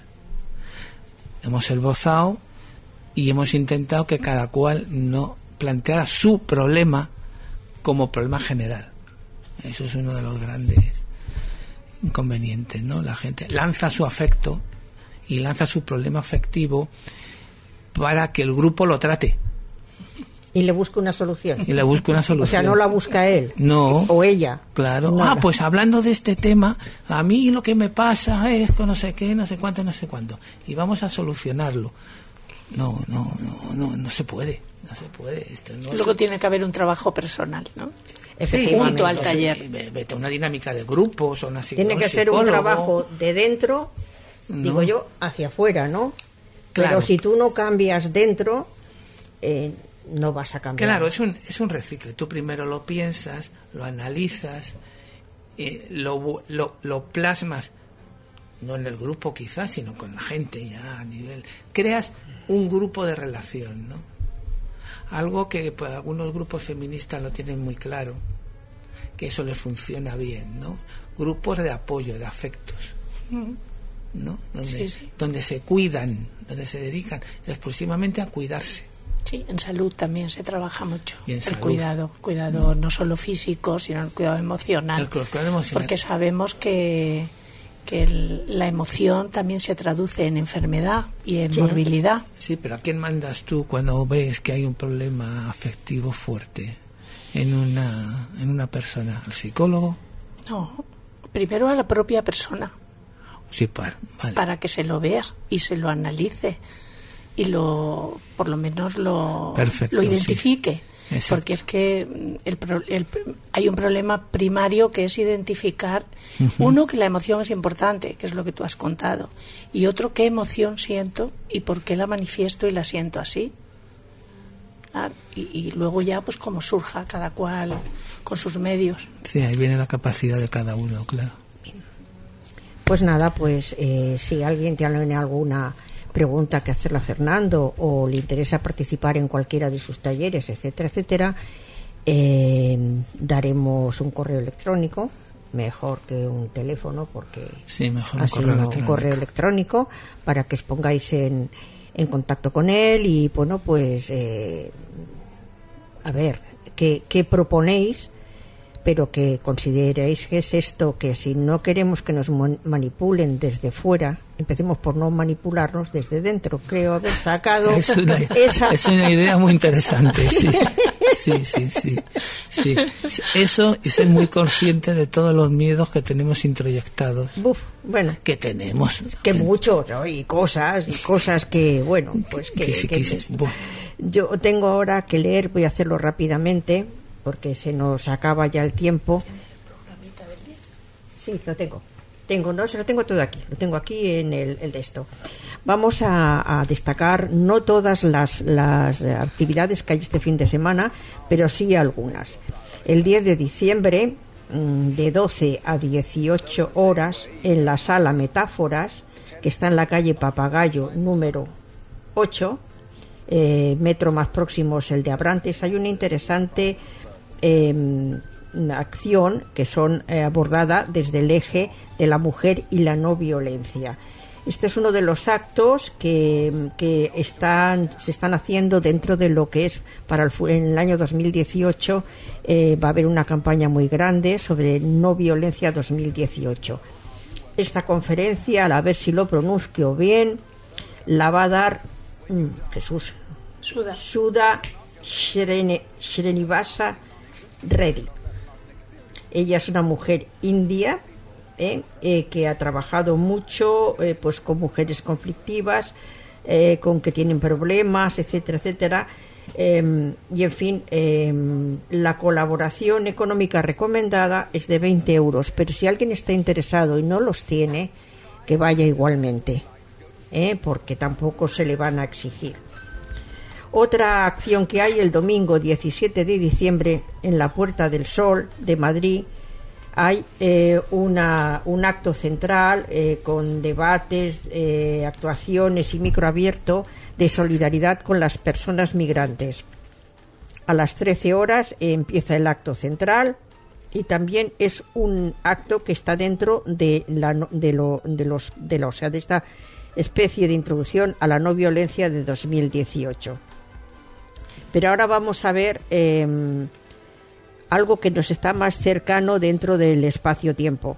Hemos esbozado y hemos intentado que cada cual no planteara su problema como problema general. Eso es uno de los grandes inconvenientes, ¿no? La gente lanza su afecto y lanza su problema afectivo para que el grupo lo trate Y le busca una solución. y le busque una O solución. sea, no la busca él. No. O ella. Claro. No, ah, no. pues hablando de este tema, a mí lo que me pasa es con no sé qué, no sé cuánto, no sé cuánto. Y vamos a solucionarlo. No, no, no, no, no se puede. No se puede. Esto no Luego es- tiene que haber un trabajo personal, ¿no? Efectivamente. Junto al Entonces, taller. ve- Vete a una dinámica de grupos o una Tiene psicóloga, que ser un psicólogo. trabajo de dentro, digo No. yo, hacia afuera, ¿no? Claro. Pero si tú no cambias dentro, eh, no vas a cambiar. Claro, es un, es un recicle. Tú primero lo piensas, lo analizas, eh, lo, bu- lo, lo plasmas, no en el grupo quizás, sino con la gente ya a nivel... Creas un grupo de relación, ¿no? Algo que pues, algunos grupos feministas lo tienen muy claro, que eso les funciona bien, ¿no? Grupos de apoyo, de afectos, ¿no? Donde, Sí, sí. donde se cuidan, donde se dedican exclusivamente a cuidarse. Sí, en salud también se trabaja mucho. Y en el salud. cuidado, cuidado no. solo físico, sino el cuidado emocional. El cuidado emocional. Porque sabemos que, que el- la emoción también se traduce en enfermedad y en Sí. morbilidad. Sí, pero ¿a quién mandas tú cuando ves que hay un problema afectivo fuerte en una, en una persona? ¿Al psicólogo? No, primero a la propia persona. Sí, para, vale. para que se lo vea y se lo analice y lo, por lo menos lo, Perfecto, lo identifique. Sí. Porque es que el, el, hay un problema primario que es identificar, uh-huh. uno, que la emoción es importante, que es lo que tú has contado, y otro, qué emoción siento y por qué la manifiesto y la siento así. Claro, y, y luego ya, pues como surja cada cual con sus medios. Sí, ahí viene la capacidad de cada uno, claro. Pues nada, pues eh, si alguien tiene alguna pregunta que hacerle a Fernando o le interesa participar en cualquiera de sus talleres, etcétera, etcétera, eh, daremos un correo electrónico, mejor que un teléfono, porque sí, mejor un, así correo, no, electrónico. un correo electrónico para que os pongáis en, en contacto con él y, bueno, pues eh, a ver, ¿qué, qué proponéis? Pero que consideréis que es esto, que si no queremos que nos manipulen desde fuera, empecemos por no manipularnos desde dentro. Creo haber sacado es una, esa... es una idea muy interesante, sí. Sí, sí, sí, sí. Eso y ser muy consciente de todos los miedos que tenemos introyectados. Uf, bueno. Que tenemos. Que muchos, ¿no? Y cosas, y cosas que, bueno, pues que... que, sí, que, que, que sí. Bueno. Yo tengo ahora que leer, voy a hacerlo rápidamente, porque se nos acaba ya el tiempo. Sí, lo tengo. Tengo, no, se lo tengo todo aquí. Lo tengo aquí en el, el de esto. Vamos a, a destacar no todas las, las actividades que hay este fin de semana, pero sí algunas. El diez de diciembre, de doce a dieciocho horas, en la sala Metáforas, que está en la calle Papagayo número ocho, eh, metro más próximo es el de Abrantes, hay una interesante Eh, una acción que son eh, abordada desde el eje de la mujer y la no violencia. Este es uno de los actos que, que están, se están haciendo dentro de lo que es para el, en el año dos mil dieciocho. Eh, va a haber una campaña muy grande sobre no violencia dos mil dieciocho. Esta conferencia, a ver si lo pronuncio bien, la va a dar mmm, Jesús Sudha, Sudha Shrene, Srinivasa Reddy. Ella es una mujer india eh, eh, que ha trabajado mucho eh, pues con mujeres conflictivas, eh, con que tienen problemas, etcétera, etcétera. Eh, y en fin, eh, la colaboración económica recomendada es de veinte euros, pero si alguien está interesado y no los tiene, que vaya igualmente, eh, porque tampoco se le van a exigir. Otra acción que hay el domingo diecisiete de diciembre en la Puerta del Sol de Madrid, hay eh, una, un acto central eh, con debates, eh, actuaciones y microabierto de solidaridad con las personas migrantes. A las trece horas eh, empieza el acto central y también es un acto que está dentro de, la, de, lo, de, los, de, lo, o sea, de esta especie de introducción a la no violencia de dos mil dieciocho. Pero ahora vamos a ver eh, algo que nos está más cercano dentro del espacio-tiempo.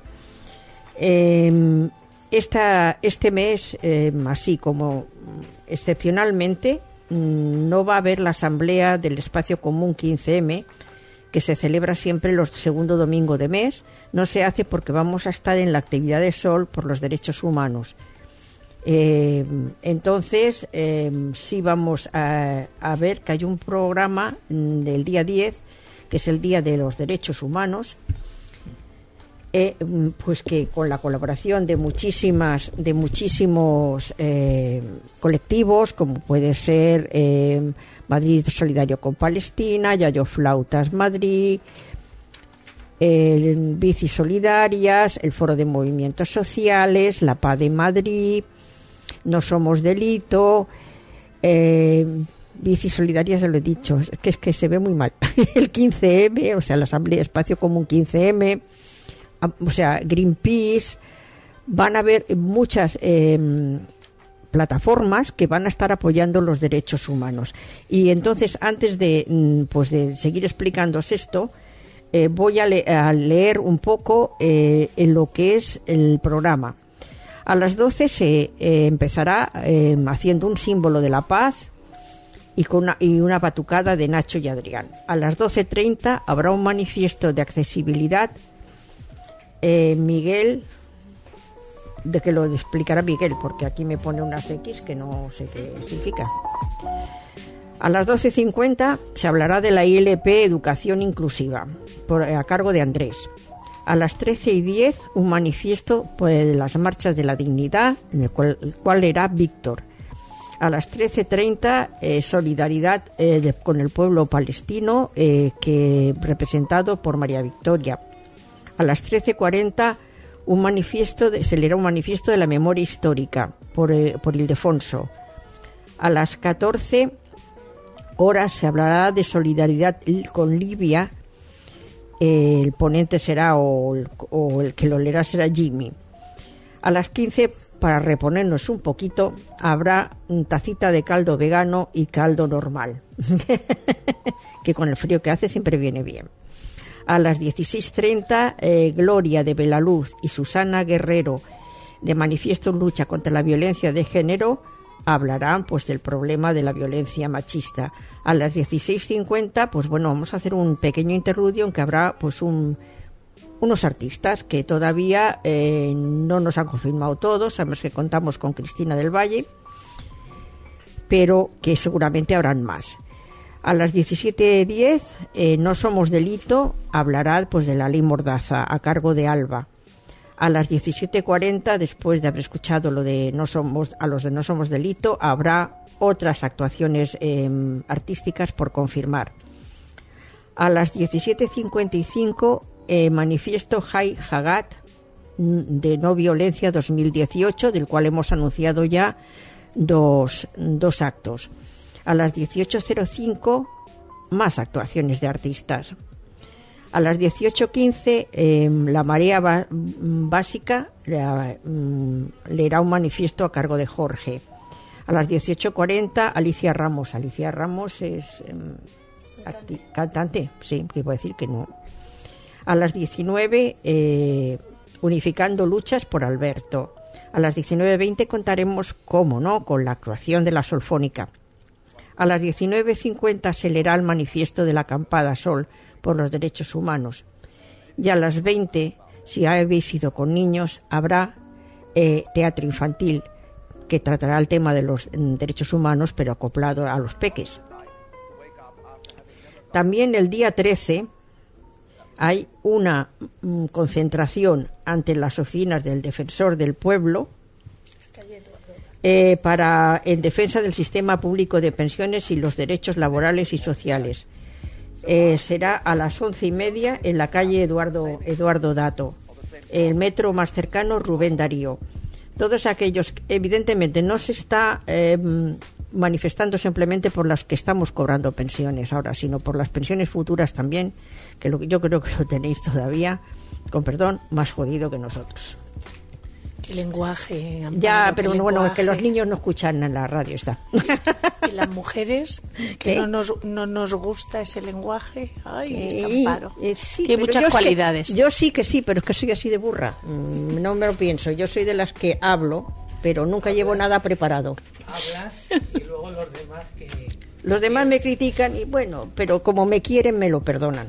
Eh, esta, este mes, eh, así como excepcionalmente, no va a haber la asamblea del Espacio Común quince eme, que se celebra siempre el segundo domingo de mes. No se hace porque vamos a estar en la actividad de Sol por los derechos humanos. Eh, entonces eh, sí vamos a, a ver que hay un programa del día diez, que es el Día de los Derechos Humanos, eh, pues que con la colaboración de muchísimas de muchísimos eh, colectivos, como puede ser eh, Madrid Solidario con Palestina, Yayo Flautas Madrid, el Bici Solidarias, el Foro de Movimientos Sociales, la P A de Madrid, No Somos Delito, eh, Bici Solidarias, ya lo he dicho, es que, es que se ve muy mal. El quince eme, o sea, la Asamblea Espacio Común quince eme, o sea, Greenpeace, van a haber muchas eh, plataformas que van a estar apoyando los derechos humanos. Y entonces, antes de, pues de seguir explicándoos esto, eh, voy a, le- a leer un poco eh, en lo que es el programa. A las doce se eh, empezará eh, haciendo un símbolo de la paz y, con una, y una batucada de Nacho y Adrián. A las doce treinta habrá un manifiesto de accesibilidad. Eh, Miguel de que lo explicará Miguel, porque aquí me pone unas X que no sé qué significa. A las doce cincuenta se hablará de la I L P Educación Inclusiva, por, a cargo de Andrés. A las trece y diez, un manifiesto pues, de las marchas de la dignidad, en el cual, el cual leerá Víctor. A las trece treinta, eh, solidaridad eh, de, con el pueblo palestino, eh, que representado por María Victoria. A las trece cuarenta, un manifiesto de, se leerá un manifiesto de la memoria histórica por, eh, por Ildefonso. A las catorce horas se hablará de solidaridad con Libia. Eh, el ponente será, o el, o el que lo leerá será Jimmy. A las quince, para reponernos un poquito, habrá tacita de caldo vegano y caldo normal, que con el frío que hace siempre viene bien. A las dieciséis treinta, eh, Gloria de Belaluz y Susana Guerrero, de Manifiesto Lucha contra la Violencia de Género, hablarán pues del problema de la violencia machista. A las dieciséis cincuenta, pues bueno, vamos a hacer un pequeño interludio en que habrá pues un unos artistas que todavía eh, no nos han confirmado todos. Sabemos que contamos con Cristina del Valle, pero que seguramente habrán más. A las diecisiete diez, eh, No Somos Delito hablará pues de la ley Mordaza, a cargo de Alba. A las diecisiete cuarenta, después de haber escuchado lo de no somos, a los de No Somos Delito, habrá otras actuaciones eh, artísticas por confirmar. A las diecisiete cincuenta y cinco, eh, Manifiesto Jai Hagat de No Violencia dos mil dieciocho, del cual hemos anunciado ya dos, dos actos. A las dieciocho cero cinco, más actuaciones de artistas. A las dieciocho quince, eh, La Marea ba- Básica le, mm, leerá un manifiesto a cargo de Jorge. A las dieciocho cuarenta, Alicia Ramos. Alicia Ramos es eh, acti- cantante, sí, que iba a decir que no. A las diecinueve, eh, Unificando Luchas por Alberto. A las diecinueve veinte contaremos, cómo no, con la actuación de la Solfónica. A las diecinueve cincuenta se leerá el manifiesto de la Acampada Sol por los derechos humanos. Y a las veinte, si habéis ido con niños, habrá eh, teatro infantil que tratará el tema de los mm, derechos humanos, pero acoplado a los peques. También el día trece hay una mm, concentración ante las oficinas del Defensor del Pueblo eh, para en defensa del sistema público de pensiones y los derechos laborales y sociales. Eh, será a las once y media en la calle Eduardo, Eduardo Dato, el metro más cercano Rubén Darío. Todos aquellos, evidentemente no se está eh, manifestando simplemente por las que estamos cobrando pensiones ahora, sino por las pensiones futuras también, que lo, yo creo que lo tenéis todavía, con perdón, más jodido que nosotros. Qué lenguaje. Amparo, ya, pero bueno, lenguaje. que los niños no escuchan en la radio, está. Y las mujeres, que no nos, no nos gusta ese lenguaje. Ay, Eh, Amparo. eh, sí, Tiene pero muchas yo es que- cualidades. yo sí que sí, pero es que soy así de burra. Mm, No me lo pienso. Yo soy de las que hablo, pero nunca llevo nada preparado. Hablas y luego los demás que... Los demás me critican y bueno, pero como me quieren me lo perdonan.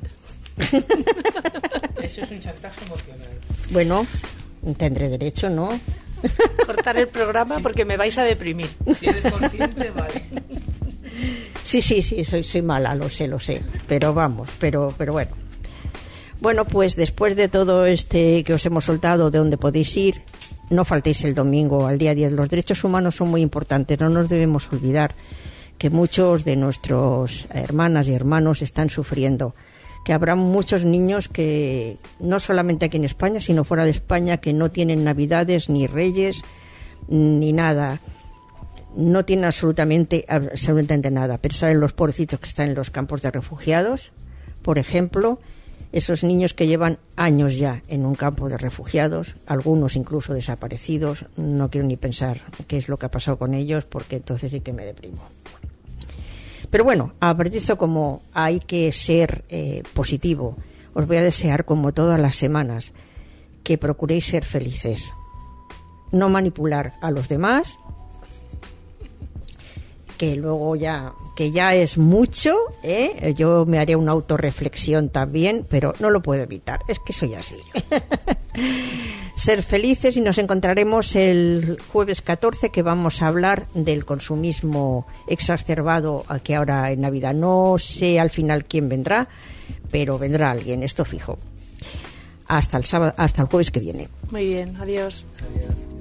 Eso es un chantaje emocional. Bueno, tendré derecho, ¿no? Cortar el programa porque me vais a deprimir. Si eres consciente, vale. Sí, sí, sí, soy, soy mala, lo sé, lo sé. Pero vamos, pero, pero bueno. Bueno, pues después de todo este que os hemos soltado, de dónde podéis ir, no faltéis el domingo al día diez. Los derechos humanos son muy importantes, no nos debemos olvidar que muchos de nuestros hermanas y hermanos están sufriendo, que habrá muchos niños que, no solamente aquí en España, sino fuera de España, que no tienen navidades, ni reyes, ni nada. No tienen absolutamente, absolutamente nada. Pensar en los pobrecitos que están en los campos de refugiados, por ejemplo, esos niños que llevan años ya en un campo de refugiados, algunos incluso desaparecidos. No quiero ni pensar qué es lo que ha pasado con ellos, porque entonces sí que me deprimo. Pero bueno, a partir de eso, como hay que ser eh, positivo, os voy a desear, como todas las semanas, que procuréis ser felices, no manipular a los demás, que luego ya, que ya es mucho, ¿eh? Yo me haré una autorreflexión también, pero no lo puedo evitar, es que soy así. Ser felices, y nos encontraremos el jueves catorce, que vamos a hablar del consumismo exacerbado, que ahora en Navidad no sé al final quién vendrá, pero vendrá alguien, esto fijo. Hasta el sábado, hasta el jueves que viene. Muy bien, adiós. Adiós.